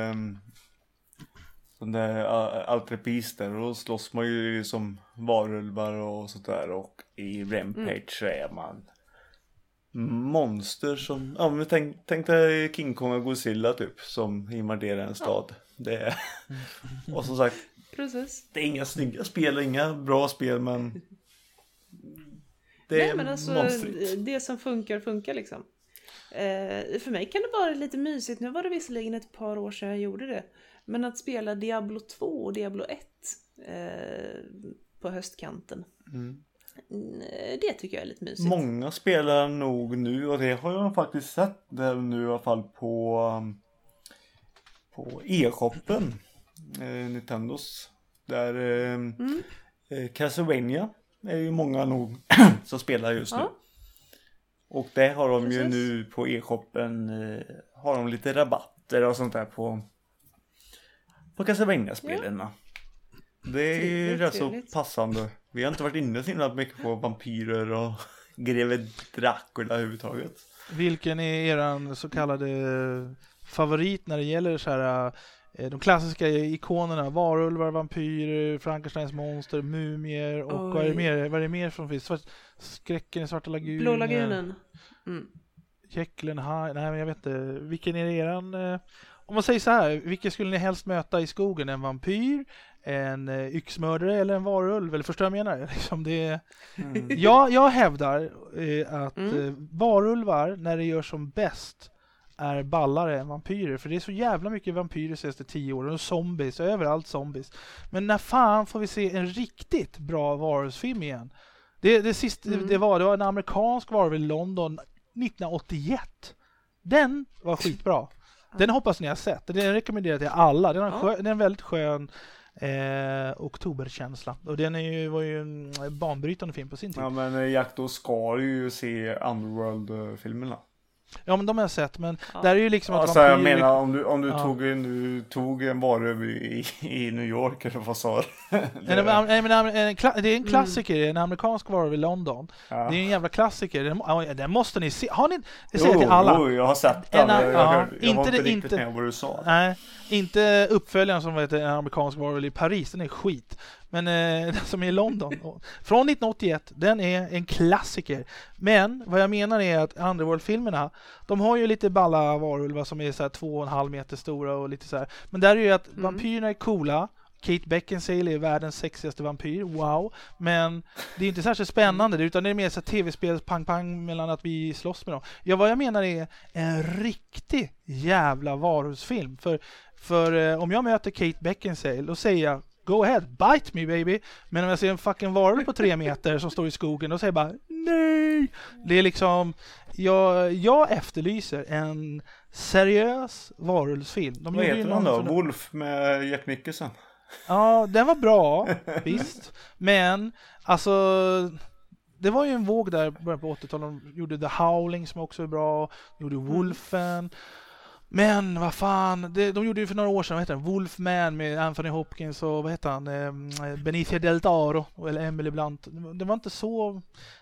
där Altered Beast där, och då slåss man ju som varulvar och sånt där, och i Rampage så är man monster som, ja men tänk dig King Kong och Godzilla typ, som invaderar en stad. Det är, och som sagt, precis. Det är inga snygga spel, inga bra spel, men det är monstrigt. Det som funkar liksom. För mig kan det vara lite mysigt. Nu var det visserligen ett par år sedan jag gjorde det. Men att spela Diablo 2 och Diablo 1 på höstkanten. Det tycker jag är lite mysigt. Många spelar nog nu, och det har jag faktiskt sett där nu i alla fall på e-shoppen. Nintendos. Där Castlevania är ju många nog som spelar just nu. Och det har de ju nu på e-shoppen, har de lite rabatter och sånt där på Castlevania-spelen. Det är ju rätt så passande. Vi har inte varit inne så himla mycket på vampyrer och greve Dracula överhuvudtaget. Vilken är eran så kallade favorit när det gäller så här, de klassiska ikonerna, varulvar, vampyrer, Frankensteins monster, mumier och vad är det mer som finns? Skräcken i Svarta lagunen. Blå lagunen. Jekyll and Hyde. Nej, men jag vet inte. Vilken är eran? Om man säger så här, vilken skulle ni helst möta i skogen? En vampyr, en yxmördare eller en varulv? Eller förstår jag menar? Liksom det. Jag hävdar att varulvar, när det gör som bäst, är ballare än vampyrer. För det är så jävla mycket vampyrer senaste 10 år. Och zombies, överallt zombies. Men när fan får vi se en riktigt bra varulvsfilm igen? Det var en amerikansk varulv i London 1981. Den var skitbra. Den hoppas ni har sett. Den rekommenderar till alla. Den är en väldigt skön oktoberkänsla. Och den var ju en banbrytande film på sin tid. Ja, men Jack, då ska du ju se Underworld-filmerna. Ja, men de har jag sett, men där är ju liksom alltså, jag menar, om du tog en varulv i New York, eller vad sa du? Det är en klassiker, en amerikansk varulv i London. Det är en jävla klassiker. Den måste ni se. Har ni det säger till alla? Jo, jag har sett den. Jag var inte riktigt med vad du sa. Nej, inte uppföljaren som heter en amerikansk varulv i Paris. Den är skit. Men den som är i London från 1981, den är en klassiker. Men vad jag menar är att Underworld-filmerna, de har ju lite balla varulvar som är så här 2,5 meter stora och lite så här. Men där är ju att vampyrerna är coola. Kate Beckinsale är världens sexigaste vampyr. Wow. Men det är inte särskilt spännande, utan det är mer så tv-spels pang-pang mellan att vi slåss med dem. Ja, vad jag menar är en riktig jävla varulvsfilm. För om jag möter Kate Beckinsale, då säger jag go ahead, bite me baby. Men om jag ser en fucking varulv på 3 meter som står i skogen, då säger jag bara nej. Det är liksom, jag efterlyser en seriös varulvsfilm. Vad heter den då? Wolf med Jack Nicholson. Ja, den var bra, visst. Men alltså, det var ju en våg där början på 80-talet. De gjorde The Howling som också är bra. De gjorde Wolfen. Men vad fan, de gjorde ju för några år sedan, vad heter den? Wolfman med Anthony Hopkins och vad heter han? Benicio del Toro eller Emily Blunt. Det var inte så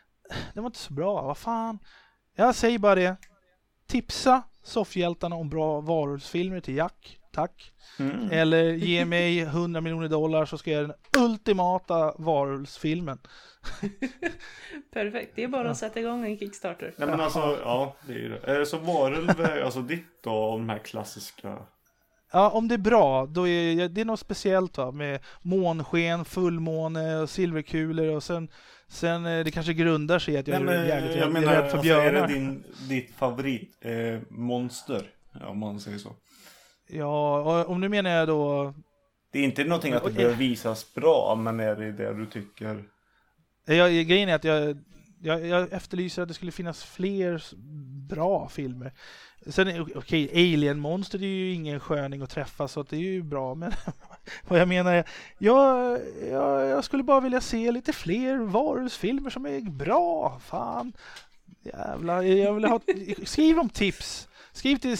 bra, vad fan. Jag säger bara det. Tipsa soffhjältarna om bra varulvsfilmer till Jack. tack. Eller ge mig $100 miljoner så ska jag göra den ultimata varulvsfilmen. Perfekt, det är bara att sätta igång en Kickstarter. Nej men alltså, ja det är ju det. Så varulv är alltså ditt då, av de här klassiska... Ja, om det är bra, då är det något speciellt va, med månsken, fullmåne och silverkulor och sen det kanske grundar sig i att jag är jävligt rädd för björnar. Är det ditt favorit monster, om man säger så? Ja, om nu menar jag då... Det är inte någonting att det behöver visas bra, men är det du tycker? Grejen är att jag efterlyser att det skulle finnas fler bra filmer. Sen okej, Alien-monster är ju ingen sköning att träffa, så att det är ju bra, men vad jag menar är jag skulle bara vilja se lite fler varulvsfilmer som är bra. Fan. Jävlar, jag vill ha skriv om tips. Skriv till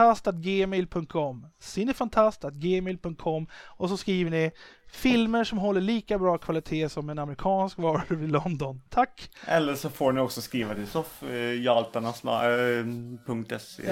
cinefantast@gmail.com och så skriver ni filmer som håller lika bra kvalitet som en amerikansk varulv i London. Tack! Eller så får ni också skriva till soffjaltarna.se.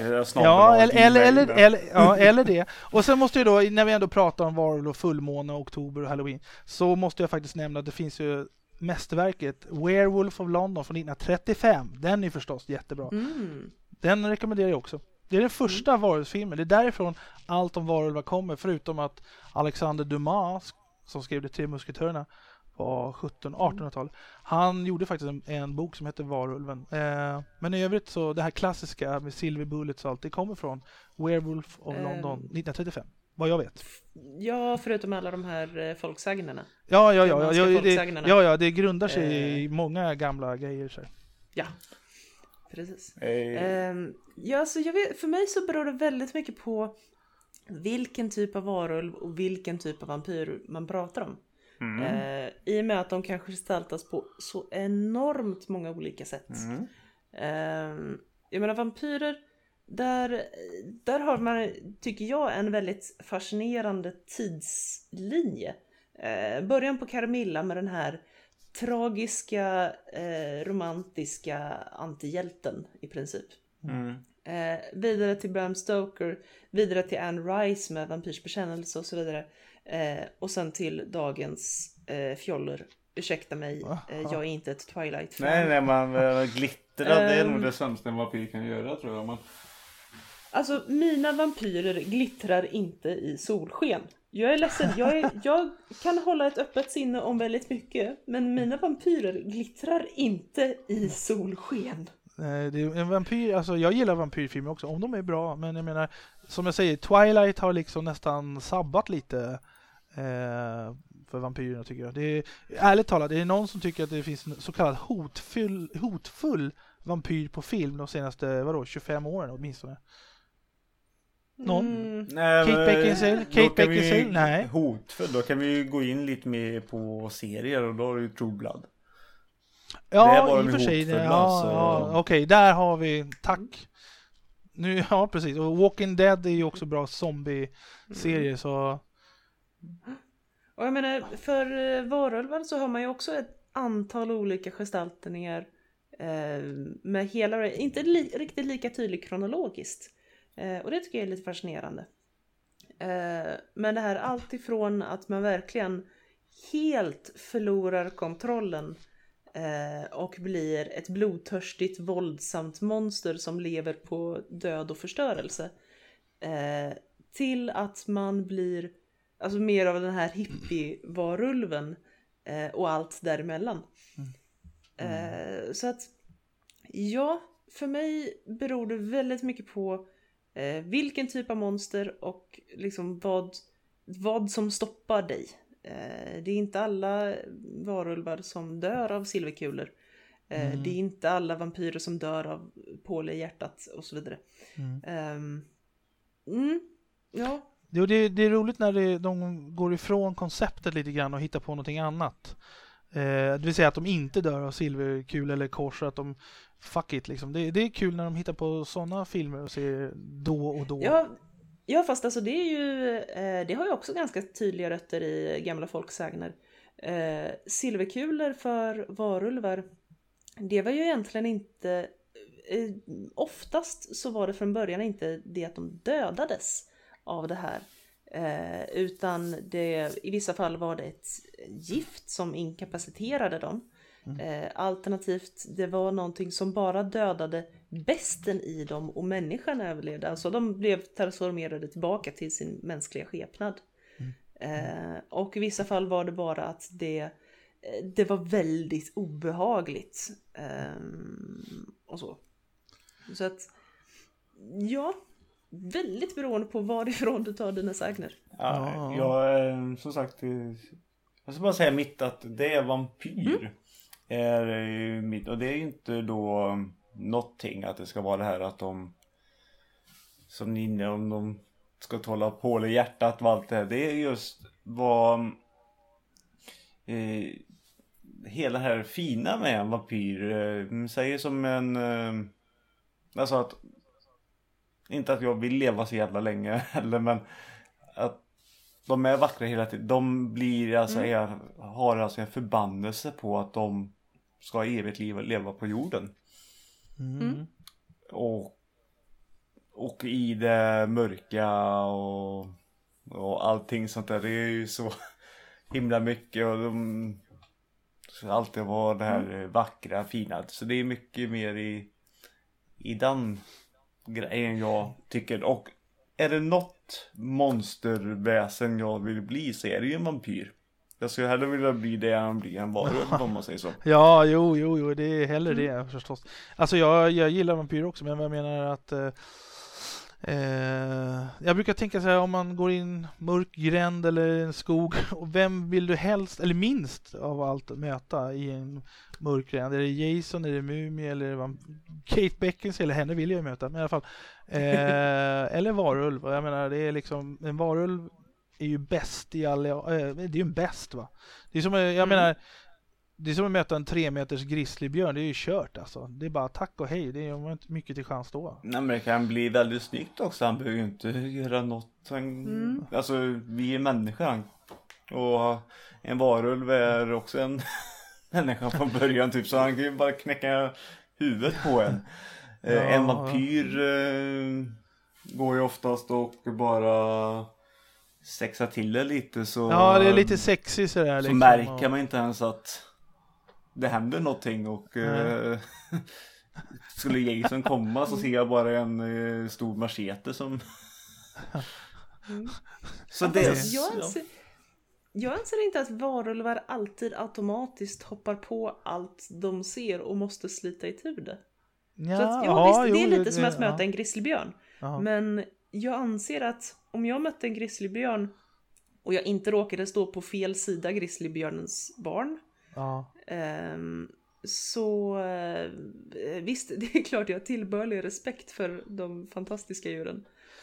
Eller det. Och sen måste jag då, när vi ändå pratar om varulv och fullmåne, oktober och halloween, så måste jag faktiskt nämna att det finns ju mästerverket Werewolf of London från 1935. Den är förstås jättebra. Den rekommenderar jag också. Det är den första varulvsfilmen. Det är därifrån allt om varulvar kommer, förutom att Alexander Dumas, som skrev De tre musketörerna på 1700-1800-talet, han gjorde faktiskt en bok som heter Varulven. Men i övrigt så det här klassiska med Silver Bullets och allt, det kommer från Werewolf of London 1935. Vad jag vet. Ja, förutom alla de här folksägnerna. Ja, det grundar sig i många gamla grejer så. Ja. Precis. Ja, så jag vet, för mig så beror det väldigt mycket på vilken typ av varulv och vilken typ av vampyr man pratar om. I och med att de kanske gestaltas på så enormt många olika sätt. Jag menar vampyrer, där har man, tycker jag, en väldigt fascinerande tidslinje. Början på Carmilla med den här tragiska, romantiska antihjälten i princip. Vidare till Bram Stoker, vidare till Anne Rice med Vampyrs bekännelse och så vidare. Och sen till dagens fjoller. Ursäkta mig, jag är inte ett Twilight-fan. Nej, man glittrar, det är nog det sämsta en vampyr kan göra, tror jag. Alltså, mina vampyrer glittrar inte i solsken. Jag är ledsen, jag kan hålla ett öppet sinne om väldigt mycket, men mina vampyrer glittrar inte i solsken. Det är en vampyr, alltså jag gillar vampyrfilmer också, om de är bra, men jag menar, som jag säger, Twilight har liksom nästan sabbat lite för vampyrerna, tycker jag. Det är, ärligt talat, det är någon som tycker att det finns en så kallad hotfull vampyr på film de senaste, 25 åren åtminstone. Någon? Kate Beckinsale? Nej. Hotfull, då kan vi ju gå in lite mer på serier, och då är det ju True Blood. Ja, i och för sig. Okej, där har vi, tack. Nu, ja, precis. Och Walking Dead är ju också bra zombie-serier, så... Och jag menar, för varulvar så har man ju också ett antal olika gestaltningar med hela, inte riktigt lika tydligt kronologiskt. Och det tycker jag är lite fascinerande. Men det här allt ifrån att man verkligen helt förlorar kontrollen och blir ett blodtörstigt, våldsamt monster som lever på död och förstörelse, till att man blir alltså mer av den här hippie-varulven och allt däremellan. Så att ja, för mig beror det väldigt mycket på vilken typ av monster och liksom vad som stoppar dig. Det är inte alla varulvar som dör av silverkulor. Det är inte alla vampyrer som dör av påle i hjärtat och så vidare. Ja. Det är roligt när de går ifrån konceptet lite grann och hittar på någonting annat. Det vill säga att de inte dör av silverkul eller kors, att de fuck it liksom. Det är kul när de hittar på sådana filmer och ser då och då. Ja, fast alltså det är ju det har ju också ganska tydliga rötter i gamla folksägner. Silverkulor för varulvar, det var ju egentligen inte oftast så var det från början inte det att de dödades av det här. Utan i vissa fall var det ett gift som inkapaciterade dem. Alternativt det var någonting som bara dödade besten i dem och människan överlevde. Alltså de blev transformerade tillbaka till sin mänskliga skepnad. Och i vissa fall var det bara att det var väldigt obehagligt. Och så. Så att ja, väldigt beroende på varifrån du tar dina sägner. Ja, jag som sagt, jag ska bara säga mitt att det är vampyr. Är mitt, och det är ju inte då någonting att det ska vara det här att de som ni inne om de ska hålla på i hjärtat och allt det här. Det är just vad hela det här fina med en vampyr säger som en alltså att inte att jag vill leva så jävla länge heller, men att de är vackra hela tiden. De blir alltså har alltså en förbannelse på att de ska ha evigt liv och leva på jorden. Och i det mörka och allting sånt där, det är ju så himla mycket, och de ska alltid vara det här vackra, fina. Så det är mycket mer i den grejen jag tycker. Och är det något monsterväsen jag vill bli så är det ju en vampyr. Jag skulle hellre vilja bli det än bli en varulv om man säger så. Ja, jo, det är hellre det förstås. Alltså jag gillar vampyr också, men jag menar att jag brukar tänka så här, om man går in mörk gränd eller en skog, och vem vill du helst eller minst av allt möta i en mörk gränd? Är det Jason, är det Mumie eller Kate Beckinsale, eller henne vill jag möta, men i alla fall eller varulv. Jag menar, det är liksom en varulv är ju bäst i alla det är ju en bäst, va. Det är som jag menar, det är som att möta en 3 meters grizzlybjörn. Det är ju kört alltså. Det är bara tack och hej. Det är inte mycket till chans då. Nej, men det kan bli väldigt snyggt också. Han behöver ju inte göra något. Alltså, vi är människan. Och en varulv är också en människa från början typ. Så han kan ju bara knäcka huvudet på en. En vampyr går ju oftast och bara sexa till det lite. Så, ja, det är lite sexy sådär. Så liksom, märker man inte ens att det händer någonting, och skulle Jason komma så ser jag bara en stor machete som så det jag anser inte att varulvar alltid automatiskt hoppar på allt de ser och måste slita itu det. Ja, så att, visst, det är lite som att möta en grizzlybjörn. Men jag anser att om jag mötte en grizzlybjörn och jag inte råkade stå på fel sida grizzlybjörnens barn, så visst, det är klart jag har tillbörlig respekt för de fantastiska djuren.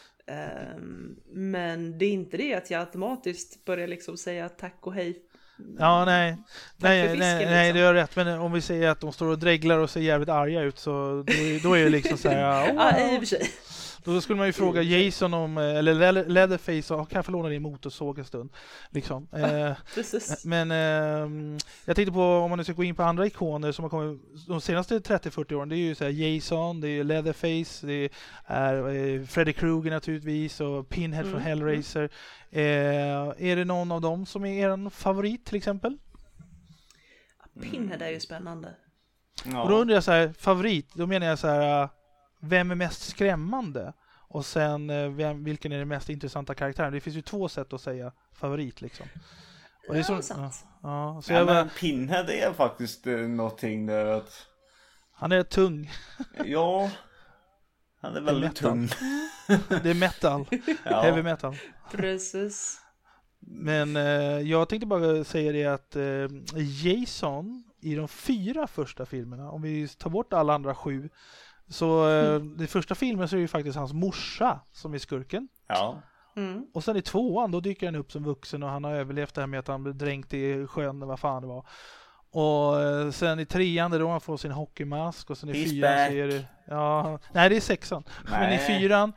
Men det är inte det att jag automatiskt börjar liksom säga tack och hej. Ja, nej, det är rätt. Men om vi säger att de står och dreglar och ser jävligt arga ut, så då är det liksom så här. Ja, i och för sig. Då skulle man ju fråga Jason om, eller Leatherface, kan jag få låna din motorsåg en stund? Liksom. Men jag tänkte på, om man nu ska gå in på andra ikoner som har kommit de senaste 30-40 åren, det är ju så här Jason, det är Leatherface, det är Freddy Krueger naturligtvis, och Pinhead från Hellraiser. Är det någon av dem som är er favorit till exempel? Pinhead är ju spännande. Och då undrar jag så här, favorit, då menar jag så här, vem är mest skrämmande? Och sen vilken är den mest intressanta karaktären? Det finns ju 2 sätt att säga favorit liksom. Och det är sant. Men Pinhead är faktiskt någonting där att han är tung. Ja. Han är väldigt tung. Det är metal. Heavy metal. Precis. Men jag tänkte bara säga det att Jason i de 4 första filmerna, om vi tar bort alla andra 7, så i första filmen så är det ju faktiskt hans morsa som är skurken. Ja. Och sen i 2:an då dyker han upp som vuxen och han har överlevt det här med att han blev dränkt i sjön, vad fan det var. Och sen i 3:an då han får sin hockeymask, och sen i 4:an så är det nej, det är 6:an. Men i 4:an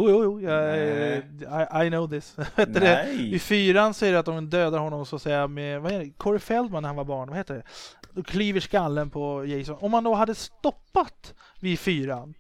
I know this. I 4:an så är det att de dödar honom så att säga med, vad är det? Corey Feldman när han var barn, vad heter det? Då kliver skallen på Jason. Om man då hade stoppat vid 4:an,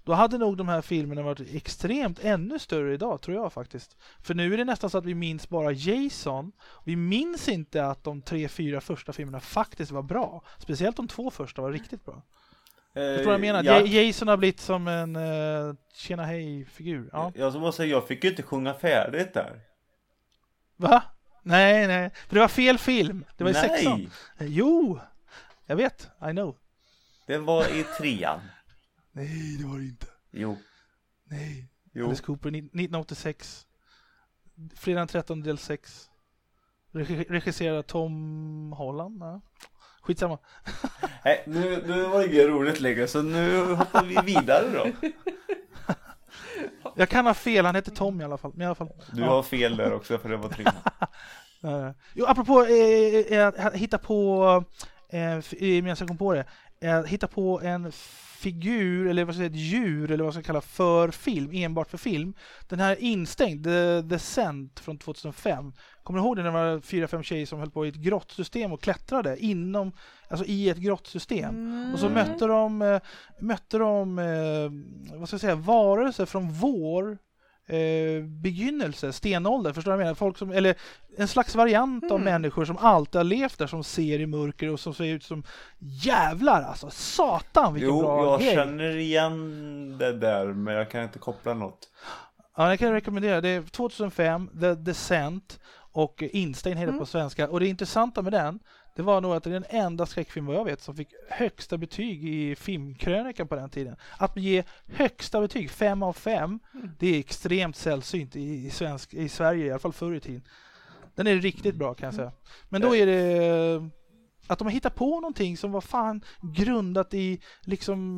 då hade nog de här filmerna varit extremt ännu större idag, tror jag faktiskt. För nu är det nästan så att vi minns bara Jason. Vi minns inte att de 3-4 första filmerna faktiskt var bra. Speciellt de 2 första var riktigt bra. Jag tror jag menar. Ja. Jason har blivit som en tjena hej-figur. Ja. Jag som måste säga, jag fick ju inte sjunga färdigt där. Va? Nej. För det var fel film. Det var i 6:an. Jo! Jag vet. I know. Det var i 3:an. Nej, det var det inte. Jo. Nej. Jo. Alice Cooper 1986. Fredag den 13 del 6. Regisserad av Tom Holland. Ja. Skitsamma. Nej, nu var det inget roligt längre, så nu hoppar vi vidare då. Jag kan ha fel, han heter Tom i alla fall. Men i alla fall Du har fel där också, för det var 3:an. Jo, apropå hitta på medan jag kom på det, hitta på en figur eller vad ska jag säga, ett djur eller vad ska jag kalla för film, enbart för film. Den här Instängd, The Descent från 2005. Kommer du ihåg det när det var 4-5 tjejer som höll på i ett grottsystem och klättrade inom, alltså i ett grottsystem. Och så mötte de vad ska jag säga, varelser från vår begynnelse, stenålder, förstår du vad jag menar? Folk som, eller en slags variant av människor som alltid har levt där, som ser i mörker och som ser ut som jävlar, alltså satan vilken bra jag grej. känner igen det där, men jag kan inte koppla något. Ja, jag kan rekommendera. Det är 2005, The Descent och Instängd heter på svenska. Och det intressanta med den, det var nog att det är den enda skräckfilm vad jag vet som fick högsta betyg i filmkrönikan på den tiden. Att ge högsta betyg, 5 av 5, det är extremt sällsynt i Sverige, i alla fall förr i tiden. Den är riktigt bra kan jag säga. Men då är det att de har hittat på någonting som var fan grundat i liksom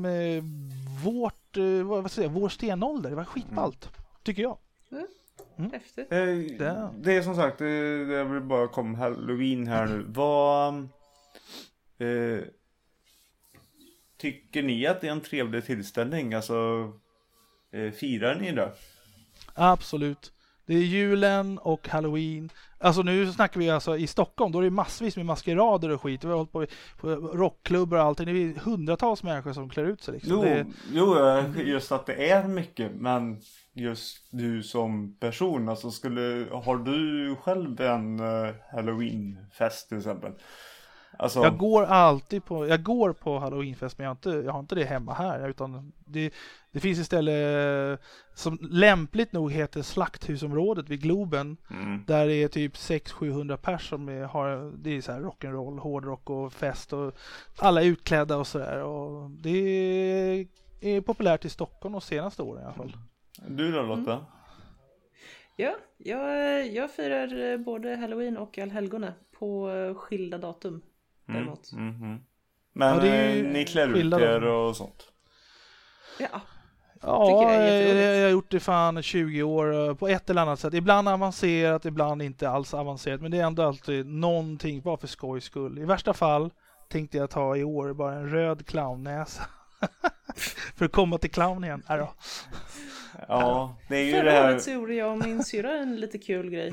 vår stenålder. Det var skitballt, tycker jag. Häftigt. Det är som sagt, det vill bara komma Halloween här nu. Vad tycker ni att det är en trevlig tillställning? Alltså, firar ni det? Absolut. Det är julen och Halloween. Alltså nu snackar vi alltså i Stockholm, då är det massvis med maskerader och skit. Vi har hållit på rockklubbar och allting. Det är hundratals människor som klär ut sig liksom. Just att det är mycket, men just du som person, alltså har du själv en Halloweenfest till exempel? Alltså... Jag går på Halloweenfest, men jag har inte det hemma här, utan det finns istället som lämpligt nog heter Slakthusområdet vid Globen, där det är typ 600-700 pers som har, det är så här rock'n'roll, hårdrock och fest och alla är utklädda och sådär, och det är populärt i Stockholm de senaste åren i alla fall. Du då, Lotta? Ja, jag firar både Halloween och Allhelgona på skilda datum däremot. Men ni klär ut er och sånt? Ja. Ja, jag har gjort det fan 20 år på ett eller annat sätt. Ibland avancerat, ibland inte alls avancerat. Men det är ändå alltid någonting bara för skojs skull. I värsta fall tänkte jag ta i år bara en röd clownnäsa. För att komma till clown igen. Ja, det är ju Förra det här... året så gjorde jag och min syrra en lite kul grej.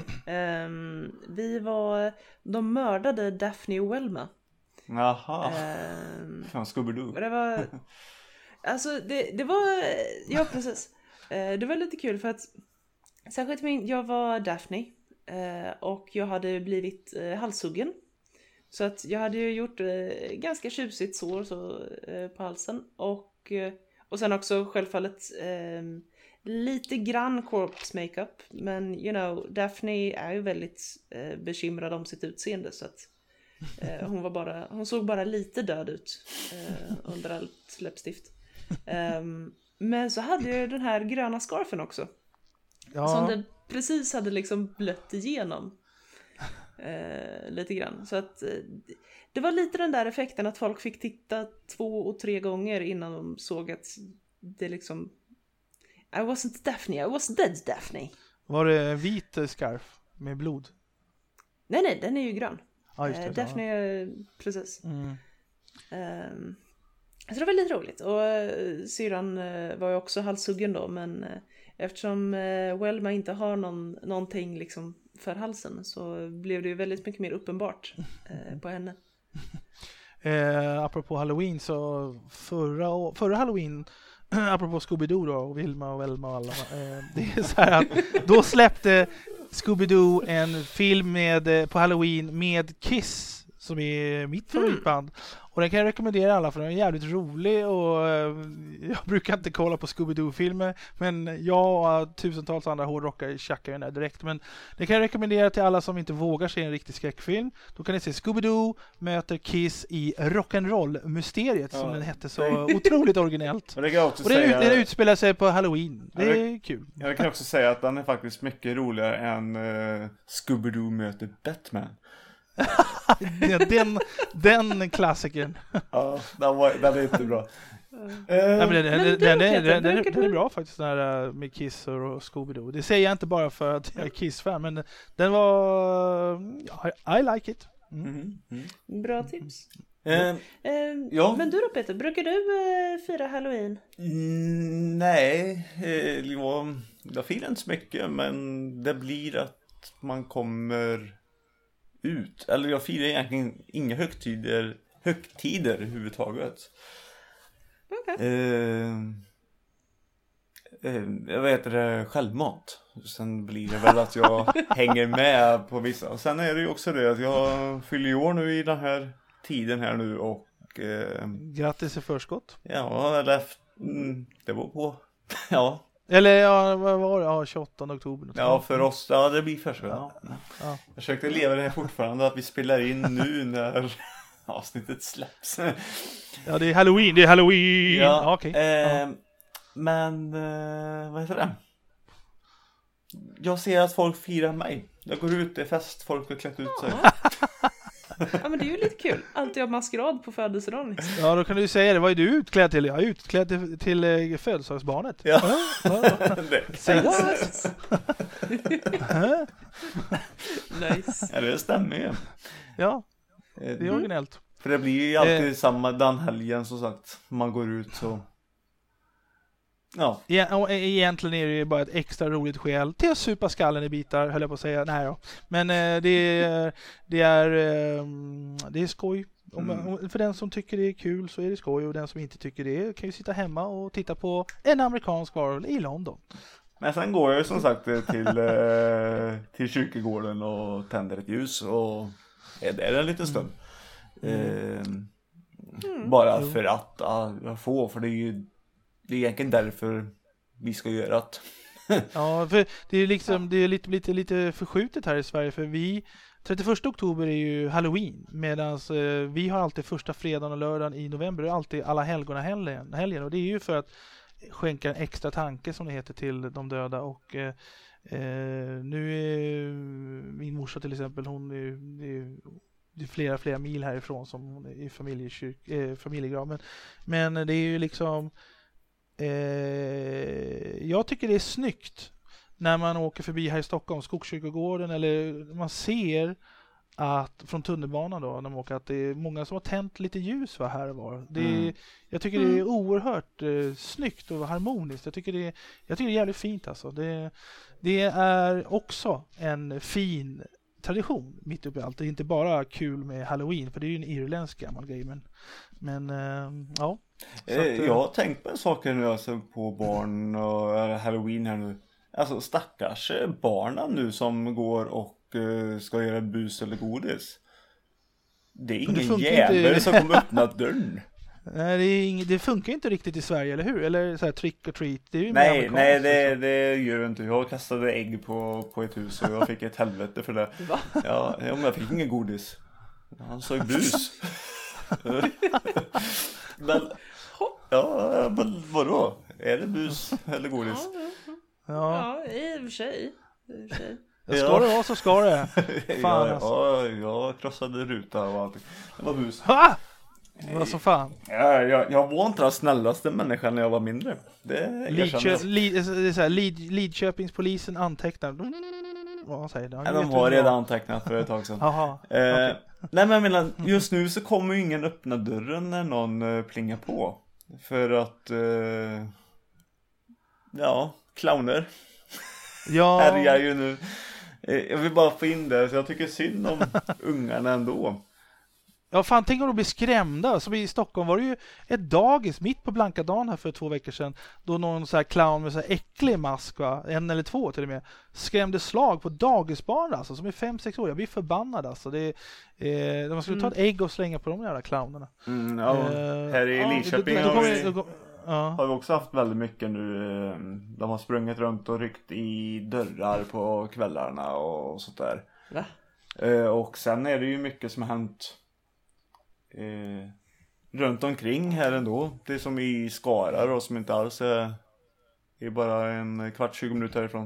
De mördade Daphne och Welma. Jaha. Fan, Scooby-Doo. Det var... Alltså, det var... Ja, precis. Det var lite kul för att... Särskilt jag var Daphne. Och jag hade blivit halshuggen. Så att jag hade ju gjort ganska tjusigt sår på halsen. Och sen också självfallet lite grann corpse makeup. Men you know, Daphne är ju väldigt bekymrad om sitt utseende. Så att hon såg bara lite död ut under allt läppstift. Men så hade jag den här gröna scarfen också. Ja. Som det precis hade liksom blött igenom. Lite grann. Så att det var lite den där effekten att folk fick titta 2 och 3 gånger innan de såg att det liksom I wasn't Daphne, I was dead Daphne. Var det en vit scarf med blod? Nej, den är ju grön. Ja, just det, Daphne är precis. Så det var väldigt roligt. Och syran var ju också halshuggen då, men eftersom Welma inte har någonting liksom för halsen så blev det ju väldigt mycket mer uppenbart på henne. Apropå Halloween, så förra Halloween apropå Scooby-Doo då, och Vilma och Velma och alla. Det är så här att då släppte Scooby-Doo en film med, på Halloween med Kiss, som är mitt favoritband. Och den kan jag rekommendera alla för den är jävligt rolig och jag brukar inte kolla på Scooby-Doo-filmer, men jag och tusentals andra hårdrockare tjackar den där direkt. Men det kan jag rekommendera till alla som inte vågar se en riktig skräckfilm. Då kan ni se Scooby-Doo möter Kiss i Rock'n'Roll-mysteriet som den hette så otroligt originellt. Men det kan jag också och den utspelar sig på Halloween. Det är kul. Jag kan också säga att den är faktiskt mycket roligare än Scooby-Doo möter Batman. den klassikern. Ja, den är inte bra. Nej, men den är bra faktiskt, den här med Kiss och Scooby-Doo. Det säger jag inte bara för att jag är Kiss-fan, men den var... I like it. Bra tips. Ja. Men du då Peter, brukar du fira Halloween? Nej, jag firar inte så mycket, men det blir att man kommer ut. Eller jag firar egentligen inga högtider överhuvudtaget. Okay. Jag vet det, självmat. Sen blir det väl att jag hänger med på vissa. Och sen är det ju också det att jag fyller år nu i den här tiden här nu och... Grattis i förskott. Ja, eller det var på... Ja. Eller vad var det? Ja, 28 oktober. Ja, för oss, det blir förskott. Ja. Jag försökte leva det här fortfarande att vi spelar in nu när avsnittet släpps. Ja, det är Halloween. Ja, okej. Men, vad heter det? Jag ser att folk firar mig. Jag går ut, det är fest, folk har klätt ut sig. Ja, men det är ju lite kul. Alltid ha maskerad på födelsedagen. Liksom. Ja, då kan du ju säga det. Vad är du utklädd till? Jag är utklädd till födelsedagsbarnet. Ja. Säg what? Nice. Ja, det stämmer ju. Ja, det är originellt. För det blir ju alltid samma den helgen som sagt. Man går ut så... Ja. Egentligen är det ju bara ett extra roligt skäl till att supa skallen i bitar, höll jag på att säga. Nej då. Men det är skoj. För den som tycker det är kul så är det skoj, och den som inte tycker det kan ju sitta hemma och titta på en amerikansk varulv i London. Men sen går jag ju som sagt till kyrkogården och tänder ett ljus och är där en liten stund. Bara för att för det är egentligen därför vi ska göra det. Ja, för det är liksom det är lite förskjutet här i Sverige, för 31 oktober är ju Halloween, medan vi har alltid första fredagen och lördagen i november, det är alltid alla helgen, och det är ju för att skänka en extra tanke, som det heter, till de döda. Och nu är min morsa till exempel, hon det är flera mil härifrån som hon är i familjegrav, men det är ju liksom jag tycker det är snyggt när man åker förbi här i Stockholm, Skogskyrkogården, eller man ser att från tunnelbanan då, när man åker, att det är många som har tänt lite ljus här och var. Jag tycker det är oerhört snyggt och harmoniskt. Jag tycker det är jävligt fint alltså. Det är också en fin tradition mitt uppe i allt. Det är inte bara kul med Halloween, för det är ju en irländsk gammal grej, men ja. Jag har tänkt på en sak nu alltså, på barn och Halloween här nu. Alltså stackars barnen nu som går och ska göra bus eller godis. Det är ingen jävel som kommer öppna dörren. Nej, det funkar inte riktigt i Sverige, eller hur? Eller så här trick or treat. Det är ju nej, det gör det inte. Jag kastade ägg på ett hus och jag fick ett helvete för det. Va? Ja, men jag fick ingen godis. Han sa ju bus. Men vadå? Är det bus eller godis? Ja, i och för sig. Ska det vara så ska det. Fan alltså. Jag krossade ruta och allt. Det var bus. Ha! Vad så fan. Jag var inte den snällaste människan när jag var mindre. Lidköpingspolisen antecknar. Vad säger det? De har redan antecknat för ett tag sedan. Okay. Nej, men jag menar, just nu så kommer ju ingen öppna dörren när någon plingar på. För att clowner härjar ju nu. Jag vill bara få in det, så jag tycker synd om ungarna ändå. Ja, fan, tänk om de blir skrämda. Som i Stockholm var det ju ett dagis mitt på blanka dagen här för 2 veckor sedan. Då någon så här clown med så här äcklig mask, va? 1 eller 2 till och med, skrämde slag på dagisbarn alltså, som är 5-6 år. Jag blir förbannad alltså. Man skulle ta ett ägg och slänga på de jävla clownerna. Här i Lidköping har vi också haft väldigt mycket nu. De har sprungit runt och ryckt i dörrar på kvällarna och sånt där. Va? Och sen är det ju mycket som har hänt runt omkring här ändå. Det är som i Skara då, som inte alls är bara en kvart 20 minuter härifrån.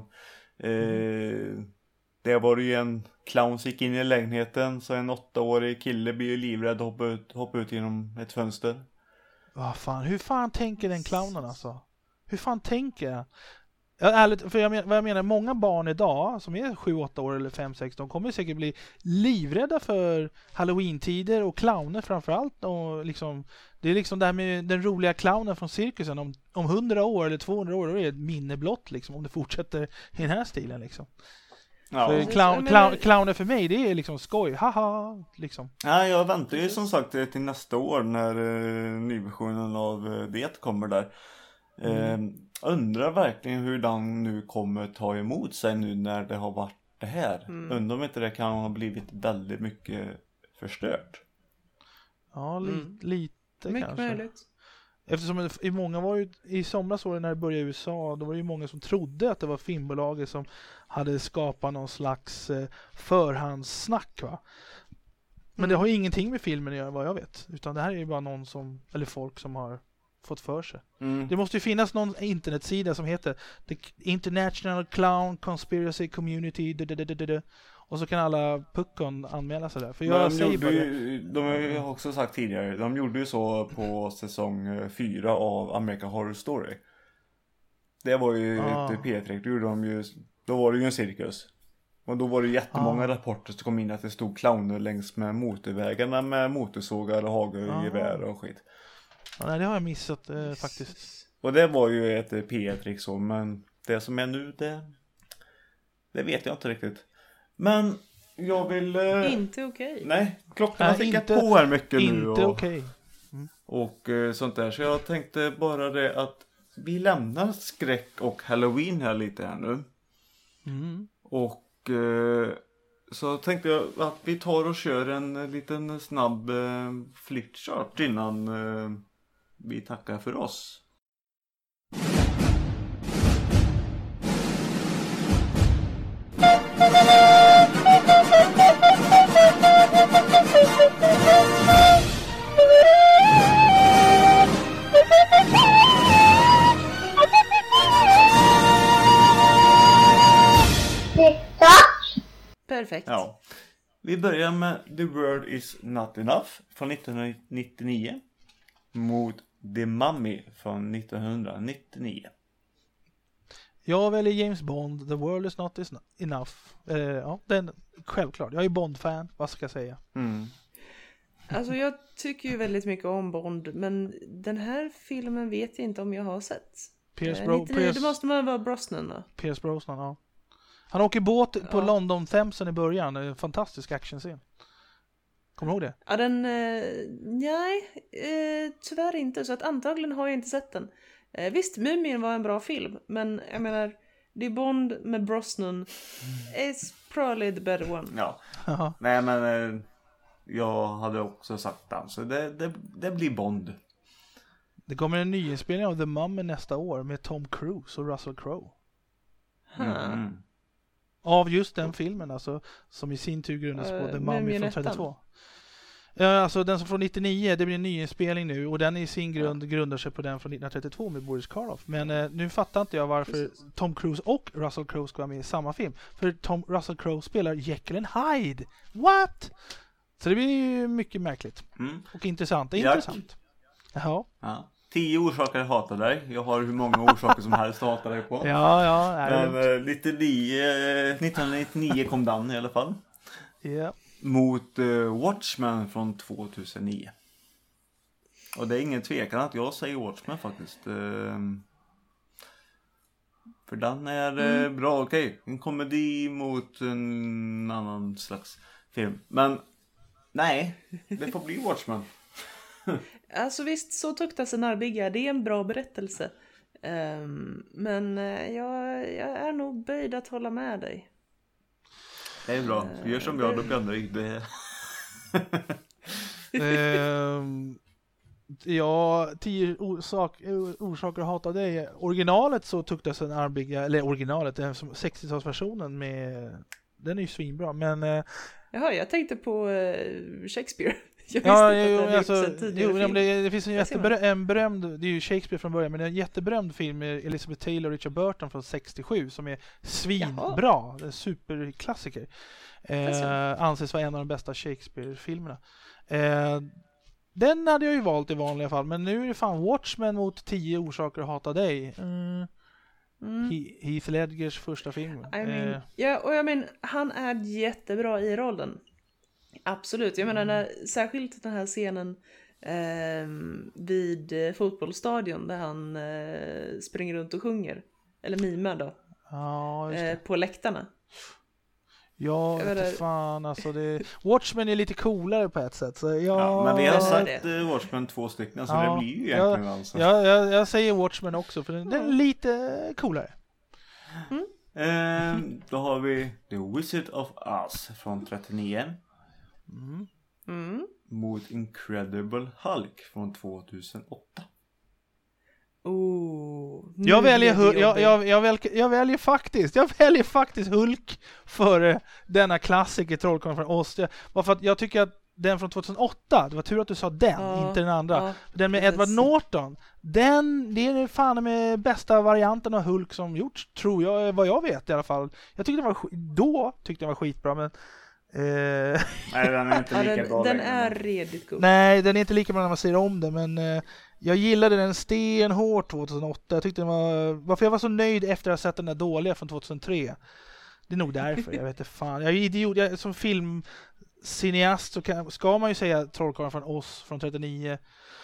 Det var ju en clown som gick in i lägenheten, så en 8-årig kille blir ju livrädd och hoppar ut genom ett fönster. Hur fan tänker den clownen alltså? Hur fan tänker jag? Ja, ärligt, för vad jag menar, många barn idag som är 7-8 år eller 5-6, de kommer säkert bli livrädda för Halloween-tider och clowner framförallt. Och liksom, det är liksom det här med den roliga clownen från cirkusen. Om 100 år eller 200 år, då är det ett minne blott liksom, om det fortsätter i den här stilen liksom. Ja. För clowner för mig, det är liksom skoj, haha liksom. Ja, jag väntar ju som sagt till nästa år när nyversionen av det kommer där. Undrar verkligen hur den nu kommer ta emot sig nu när det har varit det här. Undrar om inte det kan ha blivit väldigt mycket förstört. Ja, lite mycket kanske. Möjligt. Eftersom i många var ju, i somras var det när det började i USA, då var det ju många som trodde att det var filmbolaget som hade skapat någon slags förhandssnack, va? Men det har ju ingenting med filmen att göra, vad jag vet. Utan det här är ju bara någon eller folk som har fått för sig. Det måste ju finnas någon internetsida som heter The International Clown Conspiracy Community. Och så kan alla puckon anmäla sig där. För jag de har ju också sagt tidigare, de gjorde ju så på säsong 4 av American Horror Story. Det var ju ett P3, då var det ju en cirkus. Och då var det jättemånga rapporter som kom in att det stod clowner längs med motorvägarna med motorsågar och hagelgevär och skit. Nej, det har jag missat faktiskt. Och det var ju ett P1-trick så, men det som är nu, det vet jag inte riktigt. Men jag vill... Inte okej. Nej, klockan har tickat på här mycket nu. Inte okej. Och sånt där. Så jag tänkte bara det att vi lämnar skräck och Halloween här lite här nu. Och så tänkte jag att vi tar och kör en liten snabb flipchart innan vi tackar för oss. Perfekt. Ja. Vi börjar med The World Is Not Enough från 1999 mot The Mummy från 1999. Jag väljer James Bond, The World Is Not Enough. Ja, den självklart. Jag är Bond-fan, vad ska jag säga? Alltså jag tycker ju väldigt mycket om Bond, men den här filmen vet jag inte om jag har sett. Det måste man vara Brosnan då. Pierce Brosnan, ja. Han åker båt på London Themsen i början. En fantastisk actionscen. Kommer du ihåg det? Ja, nej, tyvärr inte. Så att antagligen har jag inte sett den. Visst, Mumien var en bra film. Men jag menar, det är Bond med Brosnan. It's probably the better one. Ja. Nej, men jag hade också sagt den. Så det blir Bond. Det kommer en nyinspelning av The Mummy nästa år med Tom Cruise och Russell Crowe. Av just den filmen, alltså, som i sin tur grundas på The Mummy från 32. Alltså den som från 99, det blir en nyinspelning nu, och den i sin grundar sig på den från 1932 med Boris Karloff. Men nu fattar inte jag varför Tom Cruise och Russell Crowe ska vara med i samma film. För Russell Crowe spelar Jekyll and Hyde. What? Så det blir ju mycket märkligt. Och intressant. Jaha. Ja. 10 orsaker att hata dig. Jag har hur många orsaker som helst att hata dig på. Men 1999 kom den i alla fall. Ja. Mot Watchmen från 2009. Och det är ingen tvekan att jag säger Watchmen faktiskt. För den är bra, okej. En komedi mot en annan slags film. Men Nej, det får bli Watchmen. Alltså visst, så tuktas en Arbiga. Det är en bra berättelse. Men jag är nog böjd att hålla med dig. Det är bra. Gör som jag, då blandar det. Ja, 10 orsaker att hata dig. Originalet så tuktas en Arbiga, eller originalet, den 60-talsversionen med, den är ju svinbra, men Jaha, jag tänkte på Shakespeare. Jag det finns en berömd, det är ju Shakespeare från början, men en jätteberömd film med Elizabeth Taylor och Richard Burton från 67 som är svinbra, en superklassiker. Anses vara en av de bästa Shakespeare-filmerna. Den hade jag ju valt i vanliga fall, men nu är det fan Watchmen mot 10 orsaker att hata dig. Heath Ledgers första film. Jag menar, han är jättebra i rollen. Absolut, jag menar särskilt den här scenen vid fotbollsstadion där han springer runt och sjunger. Eller mimar då. På läktarna. Ja, fan alltså Watchmen är lite coolare på ett sätt. Så men vi har sagt Watchmen 2 stycken, så det blir ju egentligen alltså. Jag säger Watchmen också, för den är lite coolare. Då har vi The Wizard of Oz från 39. Mot Incredible Hulk från 2008. Jag väljer faktiskt Hulk före denna klassiker Trollkarlen från Oz. Varför att jag tycker att den från 2008, det var tur att du sa den, inte den andra. Den med Edward Norton, det är fan med bästa varianten av Hulk som gjorts, tror jag, vad jag vet i alla fall. Jag tyckte den var skitbra, men nej, den är inte lika bra. Den är redigt god. Nej, den är inte lika bra när man ser om det, men jag gillade den stenhårt 2008. Jag tyckte den varför jag var så nöjd efter att ha sett den där dåliga från 2003. Det är nog därför, jag vet inte fan. Jag är idiot, som filmcineast så ska man ju säga Trollkarlen från Oz från 39.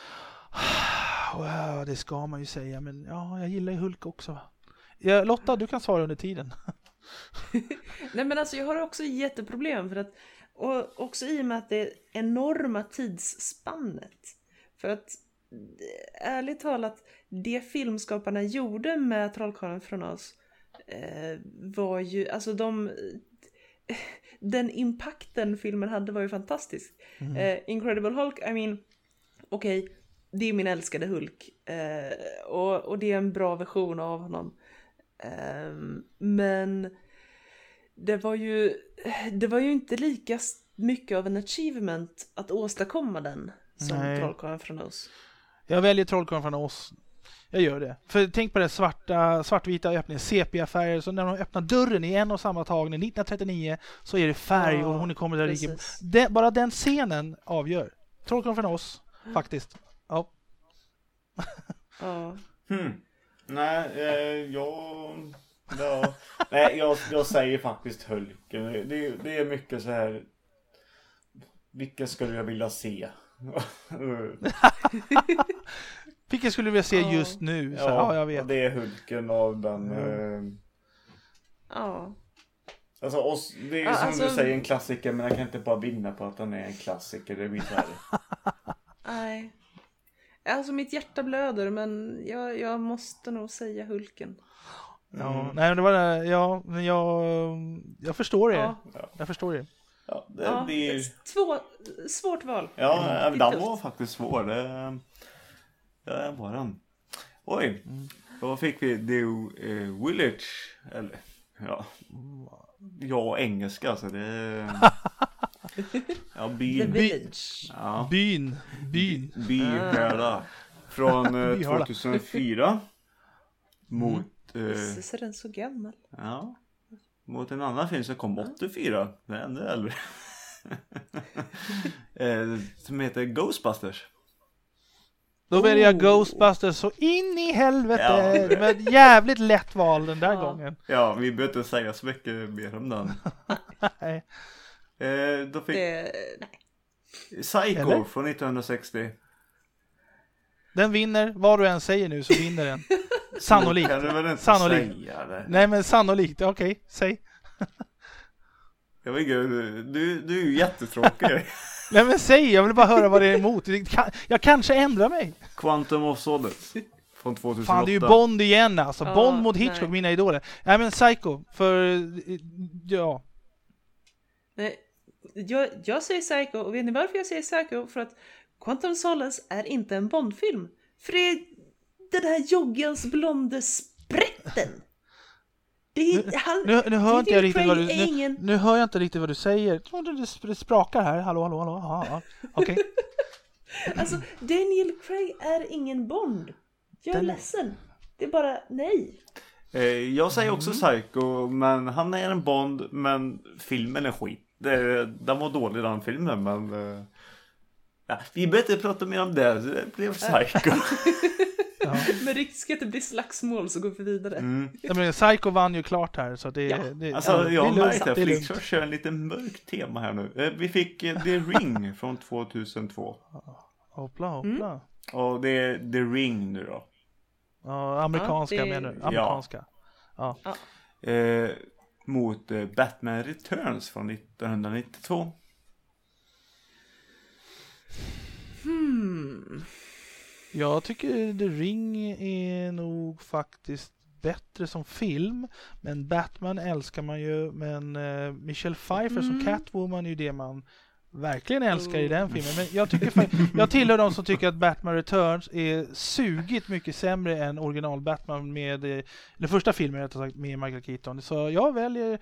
Det ska man ju säga, men ja, jag gillar ju Hulk också. Lotta, du kan svara under tiden. Nej, men alltså jag har också jätteproblem för att, och också i och med att det är enorma tidsspannet. För att ärligt talat, det filmskaparna gjorde med Trollkarlen från Oz var ju, alltså den impacten filmen hade var ju fantastisk. Incredible Hulk, okej, det är min älskade Hulk. Och det är en bra version av honom. Men det var ju inte lika mycket av en achievement att åstadkomma den som Trollkarlen från Oz. Jag väljer Trollkarlen från Oz. Jag gör det. För tänk på det svartvita öppningen, sepia-färger, så när de öppnar dörren i en och samma tagning 1939 så är det färg och hon kommer där. Bara den scenen avgör. Trollkarlen från Oz, faktiskt. Ja. Jag säger faktiskt Hulken. Det är mycket så här. Vilka skulle jag vilja se? Vilka skulle du vilja se just nu? Så, jag vet. Det är Hulken av den. Alltså, det är som du säger, en klassiker, men jag kan inte bara vinna på att den är en klassiker. Det blir så här. Nej. Alltså mitt hjärta blöder, men jag måste nog säga Hulken. Nej, det var det. Jag förstår det. Jag förstår det. Ja, det är svårt val. Ja, den var faktiskt svår. Det var den. Oj, då fick vi The Village. Eller, engelska, alltså det. The Village. Ja. Byn. Byhöla. Från 2004. Mot. Så är den så gammal. Ja. Mot en annan film som kom 84. Det är ännu äldre. Som heter Ghostbusters. Då väljer jag Ghostbusters så in i helvete. Det var ett jävligt lätt val den där gången. Ja, vi behöver inte säga så mycket mer om den. Nej. Då fick Psycho från 1960. Den vinner, vad du än säger nu så vinner den. Sannolikt. Kan du väl inte sannolikt. Säga det? Nej, men sannolikt. Okej, säg. Jag vet inte, du är ju jättetråkig. Nej men säg, jag vill bara höra vad det är emot. Jag kanske ändrar mig. Quantum of Solace från 2008. Fan, det är ju Bond igen alltså. Ja, Bond mot Hitchcock, nej. mina idoler. Nej men Psycho, för ja. Nej, jag säger Psycho, och vet ni varför jag säger Psycho? För att Quantum of Solace är inte en Bondfilm. För det är den här joggens blonde sprätten. Nu hör inte jag riktigt vad du ingen... nu hör jag inte riktigt vad du säger. Det sprakar här. Hallå. Ja. Okej. Alltså, Daniel Craig är ingen Bond. Jag är ledsen. Det är bara nej. Jag säger också Psycho, men han är en Bond, men filmen är skit. Den var dålig den filmen, men ja, vi behöver inte prata mer om det. Det blev Psycho. Ja. Men risk att det blir slagsmål, så går vi vidare. Ja, men Psycho vann ju klart här, så det, Ja. det Alltså ja, jag det är märkte att lugnt. Flickchart kör en lite mörkt tema här nu. Vi fick The Ring från 2002. Hoppla. Och det är The Ring nu då. Ja, amerikanska Ja, det- menar du? Amerikanska. Ja. Mot Batman Returns från 1992. Jag tycker The Ring är nog faktiskt bättre som film, men Batman älskar man ju, men Michelle Pfeiffer som Catwoman är ju det man verkligen älskar i den filmen. Men jag tillhör de som tycker att Batman Returns är sugigt mycket sämre än original Batman med den första filmen rättare sagt, med Michael Keaton. Så jag väljer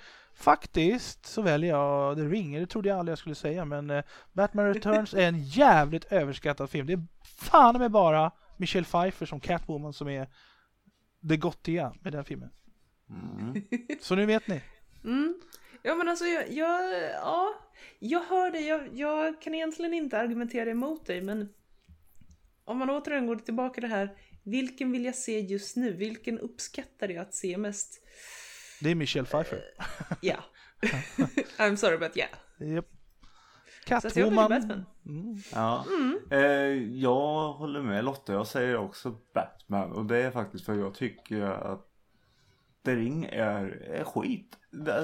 The Ring. Det trodde jag aldrig jag skulle säga, men Batman Returns är en jävligt överskattad film. Det är fan med bara Michelle Pfeiffer som Catwoman som är det gottiga med den filmen. Så nu vet ni. Ja, men alltså jag hör det. Jag kan egentligen inte argumentera emot dig, men om man återigen går tillbaka till det här, vilken vill jag se just nu? Vilken uppskattar jag att se mest? Det är Michelle Pfeiffer. Ja. I'm sorry but yeah. Yep. Så att jag väljer Catwoman. Batman. Ja. Jag håller med Lotta. Jag säger också Batman. Och det är faktiskt för jag tycker att The Ring är skit.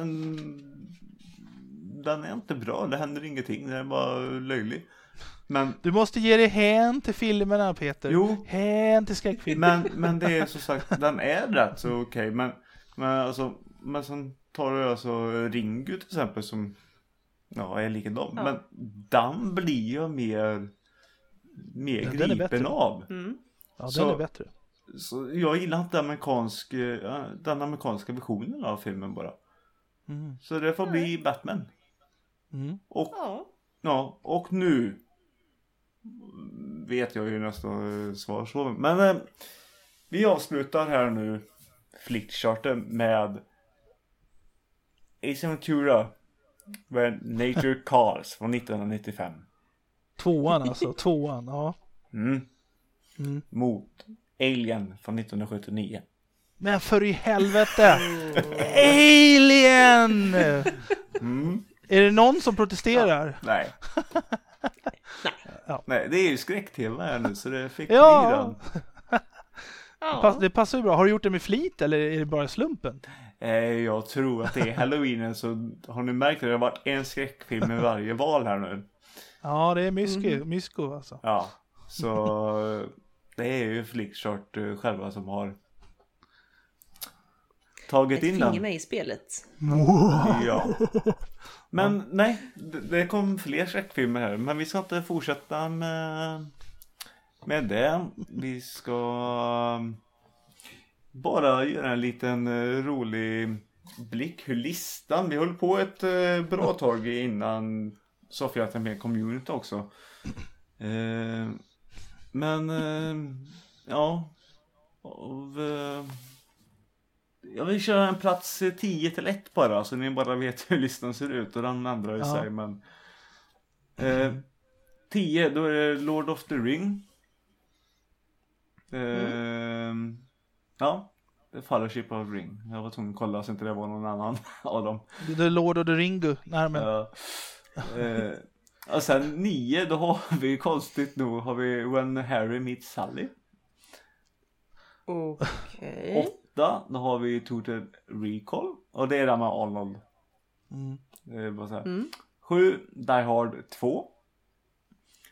Den är inte bra. Det händer ingenting. Den är bara löjlig. Men Du måste ge dig hän till filmerna, Peter. Jo. Hän till skräckfilmer. Men det är så sagt, den är rätt så okej. Men sen tar du alltså Ringu till exempel som är likadan. Ja. Men den blir ju mer Den är bättre. gripen av. Ja, Så- den är bättre. Så jag gillar inte den amerikanska versionen av filmen bara. Så det får bli Batman. Och och nu vet jag ju nästan svar så. Men vi avslutar här nu flickcharten med Ace Ventura When Nature Calls från 1995. Tvåan, ja. Mot Alien från 1979. Men för i helvete! Alien! Är det någon som protesterar? Nej. Ja. Nej, det är ju skräck-tv här nu så det fick Ja. bli den. Det passar ju bra. Har du gjort det med flit eller är det bara slumpen? Jag tror att det är Halloween, så har ni märkt att det har varit en skräckfilm med varje val här nu? Ja, det är mysko alltså. Ja, så det är ju Flickchart själva som har tagit in Finger den. med i spelet. Ja. Men nej, det kom fler skräckfilmer här. Men vi ska inte fortsätta med det. Vi ska bara göra en liten rolig blick hur listan. Vi höll på ett bra tag innan Sofia tar med community också. Men ja, jag vill köra en plats 10-1 bara, så ni bara vet hur listan ser ut, och den ändrar ju sig. Men 10, då är det Lord of the Ring. Ja, det är Fellowship of Ring. Jag var tvungen att kolla så inte det var någon annan av dem. Det är Lord of the Ringu. Nej, men... Och sen 9, då har vi konstigt nog har vi When Harry Meets Sally. Okej. 8, då har vi Total Recall. Och det är där med Arnold. Det är bara så här. 7, Die Hard 2.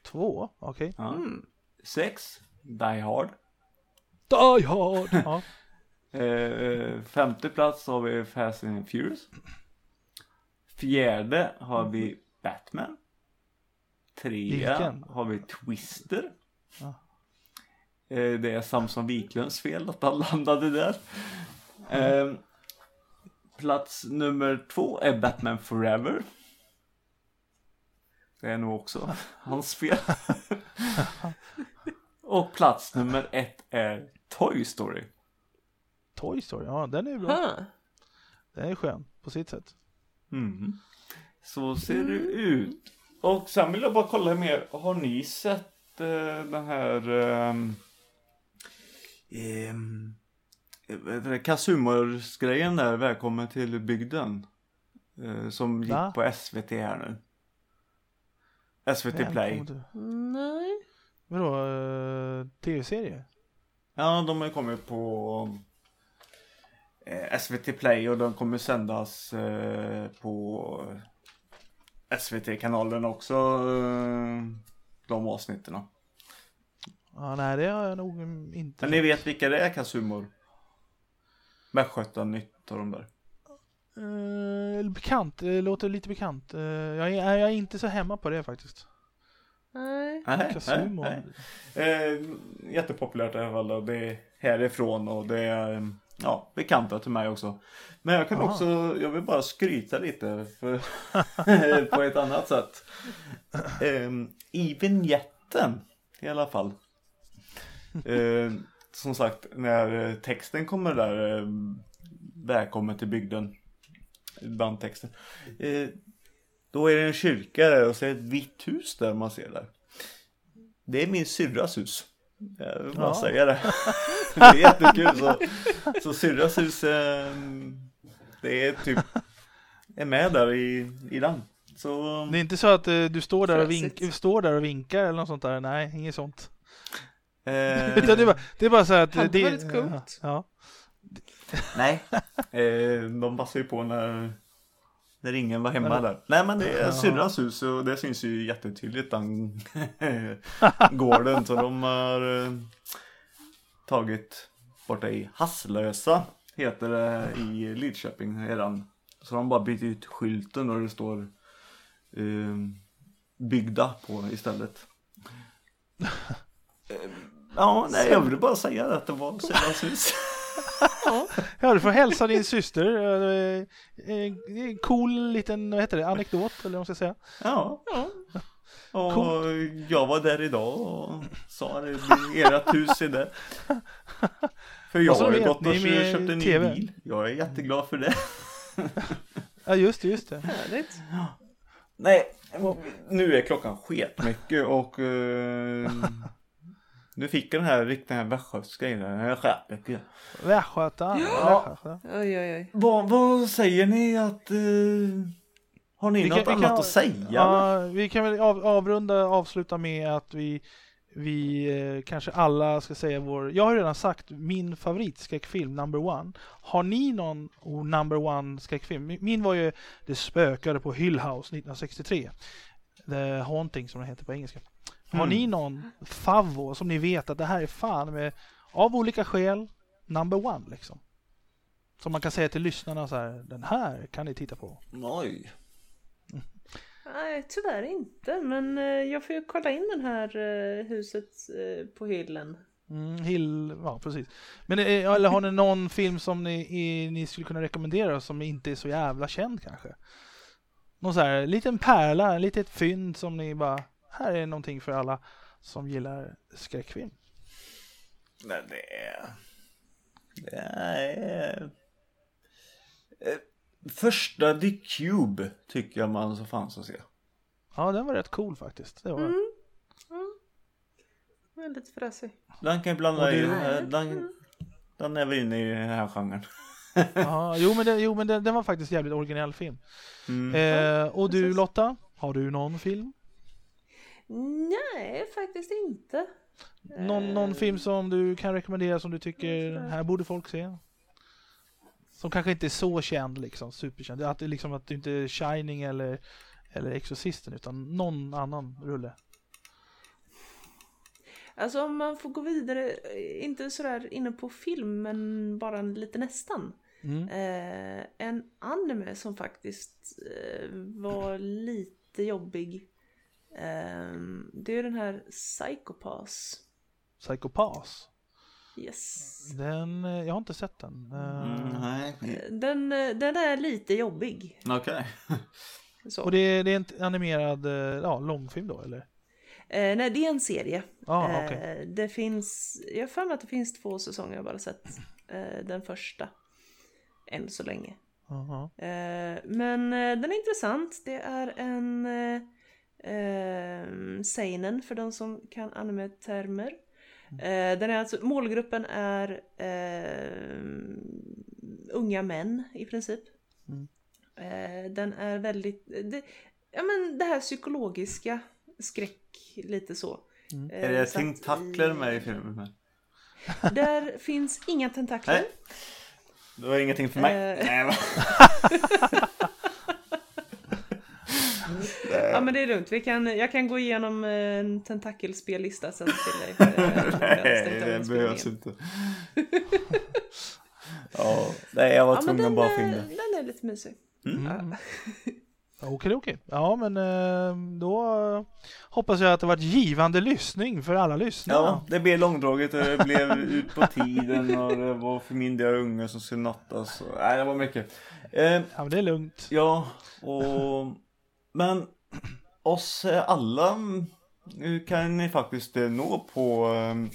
2, okej. Ja. 6. Die Hard. Die Hard! Ja. 5:e plats har vi Fast and Furious. 4:e har vi Batman. 3:a har vi Twister. Ja. Det är Samson Wiklunds fel att han landade där. Plats nummer 2 är Batman Forever. Det är nog också hans fel. Och plats nummer 1 är Toy Story. Toy Story, ja den är bra. Den är skön på sitt sätt. Så ser det ut. Och sen vill jag bara kolla mer. Har ni sett den här Kasumor-grejen där, Välkommen till bygden, som gick på SVT här nu? SVT Play. Nej. Vadå? TV-serie? Ja, de har kommit på SVT Play och de kommer sändas på SVT-kanalen också, de avsnitten. Ja, nej det har jag nog inte. Men ni vet vilka det är, Kasumor? Västgötan Nytt och de där. Bekant, det låter lite bekant. Jag är inte så hemma på det faktiskt. Nej. Nej. Jättepopulärt i alla fall, och det är härifrån och det är bekanta till mig också. Men jag kan också, jag vill bara skryta lite för, på ett annat sätt. I vignetten i alla fall. Som sagt, när texten kommer där, Välkommen till bygden, bandtexten, då är det en kyrka där och så är det ett vitt hus där man ser där. Det är min syrras hus. Jag vill bara säga det. Det är jättekul. Så syrras hus, det är typ är med där i den. Så det är inte så att du står där och vinkar eller något sånt där. Nej, inget sånt. Det är bara så att det var lite coolt. Ja. Nej. De passar ju på när ingen var hemma där. Nej, men det är syrrans hus och det syns ju jättetydligt den gården. Så de har tagit borta i Hasslösa, heter det i Lidköping redan. Så de bara bytt ut skylten och det står byggda på istället. Jag vill bara säga att det var syrrans hus. Ja, du får hälsa din syster. En cool liten, vad heter det, anekdot eller vad man ska säga. Ja. Och jag var där idag och sa det blir ert hus i det. För jag har gått och köpt en ny bil. Jag är jätteglad för det. Ja, just det. Härligt. Nej, nu är klockan sketmycket och nu fick jag den här riktiga västgötsgrejen. Västgöta. Oj. Vad säger ni att... har ni något annat att säga? Ja, vi kan väl avsluta med att vi kanske alla ska säga jag har redan sagt min favoritskräckfilm, number 1. Har ni någon number 1 skräckfilm? Min var ju Det spökade på Hill House 1963. The Haunting som det heter på engelska. Har ni någon favvo som ni vet att det här är fan med, av olika skäl, number 1 liksom? Som man kan säga till lyssnarna så här, den här kan ni titta på. Oj. Nej, tyvärr inte. Men jag får ju kolla in den här huset på Hillen. Ja, precis. Men eller har ni någon film som ni skulle kunna rekommendera som inte är så jävla känd kanske? Någon så här liten pärla, litet fynd som ni bara, här är någonting för alla som gillar skräckfilm. Nej, det är första The Cube tycker jag man så fanns att se. Ja, den var rätt cool faktiskt. Det var väldigt fräsig. Den kan ju blanda i den är vi inne i den här genren. Ja, men den var faktiskt jävligt originell film. Och du Lotta, har du någon film? Nej, faktiskt inte. Någon film som du kan rekommendera som du tycker här borde folk se? Som kanske inte är så känd liksom, superkänd. Att det liksom att det inte är Shining eller Exorcisten utan någon annan rulle. Alltså om man får gå vidare, inte sådär inne på film, men bara lite nästan. En anime som faktiskt var lite jobbig. Det är den här Psycho-Pass. Psycho-Pass? Yes. Jag har inte sett den. Nej. Den är lite jobbig. Okej. Och det är en animerad långfilm då, eller? Nej, det är en serie. Okay. Det finns, jag har för mig att det finns 2 säsonger, jag har bara sett den första än så länge. Men den är intressant. Det är en seinen för de som kan anime-termer. Den är alltså, målgruppen är unga män i princip. Den är väldigt det här psykologiska skräck, lite så. Är det tentakler med i filmen? Där finns inga tentakler. Nej. Det var ingenting för mig. Ja, men det är lugnt. Jag kan gå igenom en tentakelspellista sen till dig. Nej, det behövs inte. Jag var tvungen att bara finna. Den är lite mysig. Okej. Ja, men då hoppas jag att det varit givande lyssning för alla lyssnare. Ja, det blev långdraget. Det blev ut på tiden och det var för mindre unga som skulle nattas. Nej, det var mycket. Ja, men det är lugnt. Ja, men oss alla kan ni faktiskt nå på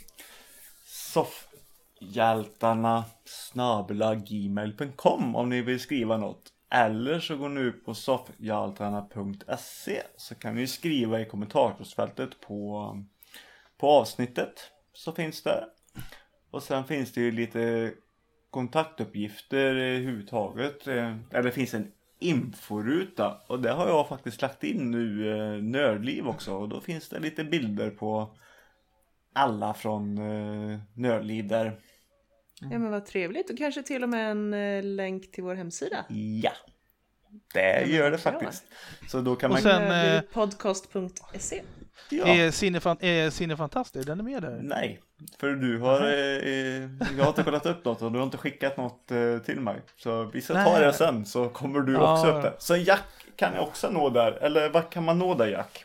soffhjältarna@gmail.com om ni vill skriva något. Eller så går ni ut på soffhjältarna.se, så kan ni skriva i kommentarsfältet på avsnittet, så finns det. Och sen finns det ju lite kontaktuppgifter överhuvudtaget. Eller det finns en inforuta, och det har jag faktiskt lagt in nu, Nördliv också. Och då finns det lite bilder på alla från Nördliv där. Ja, men vad trevligt. Och kanske till och med en länk till vår hemsida. Ja, det gör det faktiskt. Så då kan och man... sen podcast.se. Ja. Är Cinefantastisk, den är med där? Nej, för du har jag har inte kollat upp något och du har inte skickat något till mig. Så vi ska ta det sen, så kommer du också upp där. Så Jack kan jag också nå där. Eller vad kan man nå där, Jack?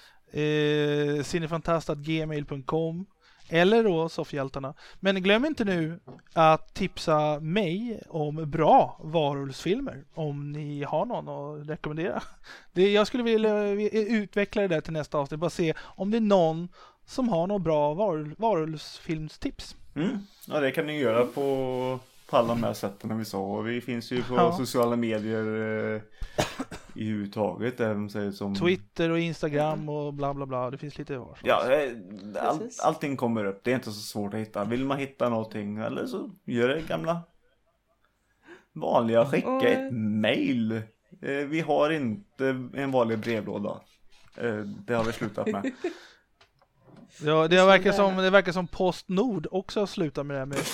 Cinefantast@gmail.com eller då Soffhjältarna. Men glöm inte nu att tipsa mig om bra varulvsfilmer, om ni har någon att rekommendera. Jag skulle vilja utveckla det där till nästa avsnitt, bara se om det är någon som har någon bra varulvsfilmstips. Ja, det kan ni göra på alla de här sätten vi sa. Och vi finns ju på sociala medier i huvudtaget. Som Twitter och Instagram och bla bla bla. Det finns lite var. Ja, allting kommer upp. Det är inte så svårt att hitta. Vill man hitta någonting, eller så gör det gamla vanliga. Skicka ett mail. Vi har inte en vanlig brevlåda. Det har vi slutat med. Ja, det verkar som Postnord också har slutat med det här med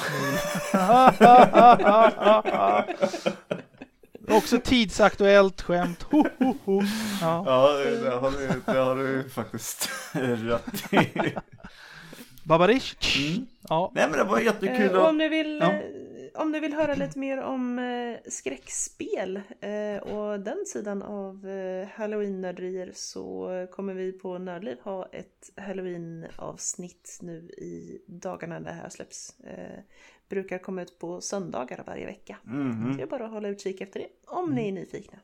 också tidsaktuellt skämt. Ja, det har du faktiskt rätt i. Babarish. Ja. Nej, men det var jättekul. Om ni vill höra lite mer om skräckspel och den sidan av Halloween-nörderier, så kommer vi på Nördliv ha ett Halloween-avsnitt nu i dagarna när det här släpps. Brukar komma ut på söndagar varje vecka. Så det är bara att hålla utkik efter det om ni är nyfikna.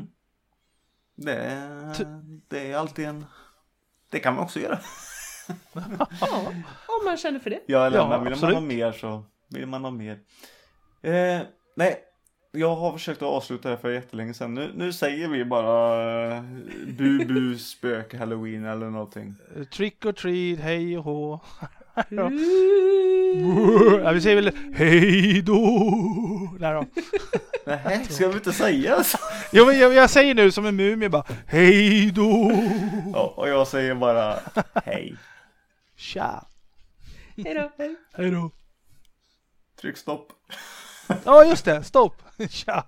Det är alltid en... Det kan man också göra. Ja, om man känner för det. Ja, eller vill man ha mer så vill man ha mer. Nej, jag har försökt att avsluta det för jättelänge sedan. Nu säger vi bara bu spök Halloween eller någonting. Trick or treat, hej och hå. Ja, vi säger väl hej då. Nej då. Nej, ska vi inte säga så? Jo, men jag säger nu som en mumie bara hej då. Ja, och jag säger bara hej. Tja. Hej då. Hej då. Tryck stopp. Ja, just det. Stopp. Tja.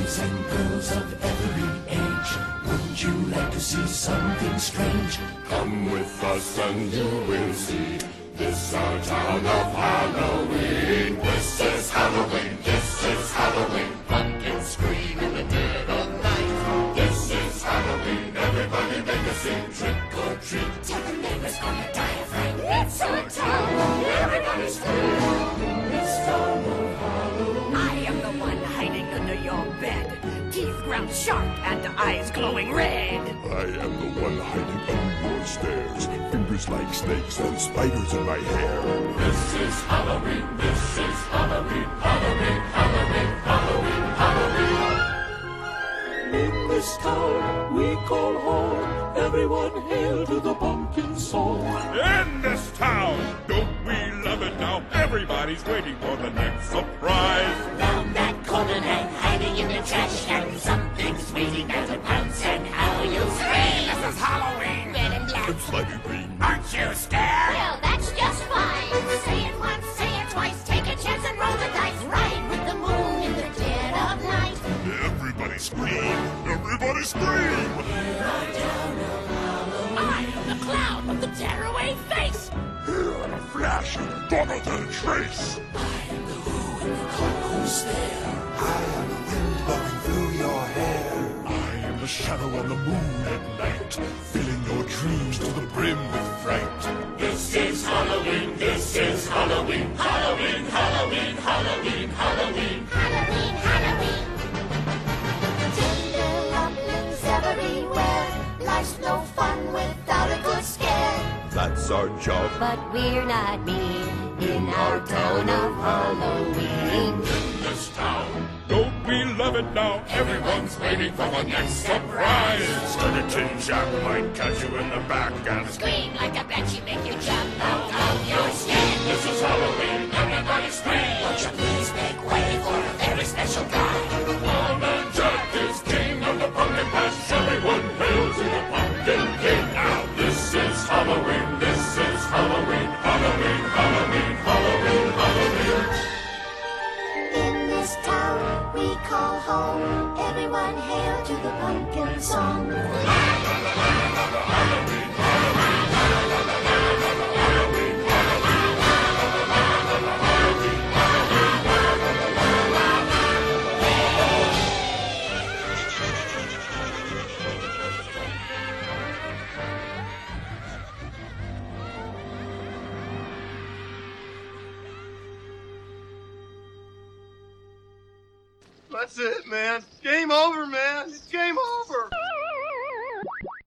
boys and girls of every age, wouldn't you like to see something strange? Come with us and you will see. This our town of Halloween. This is Halloween. This is Halloween. Pumpkins scream in the dead of night. This is Halloween. Everybody make a scene. Trick or treat. Tell the neighbors gonna die of fright. It's our town. Everybody scream. This town of Halloween. I am the one hiding under your bed. Teeth ground sharp and eyes glowing red. I am the one hiding under your stairs. Fingers like snakes and spiders in my hair. This is Halloween. This is Halloween. Halloween. Halloween. Halloween. Halloween. In this town we call home. Everyone hail to the pumpkin song. In this town, don't we love it now? Everybody's waiting for the next surprise. Round that corner and hiding in the trash can, something's waiting there to pounce and how you'll scream. This is Halloween. Red and black. It's slimy green. Aren't you scared? Well, that's just fine. Say it once, say it twice, take a chance and roll the dice. Ride with the moon in the dead of night. Everybody scream. Everybody scream. I am the clown with the tearaway face. Here in a flash, gone without a trace. I am the who and the cold stare. I am the wind blowing through your hair. I am the shadow on the moon at night, filling your dreams to the brim with fright. This is Halloween, this is Halloween. Halloween, Halloween, Halloween, Halloween. Halloween, Halloween. Tender lumblings everywhere. Life's no fun without a good scare. That's our job. But we're not mean in our town of Halloween. In this town, Don't we love it now? Everyone's waiting for the next surprise. Skeleton Tin Jack might catch you in the back and Scream like a banshee, make you jump out of your skin. this is Halloween. Everybody scream. Won't you please make way for a very special guy? Lawman Jack is king of the pumpkin patch. Everyone hail to the pumpkin king. Now this is Halloween. This is Halloween. Halloween. Halloween. Halloween. Halloween. In this town we call home. Everyone hail to the pumpkin song. That's it, man. Game over, man. It's game over.